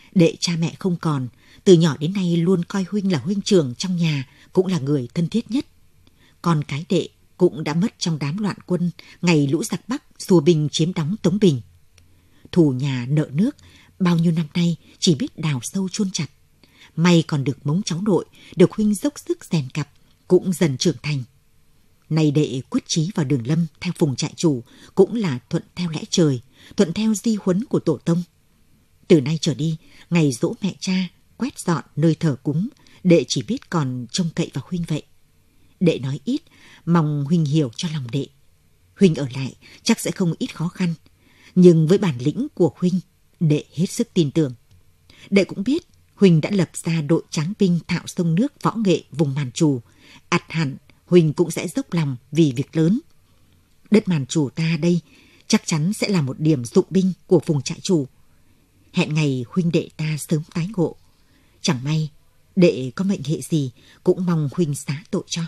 Đệ cha mẹ không còn, từ nhỏ đến nay luôn coi huynh là huynh trưởng trong nhà, cũng là người thân thiết nhất. Con cái đệ cũng đã mất trong đám loạn quân ngày lũ giặc Bắc xua binh chiếm đóng Tống Bình. Thù nhà nợ nước, bao nhiêu năm nay chỉ biết đào sâu chôn chặt. May còn được mống cháu nội, được huynh dốc sức rèn cặp, cũng dần trưởng thành. Nay đệ quyết chí vào đường lâm theo phùng trại chủ, cũng là thuận theo lẽ trời, thuận theo di huấn của tổ tông. Từ nay trở đi, ngày dỗ mẹ cha, quét dọn nơi thờ cúng, đệ chỉ biết còn trông cậy vào huynh vậy. Đệ nói ít, mong huynh hiểu cho lòng đệ. Huynh ở lại chắc sẽ không ít khó khăn, nhưng với bản lĩnh của huynh, đệ hết sức tin tưởng. Đệ cũng biết huynh đã lập ra đội tráng binh thạo sông nước võ nghệ vùng Màn Trù, ắt hẳn huynh cũng sẽ dốc lòng vì việc lớn. Đất Màn Trù ta đây chắc chắn sẽ là một điểm dụng binh của vùng trại chủ. Hẹn ngày huynh đệ ta sớm tái ngộ. Chẳng may đệ có mệnh hệ gì cũng mong huynh xá tội cho.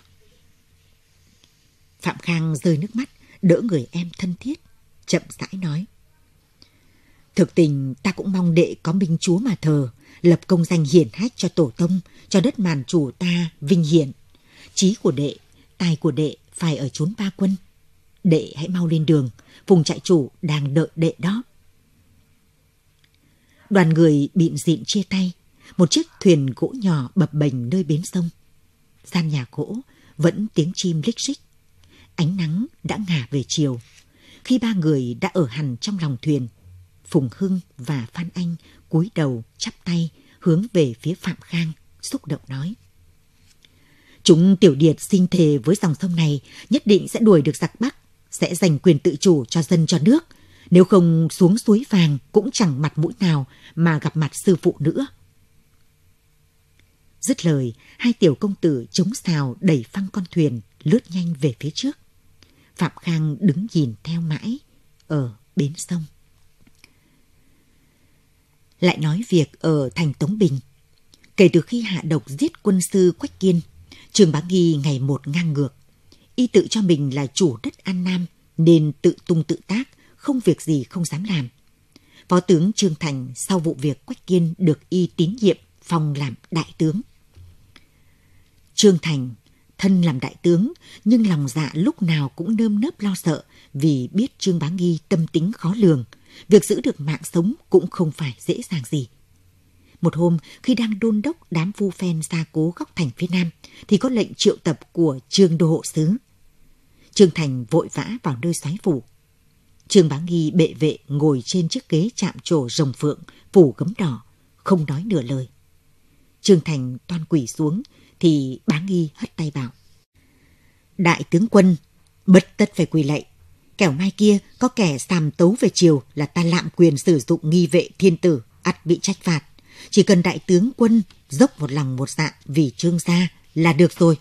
Phạm Khang rơi nước mắt, đỡ người em thân thiết, chậm rãi nói: Thực tình ta cũng mong đệ có minh chúa mà thờ, lập công danh hiển hách cho tổ tông, cho đất Màn Trù ta vinh hiển. Chí của đệ, tài của đệ phải ở chốn Ba Quân. Đệ hãy mau lên đường, vùng trại chủ đang đợi đệ đó. Đoàn người bịn dịn chia tay. Một chiếc thuyền gỗ nhỏ bập bềnh nơi bến sông. Gian nhà gỗ vẫn tiếng chim rích rích. Ánh nắng đã ngả về chiều. Khi ba người đã ở hẳn trong lòng thuyền, Phùng Hưng và Phan Anh cúi đầu chắp tay hướng về phía Phạm Khang, xúc động nói: Chúng tiểu điệt xin thề với dòng sông này nhất định sẽ đuổi được giặc Bắc, sẽ giành quyền tự chủ cho dân cho nước. Nếu không xuống suối vàng cũng chẳng mặt mũi nào mà gặp mặt sư phụ nữa. Dứt lời, hai tiểu công tử chống sào đẩy phăng con thuyền lướt nhanh về phía trước. Phạm Khang đứng nhìn theo mãi ở bến sông. Lại nói việc ở thành Tống Bình. Kể từ khi hạ độc giết quân sư Quách Kiên, Trương Bá Nghi ngày một ngang ngược. Y tự cho mình là chủ đất An Nam nên tự tung tự tác, không việc gì không dám làm. Phó tướng Trương Thành sau vụ việc Quách Kiên được y tín nhiệm phong làm đại tướng. Trương Thành thân làm đại tướng nhưng lòng dạ lúc nào cũng nơm nớp lo sợ vì biết Trương Bá Nghi tâm tính khó lường, việc giữ được mạng sống cũng không phải dễ dàng gì. Một hôm khi đang đôn đốc đám phu phen gia cố góc thành phía nam thì có lệnh triệu tập của Trương đô hộ sứ. Trương Thành vội vã vào nơi soái phủ. Trương Bá Nghi bệ vệ ngồi trên chiếc ghế chạm trổ rồng phượng phủ gấm đỏ, không nói nửa lời. Trương Thành toan quỳ xuống thì Bá Nghi hất tay bảo: Đại tướng quân, bất tất phải quỳ lạy. Kẻo mai kia có kẻ sàm tấu về triều là ta lạm quyền sử dụng nghi vệ thiên tử, ắt bị trách phạt. Chỉ cần đại tướng quân dốc một lòng một dạ vì Trương gia là được rồi.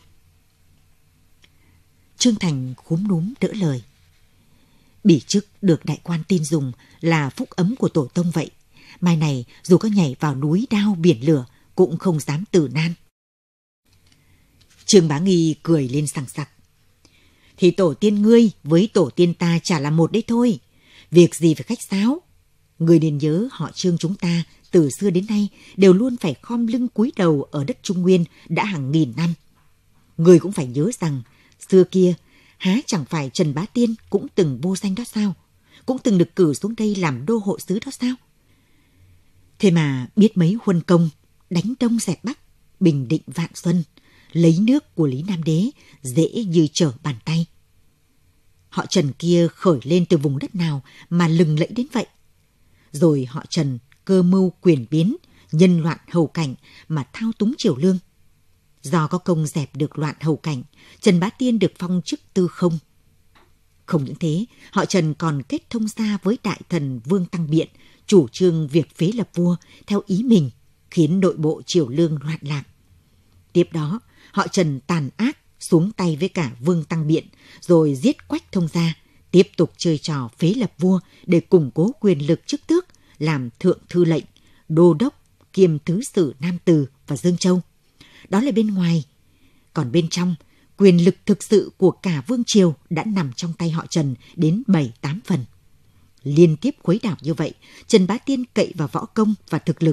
Trương Thành khúm núm đỡ lời: Bỉ chức được đại quan tin dùng là phúc ấm của tổ tông vậy. Mai này dù có nhảy vào núi đao biển lửa cũng không dám tử nan. Trương Bá Nghi cười lên sằng sặc: Thì tổ tiên ngươi với tổ tiên ta chả là một đấy thôi. Việc gì phải khách sáo. Ngươi nên nhớ họ Trương chúng ta từ xưa đến nay đều luôn phải khom lưng cúi đầu ở đất Trung Nguyên đã hàng nghìn năm. Ngươi cũng phải nhớ rằng xưa kia há chẳng phải Trần Bá Tiên cũng từng vô danh đó sao? Cũng từng được cử xuống đây làm đô hộ sứ đó sao? Thế mà biết mấy huân công, đánh Đông dẹp Bắc, bình định vạn xuân, lấy nước của Lý Nam Đế dễ như trở bàn tay. Họ Trần kia khởi lên từ vùng đất nào mà lừng lẫy đến vậy? Rồi họ Trần cơ mưu quyền biến, nhân loạn hầu cảnh mà thao túng triều lương. Do có công dẹp được loạn hầu cảnh, Trần Bá Tiên được phong chức tư không. Không những thế, họ Trần còn kết thông gia với đại thần Vương Tăng Biện, chủ trương việc phế lập vua theo ý mình, khiến nội bộ triều lương loạn lạc. Tiếp đó, họ Trần tàn ác xuống tay với cả Vương Tăng Biện, rồi giết Quách Thông Gia, tiếp tục chơi trò phế lập vua để củng cố quyền lực chức tước, làm thượng thư lệnh, đô đốc, kiêm thứ sử Nam Từ và Dương Châu. Đó là bên ngoài. Còn bên trong, quyền lực thực sự của cả vương triều đã nằm trong tay họ Trần đến 7-8 phần. Liên tiếp khuấy đảo như vậy, Trần Bá Tiên cậy vào võ công và thực lực,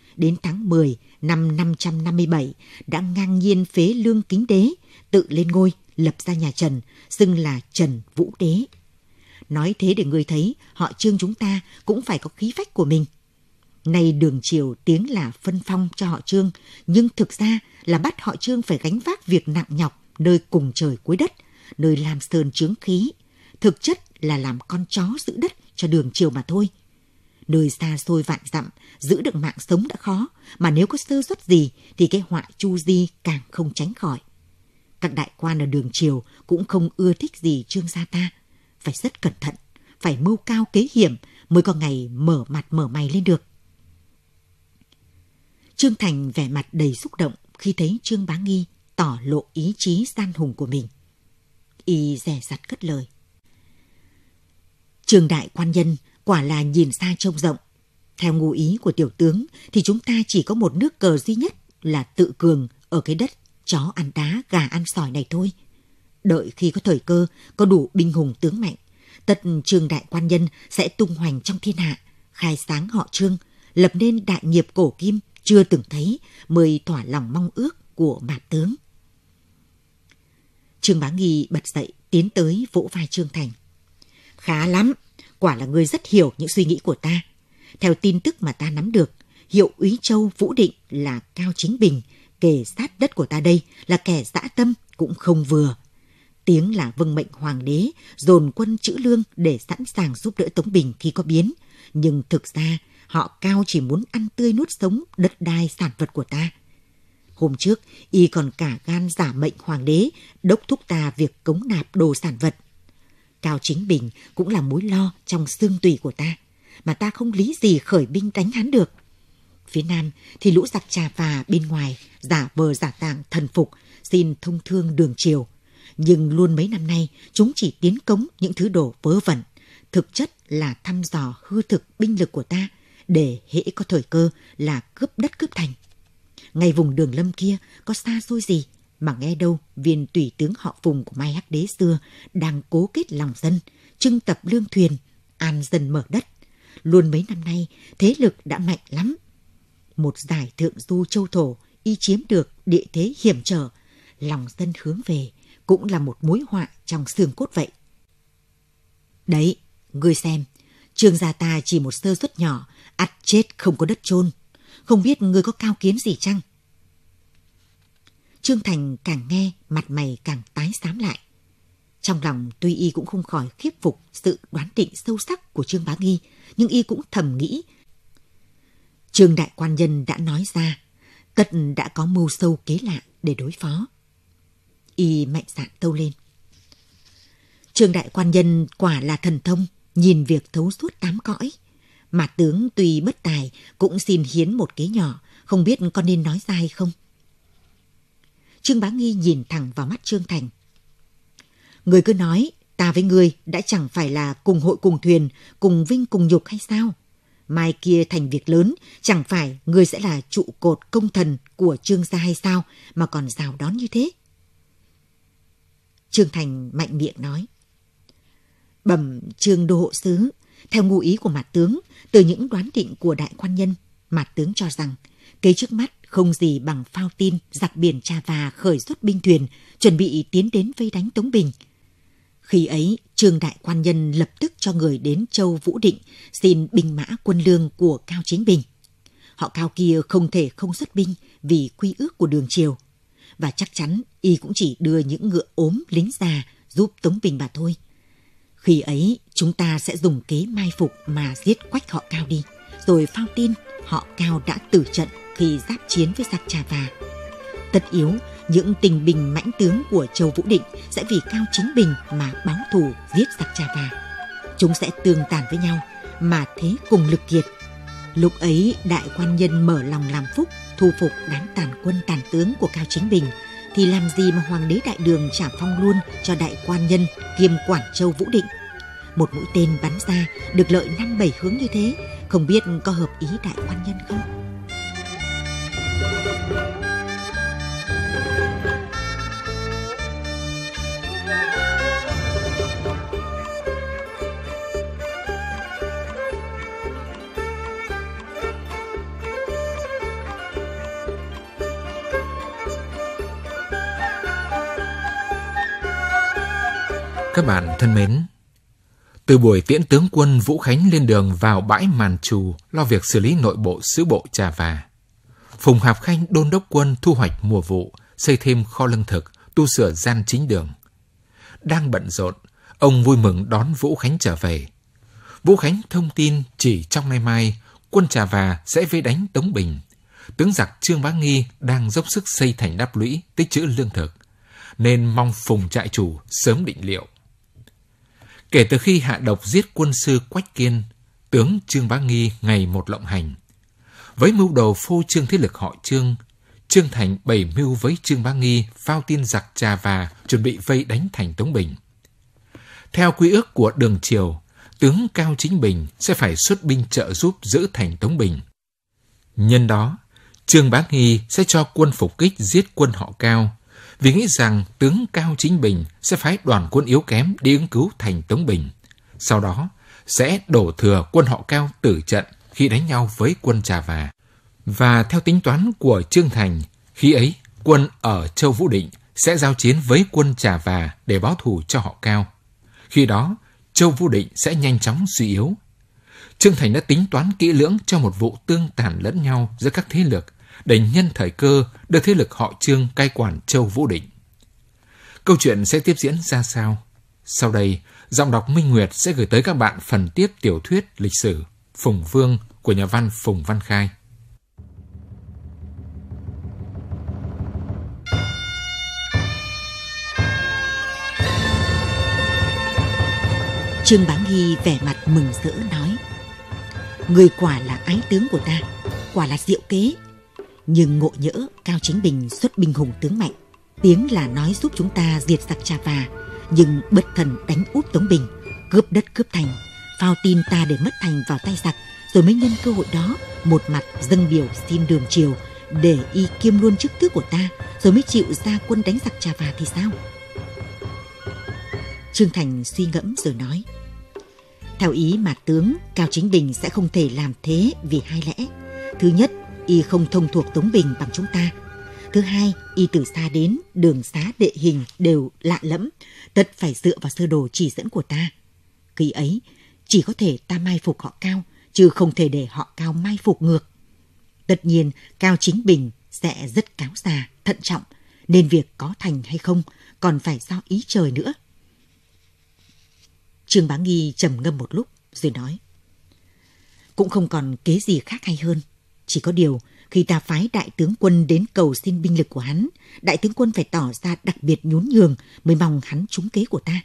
đến tháng 10 năm 557 đã ngang nhiên phế Lương Kính Đế, tự lên ngôi, lập ra nhà Trần, xưng là Trần Vũ Đế. Nói thế để người thấy họ Trương chúng ta cũng phải có khí phách của mình. Nay Đường triều tiếng là phân phong cho họ Trương, nhưng thực ra là bắt họ Trương phải gánh vác việc nặng nhọc nơi cùng trời cuối đất, nơi làm sơn chướng khí. Thực chất là làm con chó giữ đất cho Đường triều mà thôi. Nơi xa xôi vạn dặm, giữ được mạng sống đã khó, mà nếu có sơ suất gì thì cái họa chu di càng không tránh khỏi. Các đại quan ở Đường triều cũng không ưa thích gì Trương gia ta. Phải rất cẩn thận, phải mưu cao kế hiểm mới có ngày mở mặt mở mày lên được. Trương Thành vẻ mặt đầy xúc động khi thấy Trương Bá Nghi tỏ lộ ý chí gian hùng của mình. Y dè dặt cất lời. Trương đại quan nhân quả là nhìn xa trông rộng. Theo ngụ ý của tiểu tướng thì chúng ta chỉ có một nước cờ duy nhất là tự cường ở cái đất chó ăn đá gà ăn sỏi này thôi. Đợi khi có thời cơ, có đủ binh hùng tướng mạnh, tất Trương đại quan nhân sẽ tung hoành trong thiên hạ, khai sáng họ Trương, lập nên đại nghiệp cổ kim chưa từng thấy, mới thỏa lòng mong ước của mạt tướng. Trương Bá Nghi bật dậy, tiến tới vỗ vai Trương Thành. Khá lắm, quả là ngươi rất hiểu những suy nghĩ của ta. Theo tin tức mà ta nắm được, hiệu úy Châu Vũ Định là Cao Chính Bình, kề sát đất của ta đây, là kẻ dã tâm cũng không vừa. Tiếng là vâng mệnh hoàng đế, dồn quân trữ lương để sẵn sàng giúp đỡ Tống Bình khi có biến. Nhưng thực ra, họ Cao chỉ muốn ăn tươi nuốt sống đất đai sản vật của ta. Hôm trước, y còn cả gan giả mệnh hoàng đế, đốc thúc ta việc cống nạp đồ sản vật. Cao Chính Bình cũng là mối lo trong xương tủy của ta, mà ta không lý gì khởi binh đánh hắn được. Phía Nam thì lũ giặc Trà Phà bên ngoài giả vờ giả tàng thần phục, xin thông thương Đường triều. Nhưng luôn mấy năm nay, chúng chỉ tiến cống những thứ đồ vớ vẩn, thực chất là thăm dò hư thực binh lực của ta, để hễ có thời cơ là cướp đất cướp thành. Ngay vùng Đường Lâm kia có xa xôi gì mà nghe đâu viên tùy tướng họ Phùng của Mai Hắc Đế xưa đang cố kết lòng dân, trưng tập lương thuyền, an dân mở đất. Luôn mấy năm nay thế lực đã mạnh lắm. Một giải thượng du châu thổ y chiếm được địa thế hiểm trở, lòng dân hướng về cũng là một mối họa trong xương cốt vậy. Đấy, ngươi xem, Trương gia ta chỉ một sơ suất nhỏ, ắt chết không có đất chôn. Không biết ngươi có cao kiến gì chăng? Trương Thành càng nghe mặt mày càng tái xám lại. Trong lòng tuy y cũng không khỏi khiếp phục sự đoán định sâu sắc của Trương Bá Nghi, nhưng y cũng thầm nghĩ Trương đại quan nhân đã nói ra, tất đã có mưu sâu kế lạ để đối phó. Y mạnh dạn tâu lên. Trương đại quan nhân quả là thần thông, nhìn việc thấu suốt tám cõi. Mà tướng tuy bất tài cũng xin hiến một kế nhỏ, không biết có nên nói ra hay không. Trương Bá Nghi nhìn thẳng vào mắt Trương Thành. Người cứ nói, ta với người đã chẳng phải là cùng hội cùng thuyền, cùng vinh cùng nhục hay sao? Mai kia thành việc lớn, chẳng phải người sẽ là trụ cột công thần của Trương gia hay sao mà còn rào đón như thế? Trương Thành mạnh miệng nói. Bẩm Trương đô hộ sứ, theo ngụ ý của mạt tướng, từ những đoán định của đại quan nhân, mạt tướng cho rằng kế trước mắt không gì bằng phao tin giặc biển Trà Và khởi xuất binh thuyền, chuẩn bị tiến đến vây đánh Tống Bình. Khi ấy, Trương đại quan nhân lập tức cho người đến Châu Vũ Định xin binh mã quân lương của Cao Chính Bình. Họ Cao kia không thể không xuất binh vì quy ước của Đường triều, và chắc chắn y cũng chỉ đưa những ngựa ốm lính già giúp Tống Bình mà thôi. Khi ấy, chúng ta sẽ dùng kế mai phục mà giết quách họ Cao đi, rồi phao tin họ Cao đã tử trận khi giáp chiến với giặc Trà Và. Tất yếu, những tình binh mãnh tướng của Châu Vũ Định sẽ vì Cao Chính Bình mà báo thù giết giặc Trà Và. Chúng sẽ tương tàn với nhau, mà thế cùng lực kiệt. Lúc ấy, đại quan nhân mở lòng làm phúc, thu phục đám tàn quân tàn tướng của Cao Chính Bình, thì làm gì mà hoàng đế đại đường trả phong luôn cho đại quan nhân kiêm quản Châu Vũ Định. Một mũi tên bắn ra được lợi 5-7 hướng như thế, không biết có hợp ý đại quan nhân không? Các bạn thân mến, từ buổi tiễn tướng quân Vũ Khánh lên đường vào bãi Màn Trù lo việc xử lý nội bộ sứ bộ Trà Và, Phùng Hạp Khanh đôn đốc quân thu hoạch mùa vụ, xây thêm kho lương thực, tu sửa gian chính đường. Đang bận rộn, ông vui mừng đón Vũ Khánh trở về. Vũ Khánh thông tin chỉ trong nay mai, quân Trà Và sẽ vây đánh Tống Bình. Tướng giặc Trương Bá Nghi đang dốc sức xây thành đắp lũy, tích trữ lương thực, nên mong Phùng trại chủ sớm định liệu. Kể từ khi hạ độc giết quân sư Quách Kiên, tướng Trương Bá Nghi ngày một lộng hành. Với mưu đồ phô trương thế lực họ Trương, Trương Thành bày mưu với Trương Bá Nghi phao tin giặc Trà Và chuẩn bị vây đánh thành Tống Bình. Theo quy ước của Đường Triều, tướng Cao Chính Bình sẽ phải xuất binh trợ giúp giữ thành Tống Bình. Nhân đó, Trương Bá Nghi sẽ cho quân phục kích giết quân họ Cao, vì nghĩ rằng tướng Cao Chính Bình sẽ phái đoàn quân yếu kém đi ứng cứu thành Tống Bình. Sau đó, sẽ đổ thừa quân họ Cao tử trận khi đánh nhau với quân Trà Và. Và theo tính toán của Trương Thành, khi ấy quân ở Châu Vũ Định sẽ giao chiến với quân Trà Và để báo thù cho họ Cao. Khi đó, Châu Vũ Định sẽ nhanh chóng suy yếu. Trương Thành đã tính toán kỹ lưỡng cho một vụ tương tàn lẫn nhau giữa các thế lực, để nhân thời cơ đưa thế lực họ Trương cai quản Châu Vũ Định. Câu chuyện sẽ tiếp diễn ra sao? Sau đây, giọng đọc Minh Nguyệt sẽ gửi tới các bạn phần tiếp tiểu thuyết lịch sử Phùng Vương của nhà văn Phùng Văn Khai. Trương Bá Nghi vẻ mặt mừng rỡ nói: người quả là ái tướng của ta, quả là diệu kế. Nhưng ngộ nhỡ Cao Chính Bình xuất binh hùng tướng mạnh, tiếng là nói giúp chúng ta diệt giặc Trà Và, nhưng bất thần đánh úp Tống Bình, cướp đất cướp thành, phao tin ta để mất thành vào tay giặc, rồi mới nhân cơ hội đó một mặt dâng biểu xin Đường Triều để y kiêm luôn chức tước của ta, rồi mới chịu ra quân đánh giặc Trà Và thì sao? Trương Thành suy ngẫm rồi nói: theo ý mà tướng, Cao Chính Bình sẽ không thể làm thế vì hai lẽ. Thứ nhất, y không thông thuộc Tống Bình bằng chúng ta. Thứ hai, y từ xa đến, đường xá địa hình đều lạ lẫm, tất phải dựa vào sơ đồ chỉ dẫn của ta. Khi ấy, chỉ có thể ta mai phục họ Cao, chứ không thể để họ Cao mai phục ngược. Tất nhiên, Cao Chính Bình sẽ rất cáo già, thận trọng, nên việc có thành hay không còn phải do ý trời nữa. Trương Bá Nghi trầm ngâm một lúc rồi nói: cũng không còn kế gì khác hay hơn. Chỉ có điều, khi ta phái đại tướng quân đến cầu xin binh lực của hắn, đại tướng quân phải tỏ ra đặc biệt nhún nhường mới mong hắn trúng kế của ta.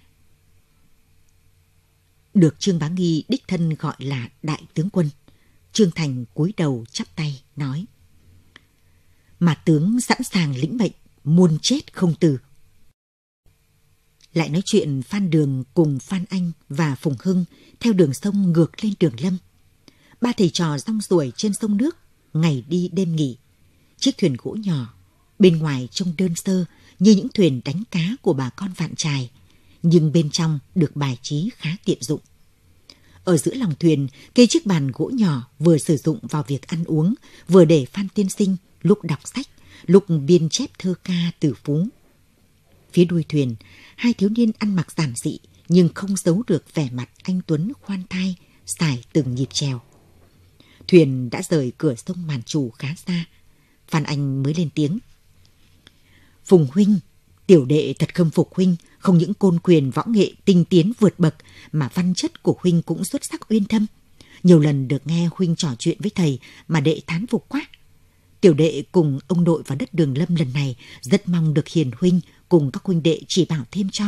Được Trương Bá Nghi đích thân gọi là đại tướng quân, Trương Thành cúi đầu chắp tay nói: mà tướng sẵn sàng lĩnh mệnh, muôn chết không từ. Lại nói chuyện Phan Đường cùng Phan Anh và Phùng Hưng theo đường sông ngược lên Đường Lâm. Ba thầy trò rong ruổi trên sông nước, ngày đi đêm nghỉ. Chiếc thuyền gỗ nhỏ, bên ngoài trông đơn sơ như những thuyền đánh cá của bà con Vạn Trài, nhưng bên trong được bài trí khá tiện dụng. Ở giữa lòng thuyền, kê chiếc bàn gỗ nhỏ vừa sử dụng vào việc ăn uống, vừa để Phan tiên sinh lúc đọc sách, lúc biên chép thơ ca từ phú. Phía đuôi thuyền, hai thiếu niên ăn mặc giản dị nhưng không giấu được vẻ mặt anh tuấn khoan thai, xài từng nhịp chèo. Thuyền đã rời cửa sông Màn Trù khá xa. Phan Anh mới lên tiếng: Phùng huynh, tiểu đệ thật khâm phục huynh, không những côn quyền võ nghệ tinh tiến vượt bậc mà văn chất của huynh cũng xuất sắc uyên thâm. Nhiều lần được nghe huynh trò chuyện với thầy mà đệ thán phục quá. Tiểu đệ cùng ông nội vào đất Đường Lâm lần này rất mong được hiền huynh cùng các huynh đệ chỉ bảo thêm cho.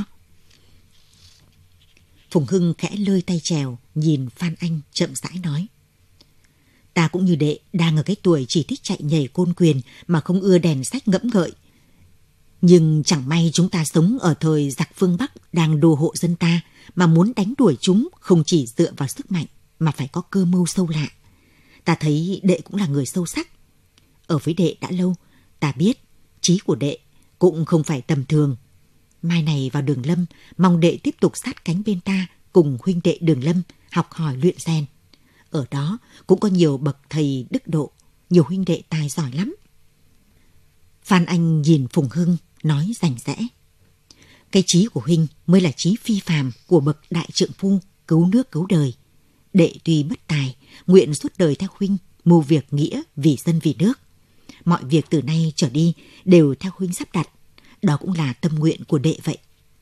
Phùng Hưng khẽ lơi tay chèo, nhìn Phan Anh chậm rãi nói: Ta cũng như đệ, đang ở cái tuổi chỉ thích chạy nhảy côn quyền mà không ưa đèn sách ngẫm ngợi. Nhưng chẳng may chúng ta sống ở thời giặc phương Bắc đang đô hộ dân ta, mà muốn đánh đuổi chúng không chỉ dựa vào sức mạnh mà phải có cơ mưu sâu lạ. Ta thấy đệ cũng là người sâu sắc. Ở với đệ đã lâu, ta biết trí của đệ cũng không phải tầm thường. Mai này vào Đường Lâm, mong đệ tiếp tục sát cánh bên ta cùng huynh đệ Đường Lâm học hỏi luyện rèn. Ở đó cũng có nhiều bậc thầy đức độ, nhiều huynh đệ tài giỏi lắm. Phan Anh nhìn Phùng Hưng nói rành rẽ: Cái chí của huynh mới là chí phi phàm của bậc đại trượng phu cứu nước cứu đời. Đệ tuy bất tài, nguyện suốt đời theo huynh, mưu việc nghĩa vì dân vì nước. Mọi việc từ nay trở đi đều theo huynh sắp đặt, đó cũng là tâm nguyện của đệ vậy.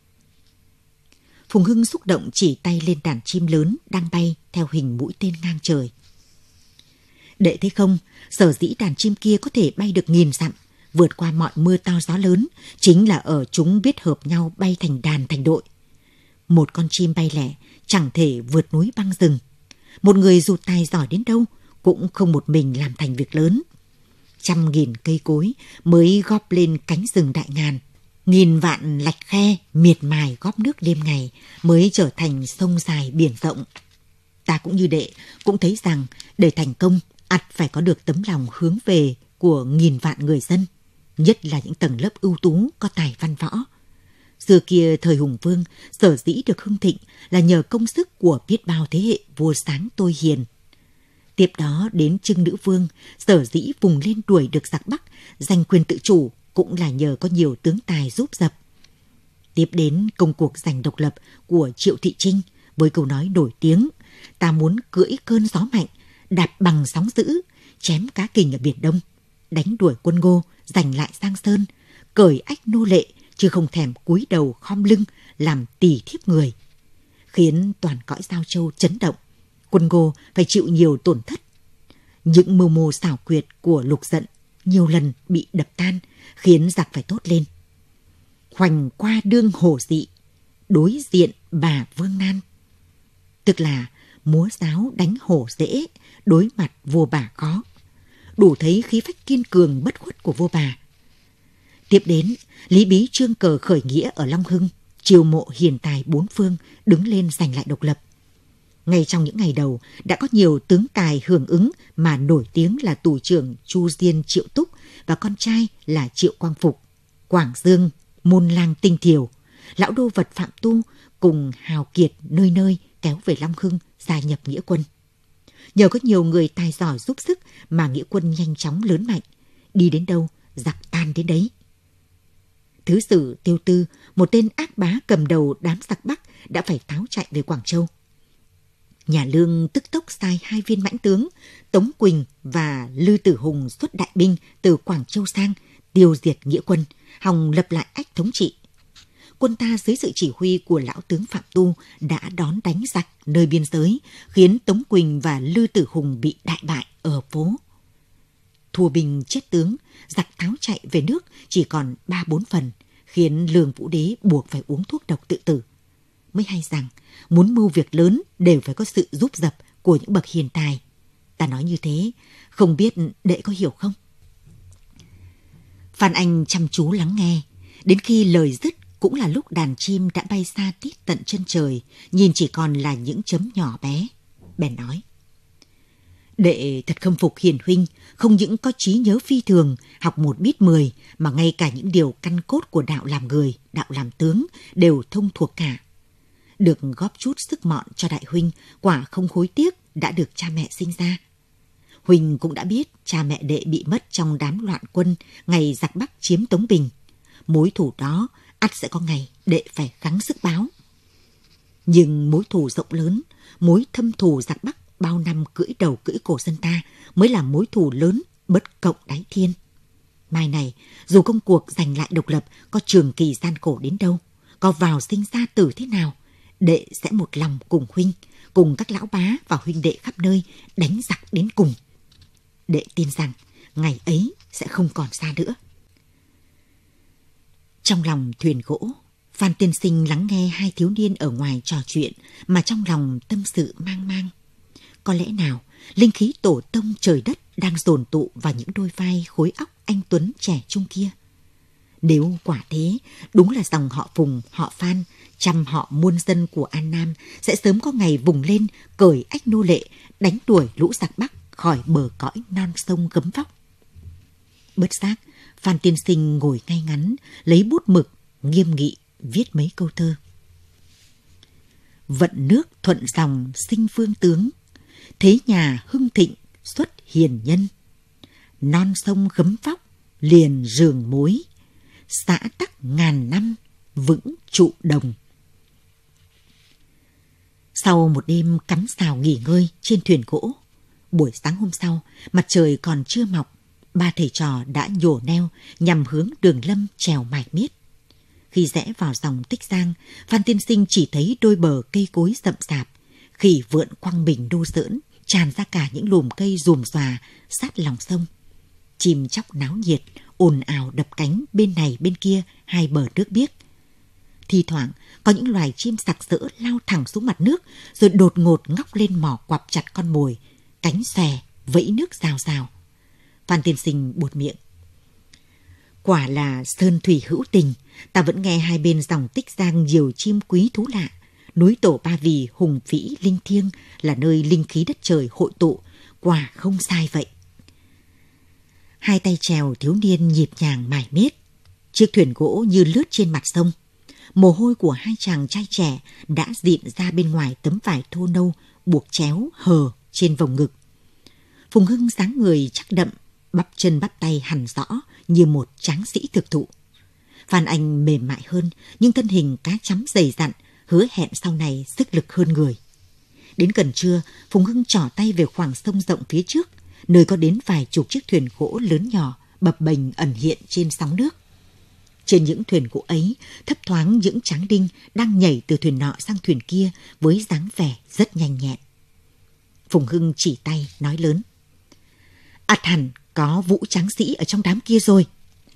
Phùng Hưng xúc động chỉ tay lên đàn chim lớn đang bay theo hình mũi tên ngang trời. Đệ thấy không, sở dĩ đàn chim kia có thể bay được 1000 dặm, vượt qua mọi mưa to gió lớn, chính là ở chúng biết hợp nhau bay thành đàn thành đội. Một con chim bay lẻ chẳng thể vượt núi băng rừng. Một người dù tài giỏi đến đâu cũng không một mình làm thành việc lớn. 100.000 cây cối mới góp lên cánh rừng đại ngàn. 1000 vạn lạch khe miệt mài góp nước đêm ngày mới trở thành sông dài biển rộng. Ta cũng như đệ, cũng thấy rằng để thành công, ắt phải có được tấm lòng hướng về của 1000 vạn người dân, nhất là những tầng lớp ưu tú có tài văn võ. Xưa kia thời Hùng Vương sở dĩ được hưng thịnh là nhờ công sức của biết bao thế hệ vua sáng tôi hiền. Tiếp đó đến Trưng Nữ Vương sở dĩ vùng lên đuổi được giặc Bắc, giành quyền tự chủ cũng là nhờ có nhiều tướng tài giúp dập. Tiếp đến công cuộc giành độc lập của Triệu Thị Trinh với câu nói nổi tiếng: ta muốn cưỡi cơn gió mạnh, đạp bằng sóng dữ, chém cá kình ở Biển Đông, đánh đuổi quân Ngô, giành lại Giang Sơn, cởi ách nô lệ, chứ không thèm cúi đầu khom lưng làm tỳ thiếp người, khiến toàn cõi Giao Châu chấn động. Quân Ngô phải chịu nhiều tổn thất. Những mưu mô xảo quyệt của Lục Dận nhiều lần bị đập tan, khiến giặc phải thốt lên: hoành qua đương hổ dị, đối diện bà Vương Nan. Tức là múa giáo đánh hổ dễ, đối mặt vua bà khó. Đủ thấy khí phách kiên cường bất khuất của vua bà. Tiếp đến, Lý Bí trương cờ khởi nghĩa ở Long Hưng, chiêu mộ hiền tài bốn phương đứng lên giành lại độc lập. Ngay trong những ngày đầu, đã có nhiều tướng tài hưởng ứng mà nổi tiếng là tù trưởng Chu Diên Triệu Túc và con trai là Triệu Quang Phục, Quảng Dương, Môn Lang Tinh Thiều, lão đô vật Phạm Tu cùng hào kiệt nơi nơi kéo về Long Hưng gia nhập nghĩa quân. Nhờ có nhiều người tài giỏi giúp sức mà nghĩa quân nhanh chóng lớn mạnh, đi đến đâu giặc tan đến đấy. Thứ sử Tiêu Tư, một tên ác bá cầm đầu đám giặc Bắc, đã phải tháo chạy về Quảng Châu. Nhà Lương tức tốc sai 2 viên mãnh tướng Tống Quỳnh và Lư Tử Hùng xuất đại binh từ Quảng Châu sang tiêu diệt nghĩa quân, hòng lập lại ách thống trị. Quân ta dưới sự chỉ huy của lão tướng Phạm Tu đã đón đánh giặc nơi biên giới, khiến Tống Quỳnh và Lư Tử Hùng bị đại bại ở phố. Thua binh chết tướng, giặc tháo chạy về nước chỉ còn 3-4 phần, khiến Lương Vũ Đế buộc phải uống thuốc độc tự tử. Mới hay rằng muốn mưu việc lớn đều phải có sự giúp dập của những bậc hiền tài. Ta nói như thế, không biết đệ có hiểu không? Phan Anh chăm chú lắng nghe, đến khi lời dứt cũng là lúc đàn chim đã bay xa tít tận chân trời, nhìn chỉ còn là những chấm nhỏ bé. Bèn nói: đệ thật khâm phục hiền huynh, không những có trí nhớ phi thường, học 1 biết 10, mà ngay cả những điều căn cốt của đạo làm người, đạo làm tướng đều thông thuộc cả. Được góp chút sức mọn cho đại huynh, quả không hối tiếc đã được cha mẹ sinh ra. Huynh cũng đã biết cha mẹ đệ bị mất trong đám loạn quân ngày giặc Bắc chiếm Tống Bình. Mối thù đó ắt sẽ có ngày đệ phải gắng sức báo. Nhưng mối thù rộng lớn, mối thâm thù giặc Bắc bao năm cưỡi đầu cưỡi cổ dân ta mới là mối thù lớn bất cộng đáy thiên. Mai này, dù công cuộc giành lại độc lập có trường kỳ gian khổ đến đâu, có vào sinh ra tử thế nào, đệ sẽ một lòng cùng huynh, cùng các lão bá và huynh đệ khắp nơi đánh giặc đến cùng. Đệ tin rằng ngày ấy sẽ không còn xa nữa. Trong lòng thuyền gỗ, Phan tiên sinh lắng nghe 2 thiếu niên ở ngoài trò chuyện mà trong lòng tâm sự mang mang. Có lẽ nào linh khí tổ tông trời đất đang dồn tụ vào những đôi vai khối óc anh tuấn trẻ trung kia? Nếu quả thế, đúng là dòng họ Phùng, họ Phan, trăm họ muôn dân của An Nam sẽ sớm có ngày vùng lên, cởi ách nô lệ, đánh đuổi lũ giặc Bắc khỏi bờ cõi non sông gấm vóc. Bất giác, Phan tiên sinh ngồi ngay ngắn, lấy bút mực, nghiêm nghị viết mấy câu thơ. Vận nước thuận dòng sinh vương tướng, thế nhà hưng thịnh xuất hiền nhân. Non sông gấm vóc liền rường mối, xã tắc ngàn năm vững trụ đồng. Sau một đêm cắm sào nghỉ ngơi trên thuyền gỗ, buổi sáng hôm sau, mặt trời còn chưa mọc, ba thầy trò đã nhổ neo nhằm hướng Đường Lâm trèo mải miết. Khi rẽ vào dòng Tích Giang, Phan tiên sinh chỉ thấy đôi bờ cây cối rậm rạp, khỉ vượn quăng mình đô dỡn, tràn ra cả những lùm cây rùm ròa sát lòng sông. Chim chóc náo nhiệt, ồn ào đập cánh bên này bên kia hai bờ nước biếc. Thi thoảng có những loài chim sặc sỡ lao thẳng xuống mặt nước, rồi đột ngột ngóc lên mò quặp chặt con mồi, cánh xòe vẫy nước rào rào. Phan tiên sinh buột miệng. Quả là sơn thủy hữu tình, ta vẫn nghe hai bên dòng Tích Giang nhiều chim quý thú lạ. Núi Tổ Ba Vì hùng vĩ linh thiêng là nơi linh khí đất trời hội tụ, quả không sai vậy. Hai tay chèo thiếu niên nhịp nhàng mải miết, chiếc thuyền gỗ như lướt trên mặt sông. Mồ hôi của hai chàng trai trẻ đã dịn ra bên ngoài tấm vải thô nâu buộc chéo hờ trên vòng ngực. Phùng Hưng dáng người chắc đậm, bắp chân bắp tay hằn rõ như một tráng sĩ thực thụ. Phan Anh mềm mại hơn, nhưng thân hình cá chấm dày dặn, hứa hẹn sau này sức lực hơn người. Đến gần trưa, Phùng Hưng trỏ tay về khoảng sông rộng phía trước, nơi có đến vài chục chiếc thuyền gỗ lớn nhỏ bập bềnh ẩn hiện trên sóng nước. Trên những thuyền gỗ ấy, thấp thoáng những tráng đinh đang nhảy từ thuyền nọ sang thuyền kia với dáng vẻ rất nhanh nhẹn. Phùng Hưng chỉ tay nói lớn. Ắt hẳn có Vũ tráng sĩ ở trong đám kia rồi.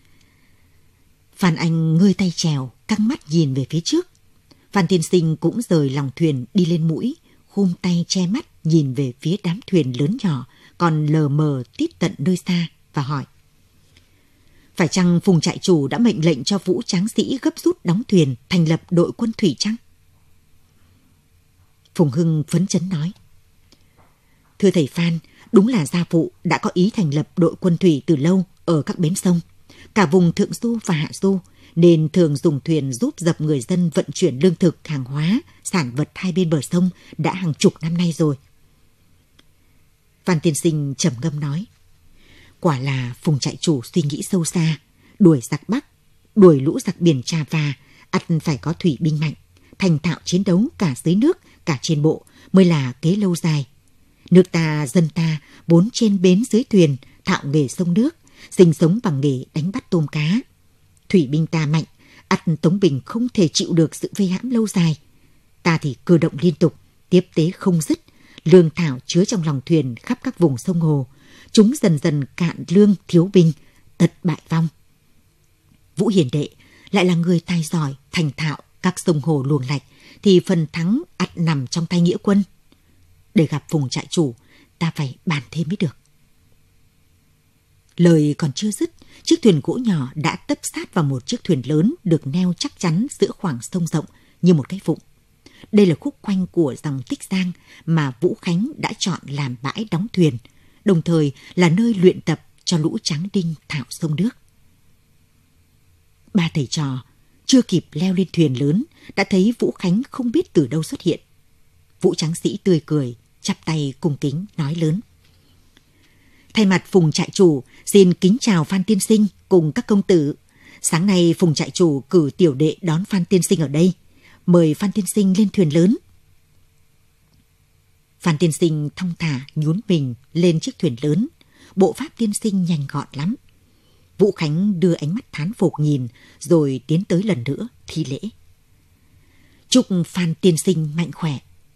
Phan Anh ngơi tay chèo, căng mắt nhìn về phía trước. Phan tiên sinh cũng rời lòng thuyền đi lên mũi, khum tay che mắt nhìn về phía đám thuyền lớn nhỏ còn lờ mờ tít tận nơi xa và hỏi. Phải chăng Phùng trại chủ đã mệnh lệnh cho Vũ tráng sĩ gấp rút đóng thuyền thành lập đội quân thủy chăng? Phùng Hưng phấn chấn nói. Thưa thầy Phan, đúng là gia phụ đã có ý thành lập đội quân thủy từ lâu ở các bến sông, cả vùng Thượng Du và Hạ Du, nên thường dùng thuyền giúp dập người dân vận chuyển lương thực, hàng hóa, sản vật hai bên bờ sông đã hàng chục năm nay rồi. Phan tiên sinh trầm ngâm nói. Quả là Phùng trại chủ suy nghĩ sâu xa, đuổi giặc Bắc, đuổi lũ giặc biển Trà Và, ắt phải có thủy binh mạnh, thành thạo chiến đấu cả dưới nước, cả trên bộ mới là kế lâu dài. Nước ta, dân ta vốn trên bến dưới thuyền, thạo nghề sông nước, sinh sống bằng nghề đánh bắt tôm cá. Thủy binh ta mạnh, ắt Tống Bình không thể chịu được sự vây hãm lâu dài. Ta thì cơ động liên tục, tiếp tế không dứt, lương thảo chứa trong lòng thuyền khắp các vùng sông hồ. Chúng dần dần cạn lương, thiếu binh, tật bại vong. Vũ Hiền Đệ lại là người tài giỏi, thành thạo các sông hồ luồng lạch, thì phần thắng ắt nằm trong tay nghĩa quân. Để gặp Phùng trại chủ, ta phải bàn thêm mới được. Lời còn chưa dứt, chiếc thuyền gỗ nhỏ đã tấp sát vào một chiếc thuyền lớn được neo chắc chắn giữa khoảng sông rộng như một cái vụng. Đây là khúc quanh của dòng Tích Giang mà Vũ Khánh đã chọn làm bãi đóng thuyền, đồng thời là nơi luyện tập cho lũ tráng đinh thạo sông nước. Ba thầy trò chưa kịp leo lên thuyền lớn đã thấy Vũ Khánh không biết từ đâu xuất hiện. Vũ tráng sĩ tươi cười, chắp tay cung kính nói lớn. Thay mặt Phùng trại chủ, xin kính chào Phan tiên sinh cùng các công tử. Sáng nay Phùng trại chủ cử tiểu đệ đón Phan tiên sinh ở đây. Mời Phan tiên sinh lên thuyền lớn. Phan tiên sinh thong thả nhún mình lên chiếc thuyền lớn. Bộ pháp tiên sinh nhanh gọn lắm. Vũ Khánh đưa ánh mắt thán phục nhìn, rồi tiến tới lần nữa thi lễ. Chúc Phan tiên sinh mạnh khỏe.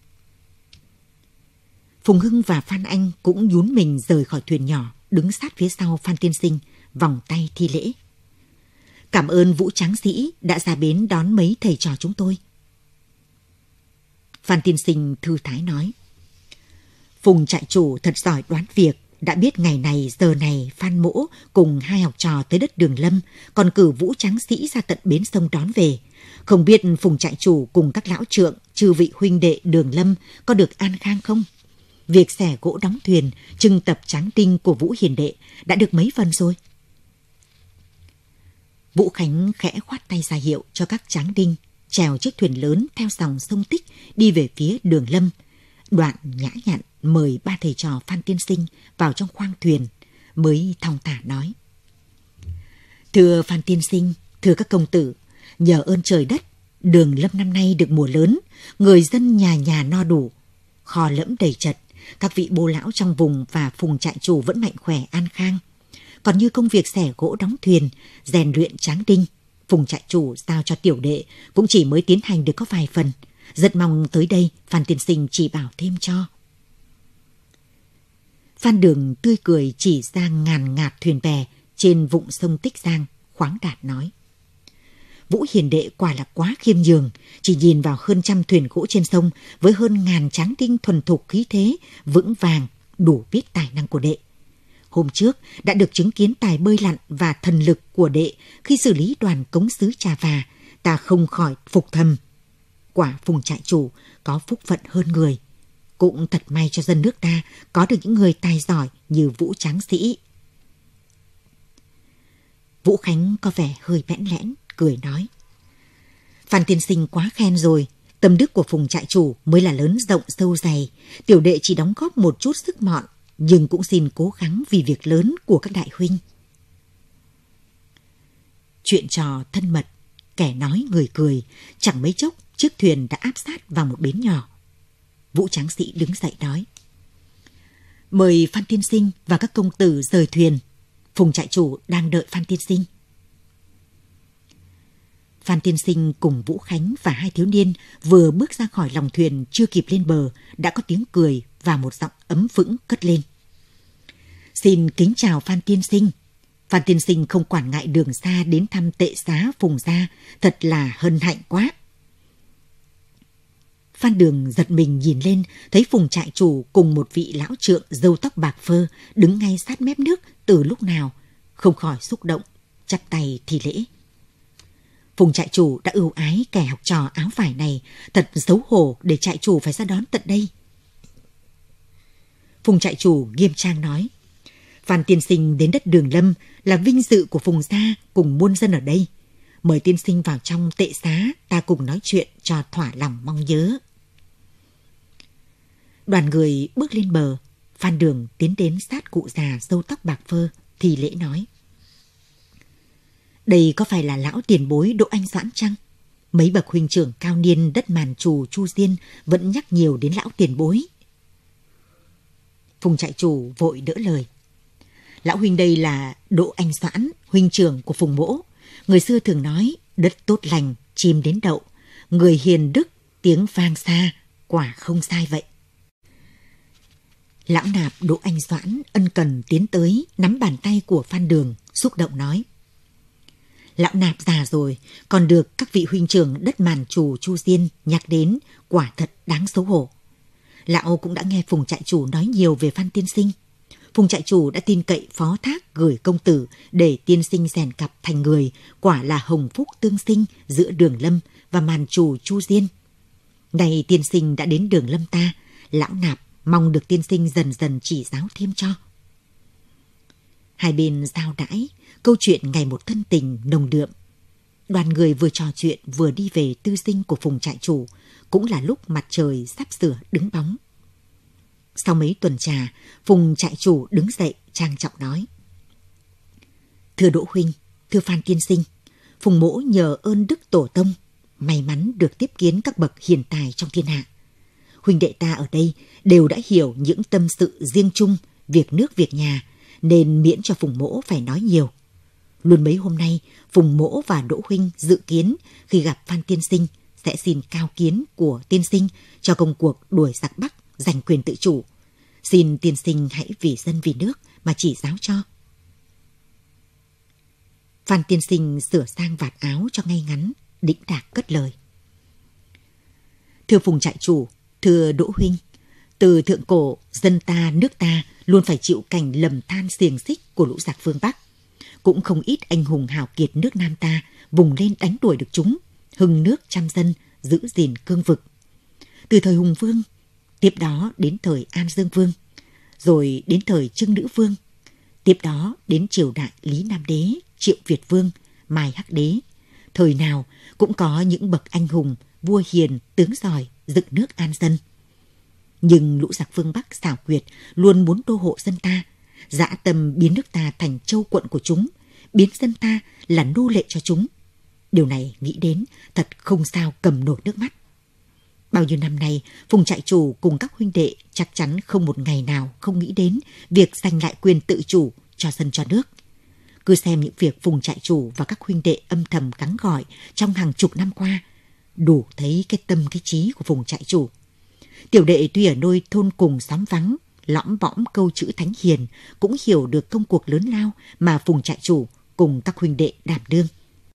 Phùng Hưng và Phan Anh cũng nhún mình rời khỏi thuyền nhỏ, đứng sát phía sau Phan tiên sinh, vòng tay thi lễ. Cảm ơn Vũ tráng sĩ đã ra bến đón mấy thầy trò chúng tôi. Phan tiên sinh thư thái nói. Phùng trại chủ thật giỏi đoán việc, đã biết ngày này giờ này Phan Mỗ cùng hai học trò tới đất Đường Lâm, còn cử Vũ tráng sĩ ra tận bến sông đón về. Không biết Phùng trại chủ cùng các lão trượng, chư vị huynh đệ Đường Lâm có được an khang không? Việc xẻ gỗ đóng thuyền, trưng tập tráng đinh của Vũ Hiền Đệ đã được mấy phần rồi? Vũ Khánh khẽ khoát tay ra hiệu cho các tráng đinh chèo chiếc thuyền lớn theo dòng sông Tích đi về phía Đường Lâm. Đoạn nhã nhặn mời ba thầy trò Phan tiên sinh vào trong khoang thuyền, mới thong thả nói. Thưa Phan tiên sinh, thưa các công tử, Nhờ ơn trời đất, Đường Lâm năm nay được mùa lớn, người dân nhà nhà no đủ, kho lẫm đầy trật, các vị bô lão trong vùng và phùng trại chủ vẫn mạnh khỏe an khang. Còn như công việc xẻ gỗ đóng thuyền, rèn luyện tráng đinh, phùng trại chủ giao cho tiểu đệ cũng chỉ mới tiến hành được có vài phần. Rất mong tới đây Phan tiên sinh chỉ bảo thêm cho. Phan Đường tươi cười chỉ ra ngàn ngạt thuyền bè trên vụng sông Tích Giang, khoáng đạt nói: Vũ hiền đệ quả là quá khiêm nhường, chỉ nhìn vào hơn 100 thuyền gỗ trên sông với hơn 1000 tráng đinh thuần thục khí thế, vững vàng, đủ biết tài năng của đệ. Hôm trước đã được chứng kiến tài bơi lặn và thần lực của đệ khi xử lý đoàn cống sứ Trà Và, ta không khỏi phục thầm. Quả phùng trại chủ có phúc phận hơn người. Cũng thật may cho dân nước ta có được những người tài giỏi như Vũ tráng sĩ. Vũ Khánh có vẻ hơi bẽn lẽn, cười nói: Phan tiên sinh quá khen rồi, tâm đức của phùng trại chủ mới là lớn rộng sâu dày. Tiểu đệ chỉ đóng góp một chút sức mọn, nhưng cũng xin cố gắng vì việc lớn của các đại huynh. Chuyện trò thân mật, kẻ nói người cười, chẳng mấy chốc chiếc thuyền đã áp sát vào một bến nhỏ. Vũ tráng sĩ đứng dậy nói: Mời Phan tiên sinh và các công tử rời thuyền, phùng trại chủ đang đợi Phan tiên sinh. Phan tiên sinh cùng Vũ Khánh và 2 thiếu niên vừa bước ra khỏi lòng thuyền, chưa kịp lên bờ đã có tiếng cười và một giọng ấm vững cất lên: Xin kính chào Phan tiên sinh. Phan tiên sinh không quản ngại đường xa đến thăm tệ xá Phùng gia, thật là hân hạnh quá. Phan Đường giật mình nhìn lên, thấy Phùng trại chủ cùng một vị lão trượng râu tóc bạc phơ đứng ngay sát mép nước từ lúc nào, không khỏi xúc động, chắp tay thì lễ. Phùng trại chủ đã ưu ái kẻ học trò áo vải này, thật xấu hổ để trại chủ phải ra đón tận đây. Phùng trại chủ nghiêm trang nói: Phan tiên sinh đến đất Đường Lâm là vinh dự của Phùng gia cùng muôn dân ở đây. Mời tiên sinh vào trong tệ xá, ta cùng nói chuyện cho thỏa lòng mong nhớ. Đoàn người bước lên bờ, Phan Đường tiến đến sát cụ già râu tóc bạc phơ thì lễ nói: Đây có phải là lão tiền bối Đỗ Anh Doãn chăng? Mấy bậc huynh trưởng cao niên đất Màn Trù Chu Diên vẫn nhắc nhiều đến lão tiền bối. Phùng trại chủ vội đỡ lời: Lão huynh đây là Đỗ Anh Doãn, huynh trưởng của Phùng mỗ. Người xưa thường nói đất tốt lành, chim đến đậu, người hiền đức, tiếng vang xa, quả không sai vậy. Lão nạp Đỗ Anh Doãn ân cần tiến tới nắm bàn tay của Phan Đường, xúc động nói: Lão nạp già rồi, còn được các vị huynh trưởng đất Màn Trù Chu Diên nhắc đến, quả thật đáng xấu hổ. Lão cũng đã nghe Phùng trại chủ nói nhiều về Phan tiên sinh. Phùng trại chủ đã tin cậy phó thác gửi công tử để tiên sinh rèn cặp thành người, quả là hồng phúc tương sinh giữa Đường Lâm và Màn Trù Chu Diên. Nay tiên sinh đã đến Đường Lâm ta, lão nạp mong được tiên sinh dần dần chỉ giáo thêm cho. Hai bên giao đãi, câu chuyện ngày một thân tình nồng đượm. Đoàn người vừa trò chuyện vừa đi về tư dinh của Phùng trại chủ, cũng là lúc mặt trời sắp sửa đứng bóng. Sau mấy tuần trà, Phùng trại chủ đứng dậy trang trọng nói: Thưa Đỗ huynh, thưa Phan tiên sinh, Phùng mỗ nhờ ơn đức tổ tông, may mắn được tiếp kiến các bậc hiền tài trong thiên hạ. Huynh đệ ta ở đây đều đã hiểu những tâm sự riêng chung, việc nước việc nhà, nên miễn cho Phùng mỗ phải nói nhiều. Luôn mấy hôm nay, Phùng mỗ và Đỗ huynh dự kiến khi gặp Phan tiên sinh sẽ xin cao kiến của tiên sinh cho công cuộc đuổi giặc Bắc, giành quyền tự chủ. Xin tiên sinh hãy vì dân vì nước mà chỉ giáo cho. Phan tiên sinh sửa sang vạt áo cho ngay ngắn, đĩnh đạc cất lời: Thưa Phùng trại chủ, thưa Đỗ huynh, từ thượng cổ, dân ta, nước ta luôn phải chịu cảnh lầm than xiềng xích của lũ giặc phương Bắc. Cũng không ít anh hùng hào kiệt nước Nam ta vùng lên đánh đuổi được chúng, hưng nước trăm dân, giữ gìn cương vực. Từ thời Hùng Vương, tiếp đó đến thời An Dương Vương, rồi đến thời Trưng Nữ Vương, tiếp đó đến triều đại Lý Nam Đế, Triệu Việt Vương, Mai Hắc Đế. Thời nào cũng có những bậc anh hùng, vua hiền, tướng giỏi, dựng nước an dân. Nhưng lũ giặc phương Bắc xảo quyệt luôn muốn đô hộ dân ta, dã tâm biến nước ta thành châu quận của chúng, biến dân ta là nô lệ cho chúng. Điều này nghĩ đến thật không sao cầm nổi nước mắt. Bao nhiêu năm nay, Phùng trại chủ cùng các huynh đệ chắc chắn không một ngày nào không nghĩ đến việc giành lại quyền tự chủ cho dân cho nước. Cứ xem những việc Phùng trại chủ và các huynh đệ âm thầm gắng gỏi trong hàng chục năm qua, đủ thấy cái tâm cái trí của Phùng trại chủ. Tiểu đệ tuy ở nơi thôn cùng xóm vắng, lõm bõm câu chữ thánh hiền, cũng hiểu được công cuộc lớn lao mà Phùng trại chủ cùng các huynh đệ đảm đương.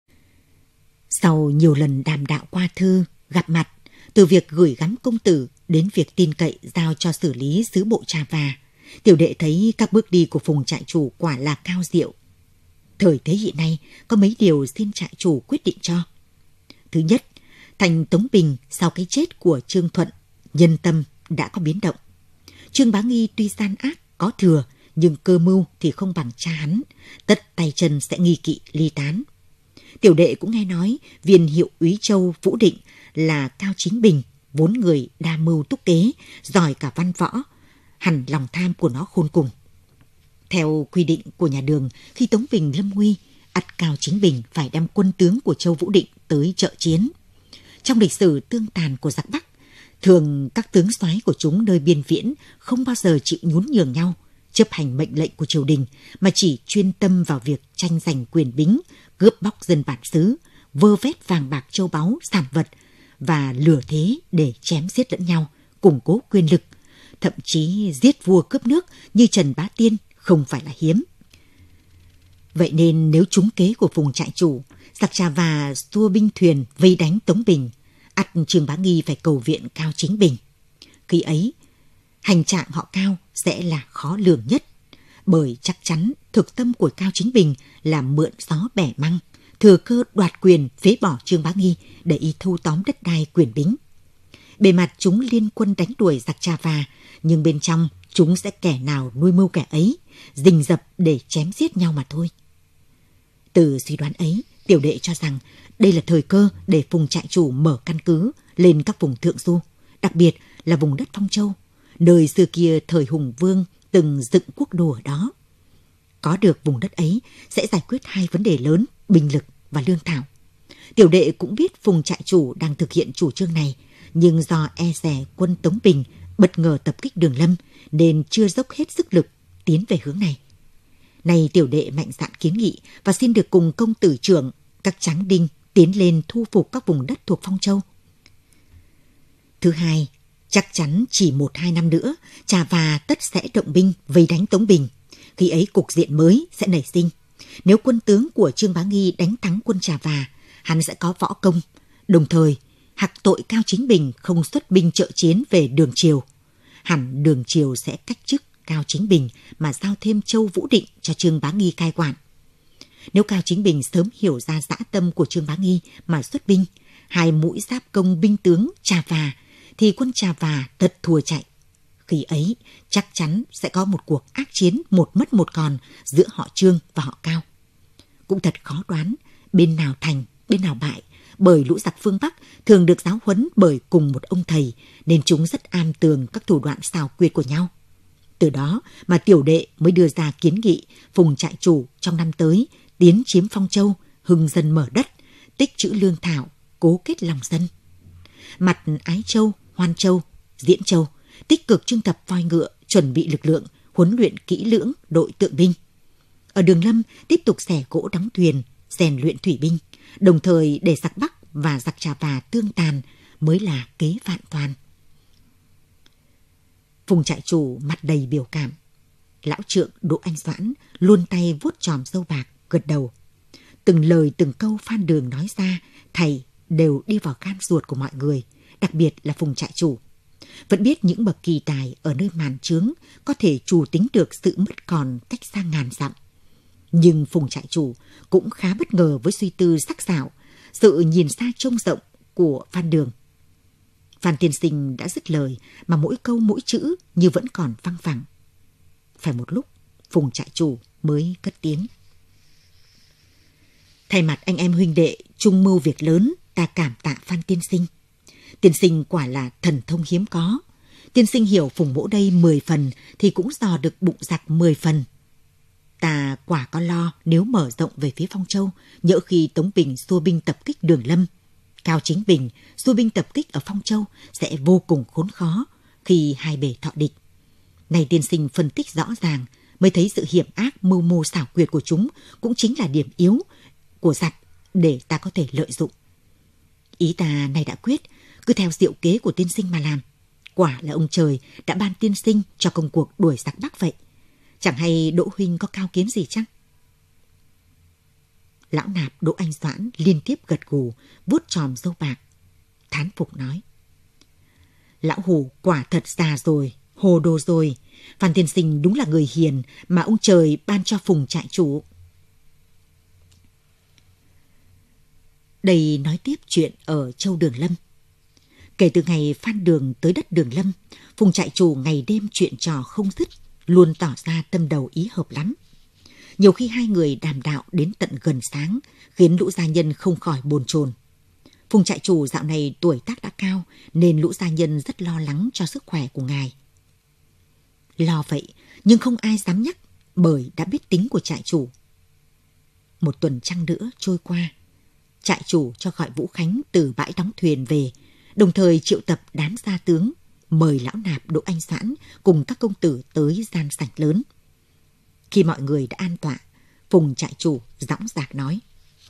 Sau nhiều lần đàm đạo qua thư, gặp mặt, từ việc gửi gắm công tử đến việc tin cậy giao cho xử lý sứ bộ Trà Và, tiểu đệ thấy các bước đi của Phùng trại chủ quả là cao diệu. Thời thế hiện nay có mấy điều xin trại chủ quyết định cho. Thứ nhất, thành Tống Bình sau cái chết của Trương Thuận, nhân tâm đã có biến động. Trương Bá Nghi tuy gian ác có thừa, nhưng cơ mưu thì không bằng cha hắn, tất tay chân sẽ nghi kỵ ly tán. Tiểu đệ cũng nghe nói viên hiệu úy Châu Vũ Định là Cao Chính Bình, vốn người đa mưu túc kế, giỏi cả văn võ, hẳn lòng tham của nó khôn cùng. Theo quy định của nhà Đường, khi Tống Bình lâm nguy, ắt Cao Chính Bình phải đem quân tướng của Châu Vũ Định tới trợ chiến. Trong lịch sử tương tàn của giặc Bắc, thường các tướng soái của chúng nơi biên viễn không bao giờ chịu nhún nhường nhau, chấp hành mệnh lệnh của triều đình, mà chỉ chuyên tâm vào việc tranh giành quyền bính, cướp bóc dân bản xứ, vơ vét vàng bạc châu báu, sản vật và lừa thế để chém giết lẫn nhau, củng cố quyền lực, thậm chí giết vua cướp nước như Trần Bá Tiên không phải là hiếm. Vậy nên nếu trúng kế của Phùng trại chủ, giặc Trà Và xua binh thuyền vây đánh Tống Bình, ắt Trương Bá Nghi phải cầu viện Cao Chính Bình. Khi ấy, hành trạng họ Cao sẽ là khó lường nhất, bởi chắc chắn thực tâm của Cao Chính Bình là mượn gió bẻ măng, thừa cơ đoạt quyền phế bỏ Trương Bá Nghi để y thâu tóm đất đai quyền bính. Bề mặt chúng liên quân đánh đuổi giặc Trà Và, nhưng bên trong chúng sẽ kẻ nào nuôi mưu kẻ ấy, rình rập để chém giết nhau mà thôi. Từ suy đoán ấy, tiểu đệ cho rằng đây là thời cơ để Phùng trại chủ mở căn cứ lên các vùng thượng du, đặc biệt là vùng đất Phong Châu, nơi xưa kia thời Hùng Vương từng dựng quốc đô ở đó. Có được vùng đất ấy sẽ giải quyết hai vấn đề lớn, binh lực và lương thảo. Tiểu đệ cũng biết Phùng trại chủ đang thực hiện chủ trương này, nhưng do e dè quân Tống Bình bất ngờ tập kích Đường Lâm nên chưa dốc hết sức lực tiến về hướng này. Nay tiểu đệ mạnh dạn kiến nghị và xin được cùng công tử trưởng, các tráng đinh tiến lên thu phục các vùng đất thuộc Phong Châu. Thứ hai, chắc chắn chỉ 1-2 năm nữa, Trà Và tất sẽ động binh vây đánh Tống Bình. Khi ấy cục diện mới sẽ nảy sinh. Nếu quân tướng của Trương Bá Nghi đánh thắng quân Trà Và, hắn sẽ có võ công, đồng thời hặc tội Cao Chính Bình không xuất binh trợ chiến về Đường Triều. Hẳn Đường Triều sẽ cách chức Cao Chính Bình mà giao thêm Châu Vũ Định cho Trương Bá Nghi cai quản. Nếu Cao Chính Bình sớm hiểu ra dã tâm của Trương Bá Nghi mà xuất binh, hai mũi giáp công binh tướng Trà Và, thì quân Trà Và tất thua chạy. Khi ấy chắc chắn sẽ có một cuộc ác chiến một mất một còn giữa họ Trương và họ Cao. Cũng thật khó đoán bên nào thành, bên nào bại, bởi lũ giặc phương Bắc thường được giáo huấn bởi cùng một ông thầy, nên chúng rất am tường các thủ đoạn xảo quyệt của nhau. Từ đó mà tiểu đệ mới đưa ra kiến nghị Phùng trại chủ trong năm tới tiến chiếm Phong Châu, hưng dân mở đất, tích trữ lương thảo, cố kết lòng dân. Mặt Ái Châu, Hoan Châu, Diễn Châu tích cực trưng tập voi ngựa, chuẩn bị lực lượng, huấn luyện kỹ lưỡng đội tượng binh. Ở Đường Lâm tiếp tục xẻ gỗ đóng thuyền, rèn luyện thủy binh, đồng thời để giặc Bắc và giặc Trà Và tương tàn mới là kế vạn toàn. Phùng trại chủ mặt đầy biểu cảm. Lão trượng Đỗ Anh Doãn luôn tay vuốt chòm râu bạc, gật đầu. Từng lời từng câu Phan Đường nói ra, thầy đều đi vào gan ruột của mọi người, đặc biệt là Phùng trại chủ. Vẫn biết những bậc kỳ tài ở nơi màn trướng có thể chủ tính được sự mất còn cách xa ngàn dặm. Nhưng Phùng trại chủ cũng khá bất ngờ với suy tư sắc sảo, sự nhìn xa trông rộng của Phan Đường. Phan tiên sinh đã dứt lời mà mỗi câu mỗi chữ như vẫn còn văng vẳng. Phải một lúc, Phùng trại chủ mới cất tiếng. Thay mặt anh em huynh đệ chung mưu việc lớn, ta cảm tạ Phan tiên sinh. Tiên sinh quả là thần thông hiếm có. Tiên sinh hiểu Phùng mỗ đây 10 phần thì cũng dò được bụng giặc 10 phần. Ta quả có lo nếu mở rộng về phía Phong Châu, nhỡ khi Tống Bình xua binh tập kích Đường Lâm, Cao Chính Bình xua binh tập kích ở Phong Châu sẽ vô cùng khốn khó khi hai bề thọ địch. Này tiên sinh phân tích rõ ràng mới thấy sự hiểm ác mưu mô xảo quyệt của chúng cũng chính là điểm yếu của giặc để ta có thể lợi dụng. Ý ta nay đã quyết, cứ theo diệu kế của tiên sinh mà làm. Quả là ông trời đã ban tiên sinh cho công cuộc đuổi giặc Bắc vậy. Chẳng hay Đỗ huynh có cao kiến gì chăng? Lão nạp Đỗ Anh Doãn liên tiếp gật gù, vuốt chòm râu bạc, thán phục nói: Lão Hủ quả thật già rồi, hồ đồ rồi. Phan tiên sinh đúng là người hiền mà ông trời ban cho Phùng trại chủ. Đây nói tiếp chuyện ở Châu Đường Lâm. Kể từ ngày Phan Đường tới đất Đường Lâm, Phùng trại chủ ngày đêm chuyện trò không dứt, luôn tỏ ra tâm đầu ý hợp lắm. Nhiều khi hai người đàm đạo đến tận gần sáng, khiến lũ gia nhân không khỏi bồn chồn. Phùng trại chủ dạo này tuổi tác đã cao, nên lũ gia nhân rất lo lắng cho sức khỏe của ngài. Lo vậy, nhưng không ai dám nhắc, bởi đã biết tính của trại chủ. Một tuần trăng nữa trôi qua, trại chủ cho gọi Vũ Khánh từ bãi đóng thuyền về, đồng thời triệu tập đám gia tướng, mời lão nạp Đỗ Anh Doãn cùng các công tử tới gian sảnh lớn. Khi mọi người đã an tọa, Phùng trại chủ dõng dạc nói: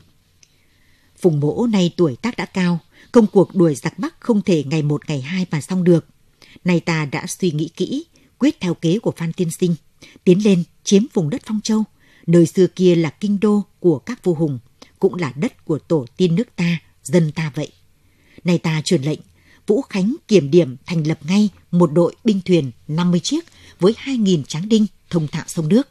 Phùng mỗ nay tuổi tác đã cao, công cuộc đuổi giặc Bắc không thể ngày một ngày hai mà xong được. Nay ta đã suy nghĩ kỹ, quyết theo kế của Phan tiên sinh, tiến lên chiếm vùng đất Phong Châu, nơi xưa kia là kinh đô của các vua hùng, cũng là đất của tổ tiên nước ta, dân ta vậy. Nay ta truyền lệnh, Vũ Khánh kiểm điểm thành lập ngay một đội binh thuyền 50 chiếc với 2.000 tráng đinh thông thạo sông nước.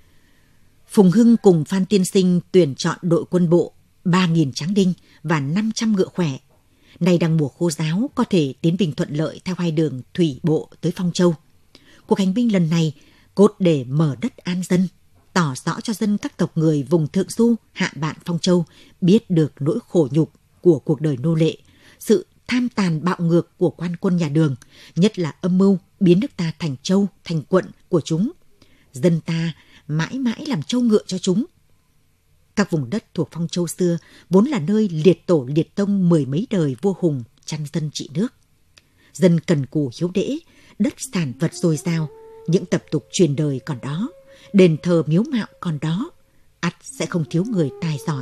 Phùng Hưng cùng Phan tiên sinh tuyển chọn đội quân bộ 3.000 tráng đinh và 500 ngựa khỏe. Nay đang mùa khô ráo, có thể tiến binh thuận lợi theo hai đường thủy bộ tới Phong Châu. Cuộc hành binh lần này cốt để mở đất an dân, tỏ rõ cho dân các tộc người vùng Thượng Du, Hạ Bạn Phong Châu biết được nỗi khổ nhục của cuộc đời nô lệ, sự tham tàn bạo ngược của quan quân nhà Đường, nhất là âm mưu biến nước ta thành châu, thành quận của chúng. Dân ta mãi mãi làm trâu ngựa cho chúng. Các vùng đất thuộc Phong Châu xưa vốn là nơi liệt tổ liệt tông mười mấy đời vua hùng chăn dân trị nước. Dân cần cù hiếu đễ, đất sản vật dồi dào, những tập tục truyền đời còn đó, đền thờ miếu mạo còn đó, ắt sẽ không thiếu người tài giỏi.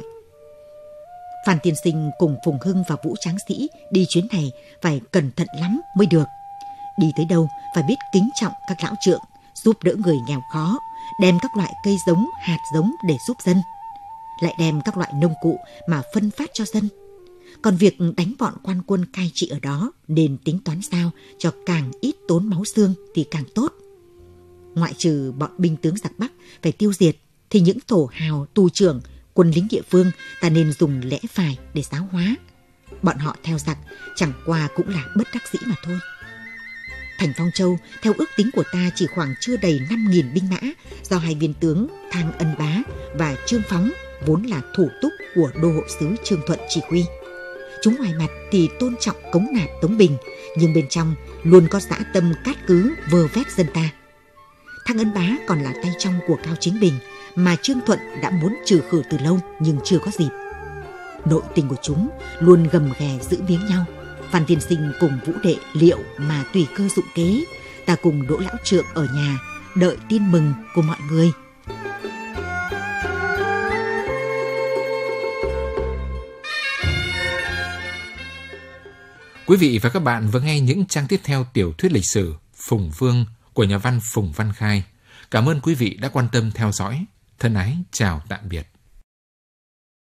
Phan tiên sinh cùng Phùng Hưng và Vũ Tráng Sĩ đi chuyến này phải cẩn thận lắm mới được. Đi tới đâu phải biết kính trọng các lão trượng, giúp đỡ người nghèo khó, đem các loại cây giống, hạt giống để giúp dân, lại đem các loại nông cụ mà phân phát cho dân. Còn việc đánh bọn quan quân cai trị ở đó nên tính toán sao cho càng ít tốn máu xương thì càng tốt. Ngoại trừ bọn binh tướng giặc Bắc phải tiêu diệt, thì những thổ hào, tù trưởng, quân lính địa phương ta nên dùng lẽ phải để giáo hóa. Bọn họ theo giặc chẳng qua cũng là bất đắc dĩ mà thôi. Thành Phong Châu, theo ước tính của ta chỉ khoảng chưa đầy 5.000 binh mã, do hai viên tướng Thang Ân Bá và Trương Phóng vốn là thủ túc của đô hộ sứ Trương Thuận chỉ huy. Chúng ngoài mặt thì tôn trọng cống nạp Tống Bình, nhưng bên trong luôn có dã tâm cát cứ vơ vét dân ta. Thang Ân Bá còn là tay trong của Cao Chính Bình, mà Trương Thuận đã muốn trừ khử từ lâu nhưng chưa có dịp. Nội tình của chúng luôn gầm ghè giữ miếng nhau. Phan tiên sinh cùng Vũ đệ liệu mà tùy cơ dụng kế, ta cùng Đỗ lão trượng ở nhà đợi tin mừng của mọi người. Quý vị và các bạn vừa nghe những trang tiếp theo tiểu thuyết lịch sử Phùng Vương của nhà văn Phùng Văn Khai. Cảm ơn quý vị đã quan tâm theo dõi. Thân ái chào tạm biệt.